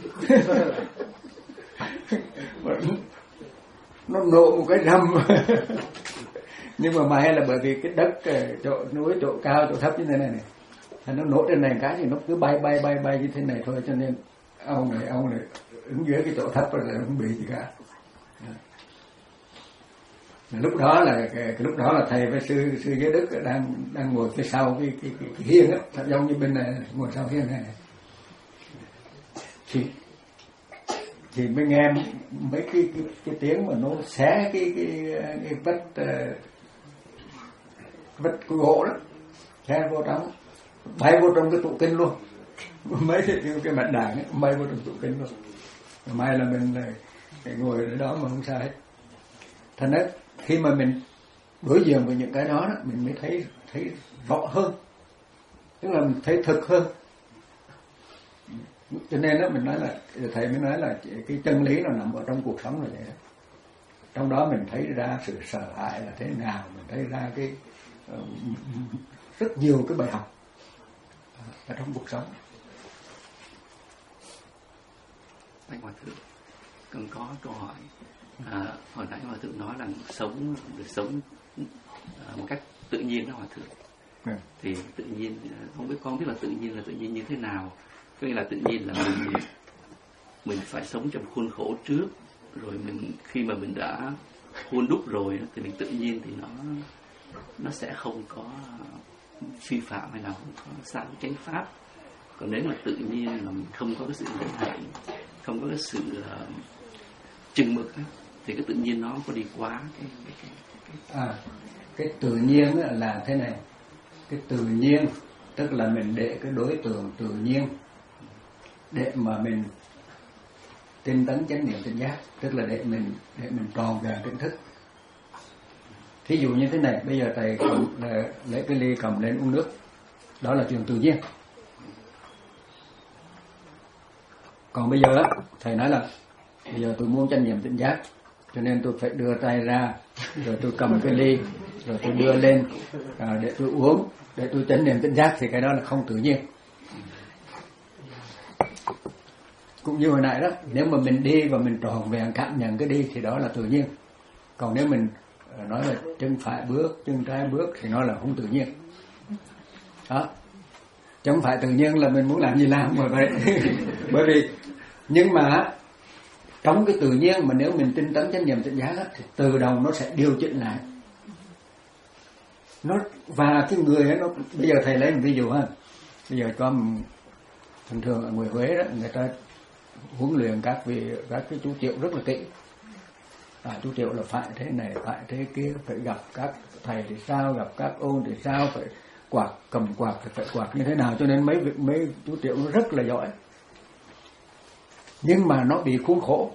nó nổ một cái rầm. Nhưng mà may là bởi vì cái đất chỗ núi, chỗ cao, chỗ thấp như thế này này, nó nổ trên này cái thì nó cứ bay bay bay bay như thế này thôi, cho nên ông này ông này đứng dưới cái chỗ thấp rồi là không bị gì cả. Lúc đó là cái, cái lúc đó là thầy với sư sư Giới Đức đang đang ngồi phía sau cái cái, cái, cái hiên á, giống như bên này ngồi sau hiên này, thì thì mới nghe mấy cái cái, cái tiếng mà nó xé cái cái cái vách uh, vách cái gỗ đó, xé vô trong, bay vô trong cái tụ kinh luôn, mấy cái cái mặt đàn ấy, bay vô trong tụ kinh luôn. May là mình ngồi ở đó mà không sao hết. Thành ra khi mà mình đối diện với những cái đó, đó mình mới thấy thấy rõ hơn, tức là mình thấy thực hơn. Cho nên đó mình nói là thầy mới nói là cái chân lý nó nằm ở trong cuộc sống là vậy đó. Trong đó mình thấy ra sự sợ hãi là thế nào, mình thấy ra cái uh, rất nhiều cái bài học ở trong cuộc sống. Bạch Hòa Thượng, cần có câu hỏi. À, hồi nãy Hòa Thượng nói là sống được sống à, một cách tự nhiên đó Hòa Thượng. Ừ. Thì tự nhiên, không biết con biết là tự nhiên là tự nhiên như thế nào? Có nghĩa là tự nhiên là mình mình phải sống trong khuôn khổ trước, rồi mình khi mà mình đã khuôn đúc rồi thì mình tự nhiên thì nó nó sẽ không có phi phạm hay nào không có sai chánh pháp. Còn nếu mà tự nhiên là mình không có cái sự lợi hại, không có cái sự uh, chừng mực ấy, thì cái tự nhiên nó có đi quá cái cái cái, cái... À, cái tự nhiên là thế này. Cái tự nhiên tức là mình để cái đối tượng tự nhiên để mà mình tinh tấn chánh niệm tỉnh giác, tức là để mình để mình tròn vẹn tỉnh thức. Thí dụ như thế này, bây giờ thầy cầm, lấy cái ly cầm lên uống nước, đó là chuyện tự nhiên. Còn bây giờ thầy nói là bây giờ tôi muốn chánh niệm tỉnh giác, cho nên tôi phải đưa tay ra, rồi tôi cầm cái ly, rồi tôi đưa lên à, để tôi uống, để tôi chánh niệm tỉnh giác, thì cái đó là không tự nhiên. Cũng như hồi nãy đó, nếu mà mình đi và mình tròn vẹn cảm nhận cái đi thì đó là tự nhiên. Còn nếu mình nói là chân phải bước, chân trái bước thì nó là không tự nhiên. Đó. Chứ không phải tự nhiên là mình muốn làm gì làm mà vậy. Bởi vì nhưng mà trong cái tự nhiên mà nếu mình tinh tấn chánh niệm tỉnh giác thì tự động nó sẽ điều chỉnh lại. Nó và cái người ấy, nó bây giờ thầy lấy một ví dụ ha. Bây giờ cho thường thường ở người Huế đó, người ta huấn luyện các vị các cái chú triệu rất là kỹ. À, chú triệu là phải thế này, phải thế kia, phải gặp các thầy thì sao, gặp các ôn thì sao, phải quạt cầm quạt thì phải quạt như thế nào, cho nên mấy mấy chú triệu nó rất là giỏi. Nhưng mà nó bị khuôn khổ.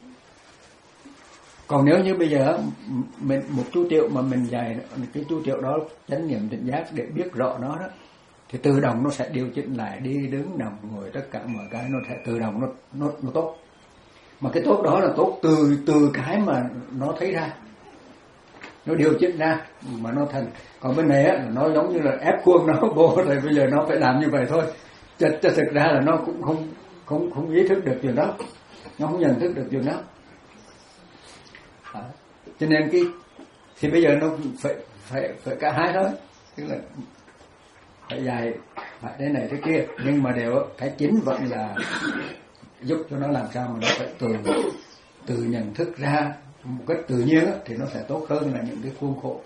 Còn nếu như bây giờ mình một chú triệu mà mình dạy cái chú triệu đó chánh niệm tỉnh giác để biết rõ nó đó, thì tự động nó sẽ điều chỉnh lại, đi đứng nằm ngồi tất cả mọi cái nó sẽ tự động nó nó nó tốt. Mà cái tốt đó là tốt từ từ cái mà nó thấy ra, nó điều chỉnh ra mà nó thành. Còn bên này á, nó giống như là ép khuôn nó vô rồi bây giờ nó phải làm như vậy thôi. Cho, cho thực ra là nó cũng không không không ý thức được chuyện đó, nó không nhận thức được chuyện đó. À, cho nên cái thì bây giờ nó phải phải phải cả hai thôi, tức là phải dạy phải thế này thế kia, nhưng mà đều cái chính vẫn là giúp cho nó làm sao mà nó phải từ từ nhận thức ra một cách tự nhiên đó, thì nó sẽ tốt hơn là những cái khuôn khổ.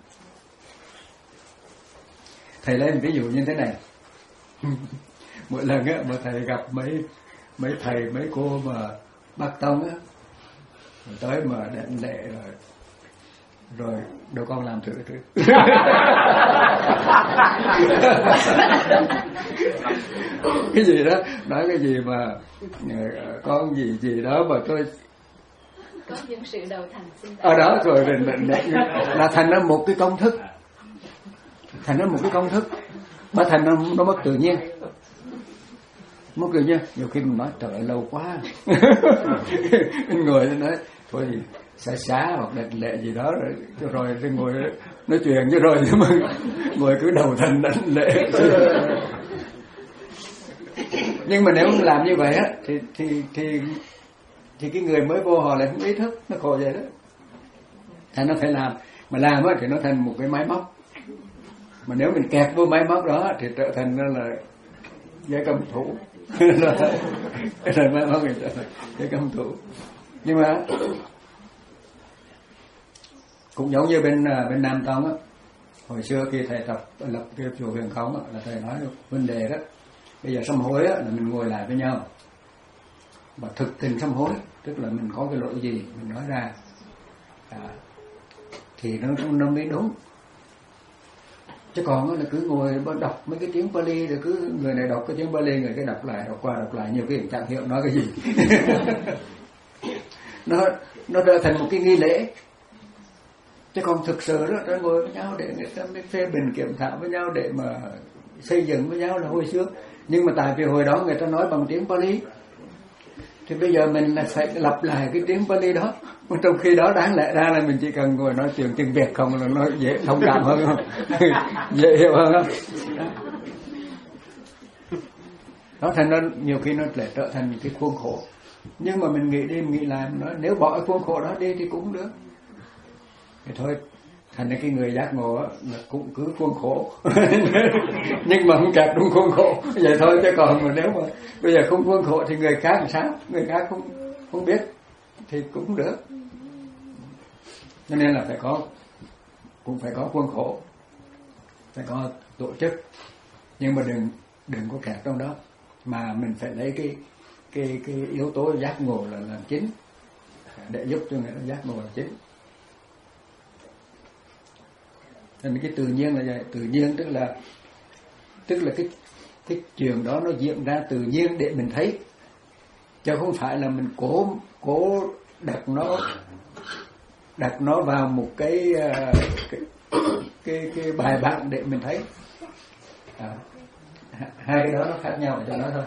Thầy lấy một ví dụ như thế này. Mỗi lần á mà thầy gặp mấy mấy thầy mấy cô mà bác tông á, tới mà đảnh lễ rồi rồi đâu con làm thử thử. Cái gì đó nói cái gì mà con gì gì đó mà tôi có những sự đầu thành sinh ở đó rồi là thành ra một cái công thức, thành ra một cái công thức, mà thành nó, nó mất tự nhiên. Mất cười nhá, nhiều khi mình nói trời ơi, lâu quá. Mình ngồi lên nói thôi thì xả xá hoặc đạch lệ gì đó rồi, rồi thì ngồi nói chuyện chứ rồi chứ mà ngồi cứ đầu thần đánh lệ. Nhưng mà nếu mình làm như vậy á thì thì thì thì cái người mới vô họ lại không ý thức, nó khổ vậy đó. Thành nó phải làm, mà làm á thì nó thành một cái máy móc. Mà nếu mình kẹt vô máy móc đó thì trở thành nó là giấy cầm thủ. Rồi máy móc mình trở thành giấy cầm thủ. Nhưng mà cũng giống như bên bên Nam Tông á, hồi xưa khi thầy tập lập cái chùa Huyền Không á, là thầy nói vấn đề đó. Bây giờ sám hối á, là mình ngồi lại với nhau và thực tình sám hối, tức là mình có cái lỗi gì mình nói ra, à, thì nó nó mới đúng. Chứ còn là cứ ngồi đọc mấy cái tiếng Pali rồi cứ người này đọc cái tiếng Pali, người cái đọc lại đọc qua đọc lại, nhiều cái chẳng hiểu nói cái gì. nó nó trở thành một cái nghi lễ. Chứ còn thực sự đó, ta ngồi với nhau để người ta mới phê bình kiểm thảo với nhau để mà xây dựng với nhau là hồi xưa. Nhưng mà tại vì hồi đó người ta nói bằng tiếng Pali, thì bây giờ mình là phải lặp lại cái tiếng Pali đó. Trong khi đó đáng lẽ ra là mình chỉ cần ngồi nói chuyện tiếng Việt không là nó dễ thông cảm hơn không? Dễ hiểu hơn không? Đó, thành ra nhiều khi nó lại trở thành cái khuôn khổ. Nhưng mà mình nghĩ đi, mình nghĩ lại, nói nếu bỏ cái khuôn khổ đó đi thì cũng được. Thì thôi, thành ra cái người giác ngộ là cũng cứ khuôn khổ. Nhưng mà không kẹt đúng khuôn khổ. Vậy thôi, chứ còn mà nếu mà bây giờ không khuôn khổ thì người khác làm sao? Người khác không không biết thì cũng được. Cho nên là phải có, cũng phải có khuôn khổ, phải có tổ chức, nhưng mà đừng đừng có kẹt trong đó, mà mình phải lấy cái cái cái yếu tố giác ngộ là làm chính, để giúp cho người ta giác ngộ là chính. Nên cái tự nhiên là vậy, tự nhiên tức là tức là cái cái chuyện đó nó diễn ra tự nhiên để mình thấy, chứ không phải là mình cố cố đặt nó đặt nó vào một cái cái cái, cái bài bản để mình thấy. À, hai cái đó nó khác nhau cho nó thôi.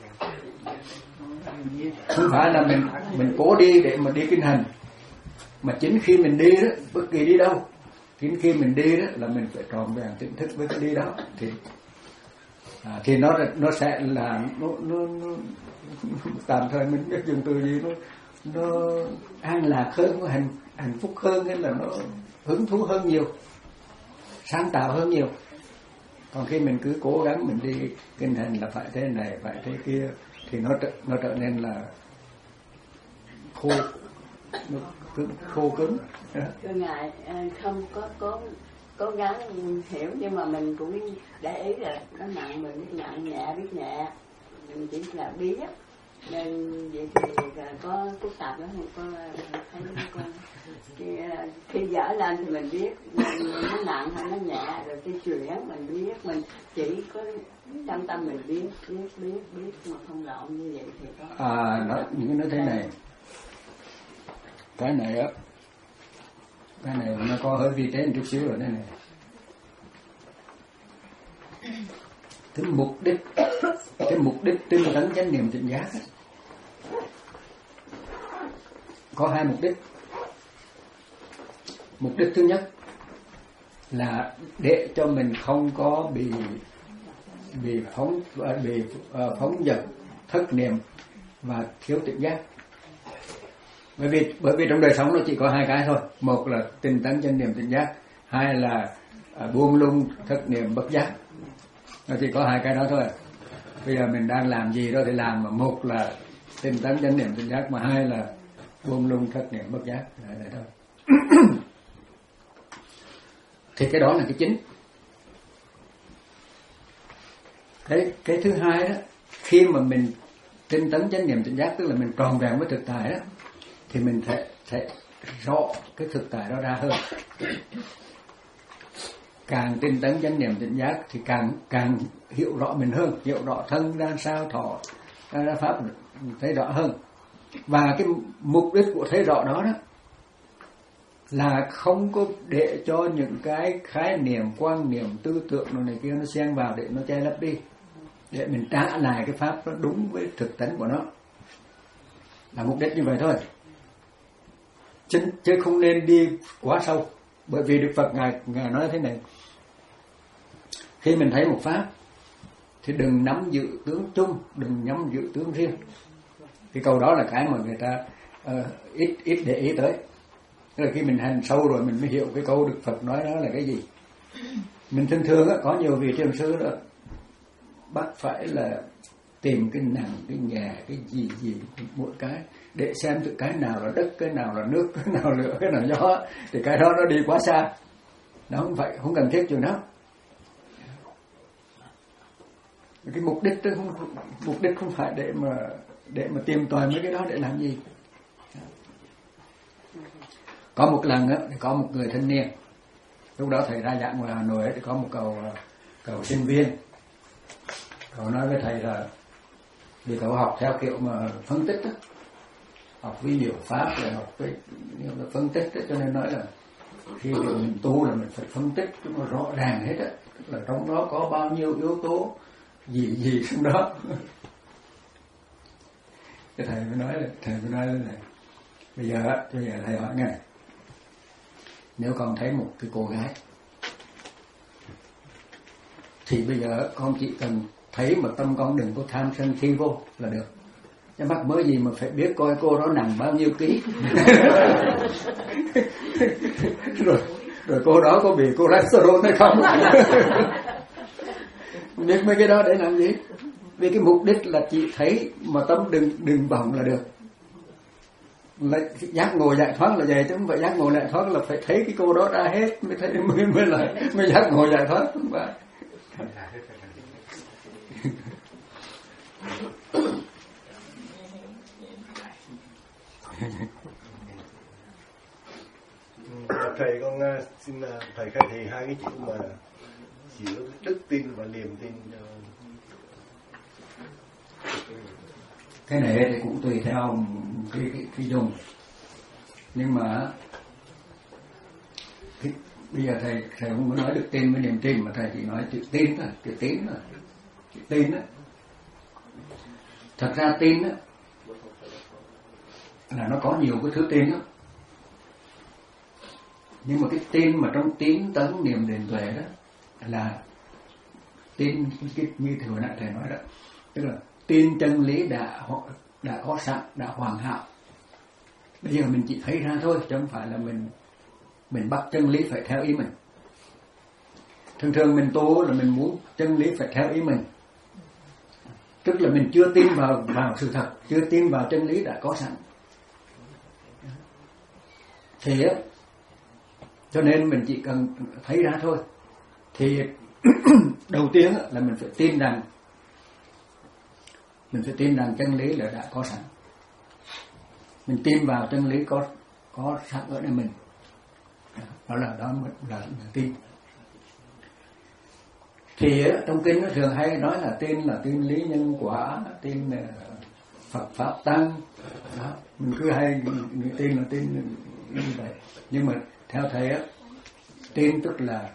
Không phải là mình mình cố đi để mà đi kinh hành, mà chính khi mình đi đó, bất kỳ đi đâu, chính khi mình đi đó là mình phải tròn vẹn tỉnh thức với cái đi đó, thì à, thì nó nó sẽ là nó nó, nó tạm thời mình biết dùng từ gì, nó nó an lạc hơn, nó hạnh hạnh phúc hơn, hay là nó hứng thú hơn nhiều, sáng tạo hơn nhiều. Còn khi mình cứ cố gắng mình đi kinh hành là phải thế này phải thế kia thì nó trở, nó trở nên là khô, nó cứng, khô cứng. Thưa ngài, không có có cố gắng hiểu, nhưng mà mình cũng để ý là nó nặng, mình biết nặng, nhẹ biết nhẹ, mình chỉ là biết. Nên vậy thì có phức tạp đó, không có thấy con khi, khi dở lên thì mình biết nó nặng hay nó nhẹ, rồi khi chuyển mình biết, mình chỉ có trong tâm mình biết biết biết biết mà không lộn như vậy thì có. À, nói những cái nói thế này, cái này á, cái này nó có hơi vi tế một chút xíu rồi đây này. Cái mục đích cái mục đích tinh tấn chánh niệm tỉnh giác ấy, có hai mục đích. Mục đích thứ nhất là để cho mình không có bị bị phóng bị uh, phóng dật, thất niệm và thiếu tỉnh giác. Bởi vì bởi vì trong đời sống nó chỉ có hai cái thôi, một là tinh tấn chánh niệm tỉnh giác, hai là uh, buông lung thất niệm bất giác. Nó chỉ có hai cái đó thôi. Bây giờ mình đang làm gì đó thì làm, mà một là tinh tấn chánh niệm tỉnh giác, mà hai là buông lung thất niệm bất giác. Đấy, đấy thôi. Thì cái đó là cái chính. Cái cái thứ hai đó, khi mà mình tinh tấn chánh niệm tỉnh giác, tức là mình tròn vẹn với thực tại đó, thì mình sẽ sẽ rõ cái thực tại đó ra hơn. Càng tinh tấn chánh niệm tỉnh giác thì càng càng hiểu rõ mình hơn, hiểu rõ thân ra sao, thọ ra, ra pháp thấy rõ hơn. Và cái mục đích của thấy rõ đó đó là không có để cho những cái khái niệm, quan niệm, tư tưởng này kia nó xen vào để nó che lấp đi. để mình trả lại cái pháp nó đúng với thực tánh của nó, là mục đích như vậy thôi. chứ, chứ không nên đi quá sâu. Bởi vì Đức Phật ngài ngài nói thế này: khi mình thấy một pháp thì đừng nắm giữ tướng chung, đừng nắm giữ tướng riêng. Cái câu đó là cái mà người ta uh, ít ít để ý tới. Tức là khi mình hành sâu rồi mình mới hiểu cái câu Đức Phật nói đó là cái gì. Mình thường thường á, có nhiều vị thiền sư đó bắt phải là tìm cái nặng, cái nhẹ, cái gì gì mỗi cái để xem từ cái nào là đất, cái nào là nước, cái nào lửa, cái nào gió, thì cái đó nó đi quá xa. Nó không phải, không cần thiết chuyện đó. Cái mục đích đó không, mục đích không phải để mà để mà tìm tòi mấy cái đó để làm gì. Có một lần á, có một người thanh niên, lúc đó thầy ra giảng ngoài Hà Nội ấy, thì có một cậu cậu sinh viên, cậu nói với thầy là vì cậu học theo kiểu mà phân tích đó, học vi diệu pháp rồi học cái phân tích đó, cho nên nói là khi mình tu là mình phải phân tích cho nó rõ ràng hết á, là trong đó có bao nhiêu yếu tố gì gì trong đó. Cái thầy mới nói là thầy mới nói là bây giờ á, bây giờ thầy hỏi ngài, nếu con thấy một cái cô gái thì bây giờ con chỉ cần thấy mà tâm con đừng có tham sân si vô là được. Chứ mắc mới gì mà phải biết coi cô đó nặng bao nhiêu ký. rồi rồi cô đó có bị cholesterol hay không. Biết mấy cái đó để làm gì? Vì cái mục đích là chỉ thấy mà tâm đừng đừng bỏng là được. Là giác ngộ giải thoát là vậy, chứ không phải giác ngộ giải thoát là phải thấy cái cô đó ra hết mới thấy mới mới là mới giác ngộ giải thoát, không phải. Thầy con xin thầy khai thị hai cái chữ mà giữa đức tin và niềm tin. Cái này thì cũng tùy theo cái cái, cái dùng, nhưng mà cái, bây giờ thầy thầy không có nói đức tin với niềm tin, mà thầy chỉ nói chữ tin thôi, chữ tín thôi, chữ tin đó. Thật ra tin đó là nó có nhiều cái thứ tin đó, nhưng mà cái tin mà trong tín tấn niệm đền tuệ đó là tin cái, như thừa nãy thầy nói đó, tức là tin chân lý đã đã có sẵn, đã hoàn hảo. Bây giờ mình chỉ thấy ra thôi, chứ không phải là mình mình bắt chân lý phải theo ý mình. Thường thường mình tu là mình muốn chân lý phải theo ý mình, tức là mình chưa tin vào vào sự thật, chưa tin vào chân lý đã có sẵn. Thì á, cho nên mình chỉ cần thấy ra thôi. Thì đầu tiên là mình phải tin rằng mình phải tin rằng chân lý là đã có sẵn. Mình tin vào chân lý có có sẵn ở đây mình. Đó là đó là, là tin. Thì trong kinh nó thường hay nói là tin là tin lý nhân quả, tin là Phật pháp tăng. Đó, mình cứ hay mình tin là tin như vậy. Nhưng mà theo thầy á, tin tức là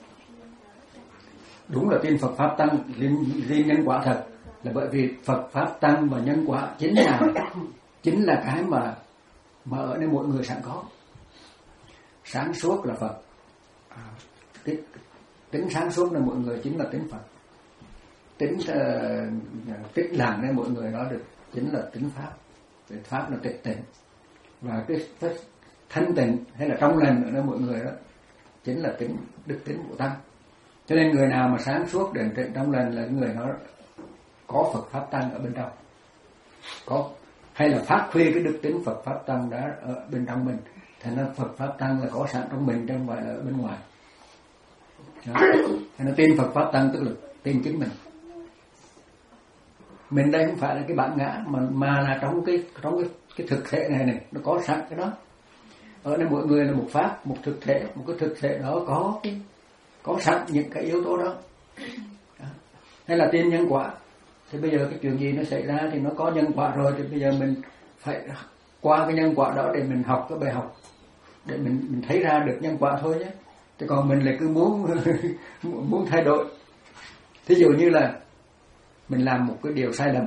đúng là tin Phật pháp tăng, lý nhân quả thật, là bởi vì Phật pháp tăng và nhân quả chính là chính là cái mà mà ở đây mỗi người sẵn có. Sáng suốt là Phật, à, tính, tính sáng suốt là mọi người chính là tính Phật. Tính uh, tích lặng nên mọi người nói được chính là tính pháp. Pháp là tịch tịnh, và cái, cái thanh tịnh hay là trong lành ở mọi người đó chính là tính đức tính của tăng. Cho nên người nào mà sáng suốt đến tịnh trong lành là người đó có Phật pháp tăng ở bên trong, có hay là phát huy cái đức tính Phật pháp tăng đã ở bên trong mình. Thành ra Phật pháp tăng là có sẵn trong mình, chứ không phải là ở bên ngoài. Thành ra tin Phật pháp tăng tức là tin chính mình. Mình đây không phải là cái bản ngã, mà mà là trong cái trong cái, cái thực thể này này nó có sẵn cái đó. Ở đây mỗi người là một pháp, một thực thể, một cái thực thể đó có cái có sẵn những cái yếu tố đó. Đó. Hay là tin nhân quả. Thì bây giờ cái chuyện gì nó xảy ra thì nó có nhân quả rồi, thì bây giờ mình phải qua cái nhân quả đó để mình học cái bài học, để mình mình thấy ra được nhân quả thôi nhé. Chứ còn mình lại cứ muốn muốn thay đổi. Thí dụ như là mình làm một cái điều sai lầm,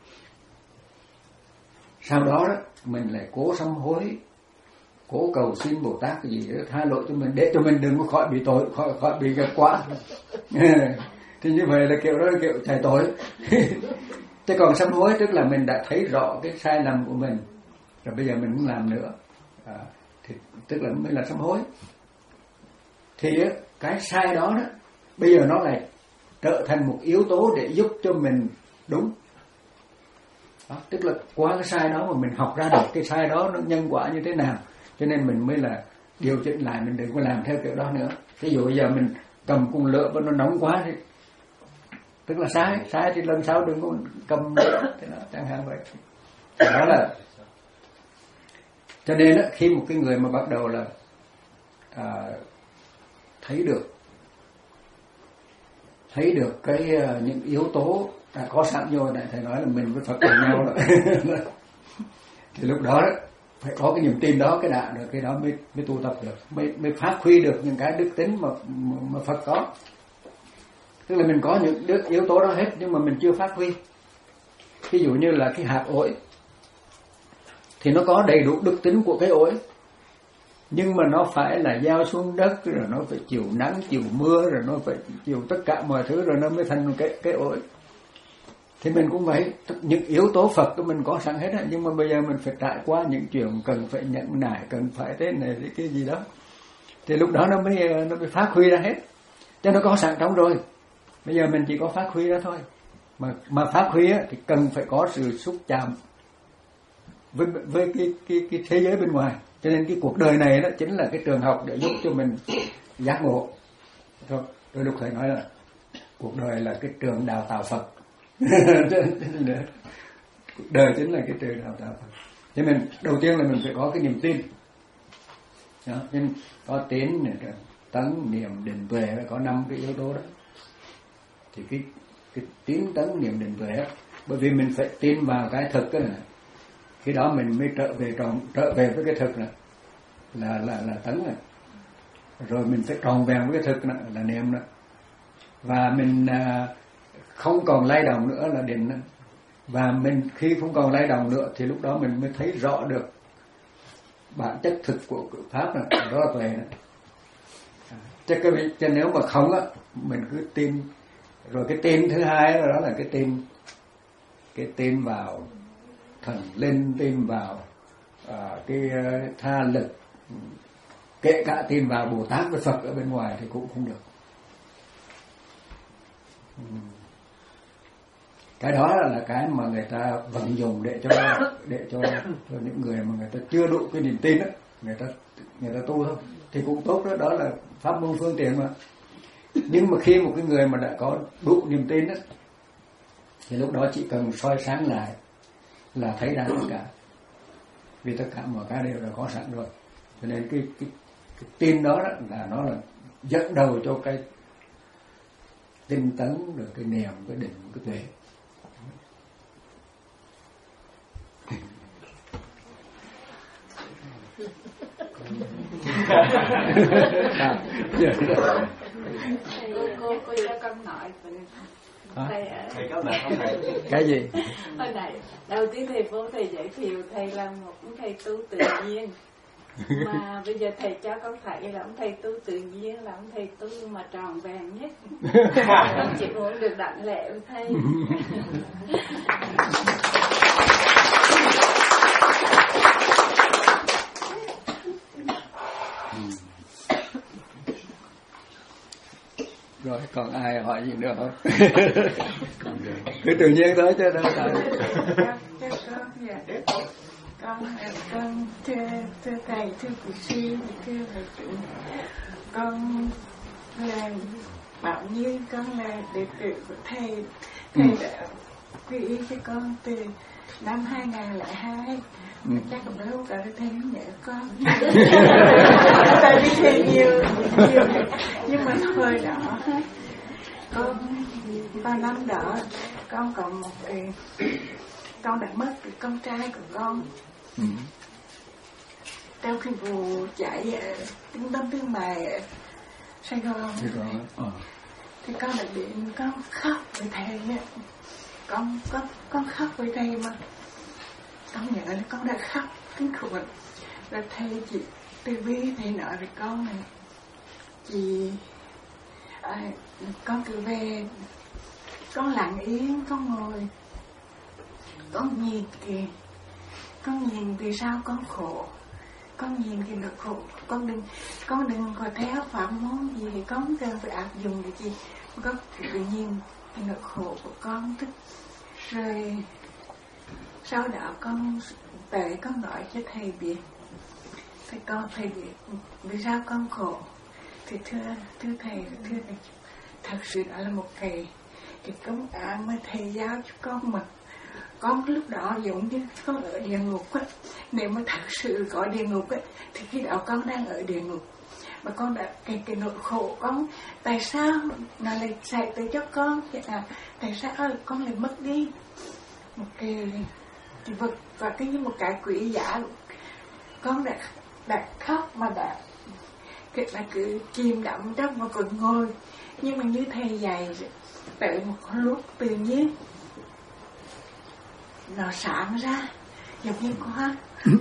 sau đó đó mình lại cố sám hối, cố cầu xin Bồ Tát cái gì đó tha lỗi cho mình, để cho mình đừng có khỏi bị tội, khỏi khỏi bị gặp quả. Thì như vậy là kiểu đó là kiểu chạy tội. Chứ còn sám hối tức là mình đã thấy rõ cái sai lầm của mình, rồi bây giờ mình không làm nữa, à, thì tức là mới là sám hối. Thì cái sai đó đó bây giờ nó lại trở thành một yếu tố để giúp cho mình đúng. Đó, tức là qua cái sai đó mà mình học ra được cái sai đó nó nhân quả như thế nào, cho nên mình mới là điều chỉnh lại, mình đừng có làm theo kiểu đó nữa. Ví dụ bây giờ mình cầm cung lửa và nó nóng quá thì tức là sai, sai thì lần sau đừng có cầm nữa, thế đó, chẳng hạn vậy. Đó là cho nên đó, khi một cái người mà bắt đầu là à, thấy được thấy được cái uh, những yếu tố đã có sẵn vô này, thầy nói là mình với Phật cùng nhau đó. Thì lúc đó, đó phải có cái niềm tin đó, cái đã được cái đó mới mới tu tập được, mới mới phát huy được những cái đức tính mà mà Phật có. Tức là mình có những đức yếu tố đó hết nhưng mà mình chưa phát huy. Ví dụ như là cái hạt ổi thì nó có đầy đủ đức tính của cái ổi, nhưng mà nó phải là gieo xuống đất, rồi nó phải chịu nắng chịu mưa, rồi nó phải chịu tất cả mọi thứ, rồi nó mới thành cái cái ổi. Thì mình cũng vậy, những yếu tố Phật của mình có sẵn hết, nhưng mà bây giờ mình phải trải qua những chuyện cần phải nhẫn nại, cần phải thế này thế cái gì đó, thì lúc đó nó mới nó mới phát huy ra hết. Cho nó có sẵn trong rồi, bây giờ mình chỉ có phát huy ra thôi. Mà mà phát huy á, thì cần phải có sự xúc chạm với với cái cái cái thế giới bên ngoài. Cho nên cái cuộc đời này đó chính là cái trường học để giúp cho mình giác ngộ. Thôi, đôi lúc thầy nói là cuộc đời là cái trường đào tạo Phật. Cuộc đời chính là cái trường đào tạo Phật. Cho nên đầu tiên là mình phải có cái niềm tin. Đó, nên có tín, tấn, niệm, định, tuệ, có năm cái yếu tố đó. Thì cái cái tín, tấn, niệm, định, tuệ, bởi vì mình phải tin vào cái thực này, khi đó mình mới trở về tròn trở về với cái thực này là là là tấn này, rồi mình phải tròn vẹn với cái thực này là niệm đó, và mình à, không còn lay động nữa là định đó. Và mình khi không còn lay động nữa thì lúc đó mình mới thấy rõ được bản chất thực của pháp này, đó là tuệ này. Chứ cái chứ nếu mà không á, mình cứ tin. Rồi cái tin thứ hai đó là cái tin cái tin vào thần linh, tin vào uh, cái uh, tha lực, kể cả tin vào Bồ Tát với Phật ở bên ngoài thì cũng không được. Cái đó là cái mà người ta vận dụng để cho để cho, cho những người mà người ta chưa đủ cái niềm tin đó, người ta người ta tu thôi thì cũng tốt đó, đó là pháp môn phương tiện mà. Nhưng mà khi một cái người mà đã có đủ niềm tin đó, thì lúc đó chỉ cần soi sáng lại là thấy ra tất cả, vì tất cả mọi cái đều đã có sẵn rồi. Cho nên cái cái, cái tin đó, đó là nó là dẫn đầu cho cái tinh tấn, rồi cái niệm, cái định, cái tuệ. cô cô cô cho con hỏi thầy, thầy có lời không thầy? Cái gì? Hồi nãy đầu tiên thầy vô thầy giới thiệu thầy là một thầy tu tự nhiên, mà bây giờ thầy cho con thấy là ông thầy tu tự nhiên là ông thầy tu mà tròn vẹn nhất. Con chỉ muốn được đảnh lễ với thầy. Rồi còn ai hỏi gì nữa không? Cứ tự nhiên thôi chứ đâu phải. Con con thưa thưa thầy, thưa cụ sư, thưa thầy chủ, con là bảo như con là đệ tử của thầy. Thầy ừ. đã quy y cho con từ năm hai nghìn lẻ hai. Ừ. Chắc cũng đâu cả thầy nhớ con. Tại vì thầy nhiều, nhiều nhưng mà thời đó con vào năm đó con còn một cái, con đã mất cái con trai của con. Ừ. Trong khi vụ chạy trung tâm thương mại ở Sài Gòn, Sài Gòn. Ờ. Thì con đã điện con khóc với thầy. con con con khóc với thầy mà con nhận là con đã khóc kinh khủng rồi thầy chị từ bi thầy nói với con này chị à, con cứ về con lặng yên con ngồi con nhìn kìa con nhìn vì sao con khổ con nhìn cái nỗi khổ con đừng con đừng có theo pháp môn gì thì con cần phải áp dụng cái gì con cứ nhìn cái nỗi khổ của con tức rồi sau đó con tới con nói cho thầy biết thầy con thầy biết vì sao con khổ thì thưa thưa thầy thưa thầy thật sự đó là một cái cái công án mà thầy giáo cho con mà con lúc đó giống như con ở địa ngục ấy. Nếu mà thật sự có địa ngục ấy, thì khi đó con đang ở địa ngục mà con đã cái cái nỗi khổ con tại sao nó lại xảy tới cho con à, tại sao con lại mất đi một cái cái vật và cái như một cái quý giá con đã đã khóc mà đã cái là cứ chìm đắm trong một cơn ngồi nhưng mà như thầy dạy tới một lúc tự nhiên nó sáng ra giống như hoa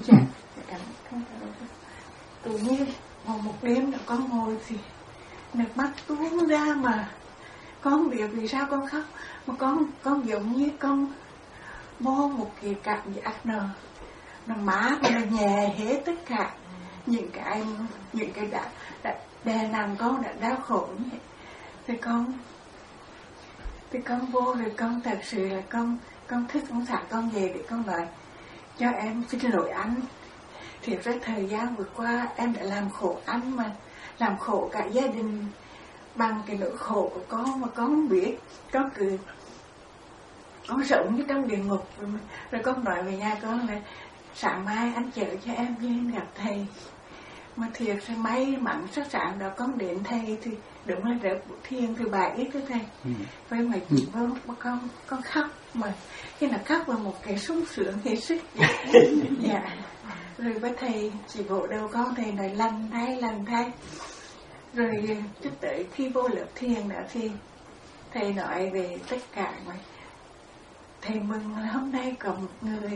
tự nhiên một một đêm là con ngồi thì nước mắt tuôn ra mà con không biết vì sao con khóc mà con con giống như con vô một cái cảm giác nào nó mát nó nhẹ hết tất cả những cái những cái đã, đã đè nặng con đã đau khổ như vậy thì con thì con vô rồi con thật sự là con con thích con thả con về để con nói cho em xin lỗi anh thì rất thời gian vừa qua em đã làm khổ anh mà làm khổ cả gia đình bằng cái nỗi khổ của con mà con không biết con cứ con sống như trong địa ngục rồi, rồi con nói về nhà con là sáng mai anh chở cho em đi gặp thầy mà thiệt sẽ may mắn sắc sáng đó con đến thầy thì đúng là rớt của thiên thứ bảy ít đó thầy ừ. Với mà chị vô mà con con khóc mà khi là khóc là một cái sung sướng hết sức dạ rồi với thầy chị vỗ đầu con thầy nói lần thay lần thay rồi chút tới khi vô lớp thiền nữa thì thầy nói về tất cả mà thầy mừng là hôm nay có một người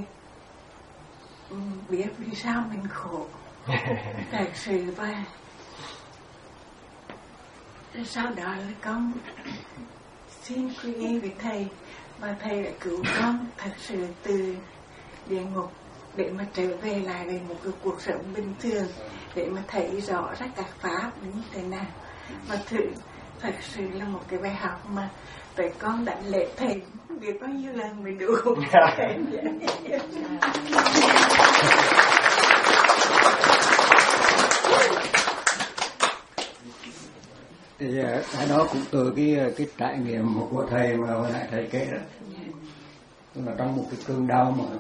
biết vì sao mình khổ thật sự và sau đó là con xin quy y với thầy và thầy đã cứu con thật sự từ địa ngục để mà trở về lại về một cái cuộc sống bình thường để mà thấy rõ ra các pháp như thế nào và thử thật sự là một cái bài học mà tại con đã lễ thầy không biết bao nhiêu lần mới đủ thì cái đó cũng từ cái cái trải nghiệm của thầy mà hồi nãy thầy kể đó, tức là trong một cái cơn đau mà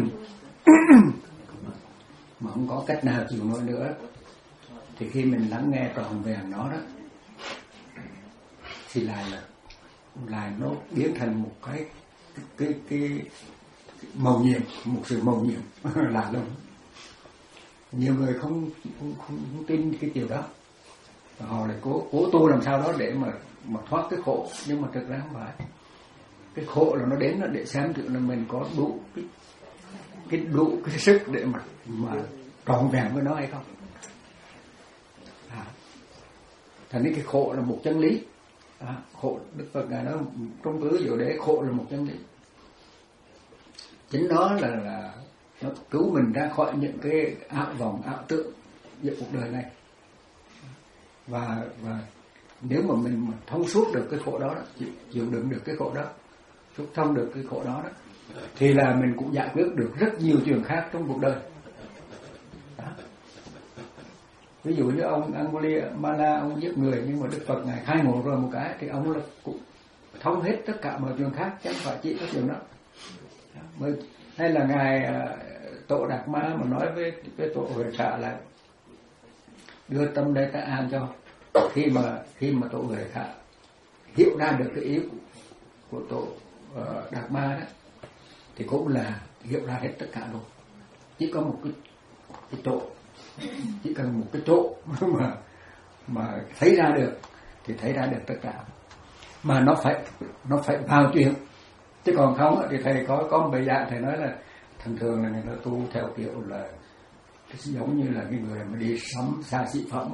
mà không có cách nào chịu nổi nữa thì khi mình lắng nghe trọn vẹn nó đó thì lại là lại nó biến thành một cái cái cái, cái mầu nhiệm, một sự mầu nhiệm là luôn. Nhiều người không không, không không tin cái điều đó, và họ lại cố cố tu làm sao đó để mà mà thoát cái khổ, nhưng mà thực ra không phải. Cái khổ là nó đến là để xem thử là mình có đủ cái cái đủ cái sức để mà mà trọn vẹn với nó hay không. À. Thành nên cái khổ là một chân lý. À, khổ Đức Phật ngài nói trong tứ diệu đế khổ là một chân lý. Chính nó là là nó cứu mình ra khỏi những cái ảo vọng ảo tưởng giữa cuộc đời này. Và và nếu mà mình mà thông suốt được cái khổ đó, đó chịu, chịu đựng được cái khổ đó, xúc thông được cái khổ đó, đó thì là mình cũng giải quyết được rất nhiều chuyện khác trong cuộc đời. Đó. Ví dụ như ông Angulimala, ông giết người nhưng mà Đức Phật ngài khai ngộ rồi một cái thì ông là cũng thông hết tất cả mọi chuyện khác, chẳng phải chỉ có chuyện đó. Đó. Hay là ngài Tổ Đạt Ma mà nói với với Tổ Huệ Xạ là đưa tâm đây ta an cho, khi mà khi mà Tổ Huệ Xạ hiểu ra được cái ý của, của Tổ uh, Đạt Ma đó thì cũng là hiểu ra hết tất cả rồi. Chỉ có một cái cái chỗ, chỉ cần một cái chỗ mà mà thấy ra được thì thấy ra được tất cả, mà nó phải nó phải vào chuyện Chứ còn không thì thầy có có một bài dạng thầy nói là thường thường là người ta tu theo kiểu là giống như là cái người mà đi sắm xa xỉ phẩm,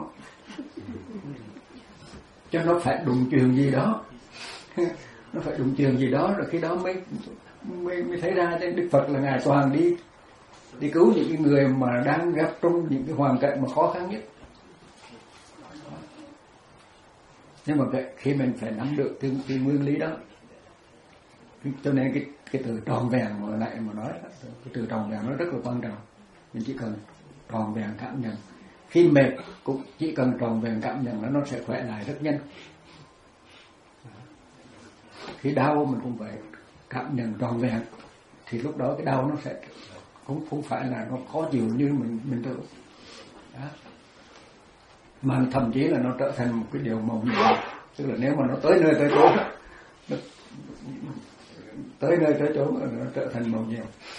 cho nó phải đụng chuyền gì đó, nó phải đụng chuyền gì đó rồi khi đó mới mới, mới thấy ra. Chứ Đức Phật là ngài toàn đi đi cứu những cái người mà đang gặp trong những cái hoàn cảnh mà khó khăn nhất. Nhưng mà cái, khi mình phải nắm được cái, cái nguyên lý đó, cho nên cái cái từ tròn vẹn mà lại mà nói cái từ tròn vẹn nó rất là quan trọng. Mình chỉ cần tròn vẹn cảm nhận, khi mệt cũng chỉ cần tròn vẹn cảm nhận nó nó sẽ khỏe lại rất nhanh. Khi đau mình cũng phải cảm nhận tròn vẹn, thì lúc đó cái đau nó sẽ cũng không phải là nó khó chịu như mình mình tưởng. Đó. Mà thậm chí là nó trở thành một cái điều màu nhiệm. Tức là nếu mà nó tới nơi tới chốn, nó tới nơi tới chốn nó trở thành màu nhiệm.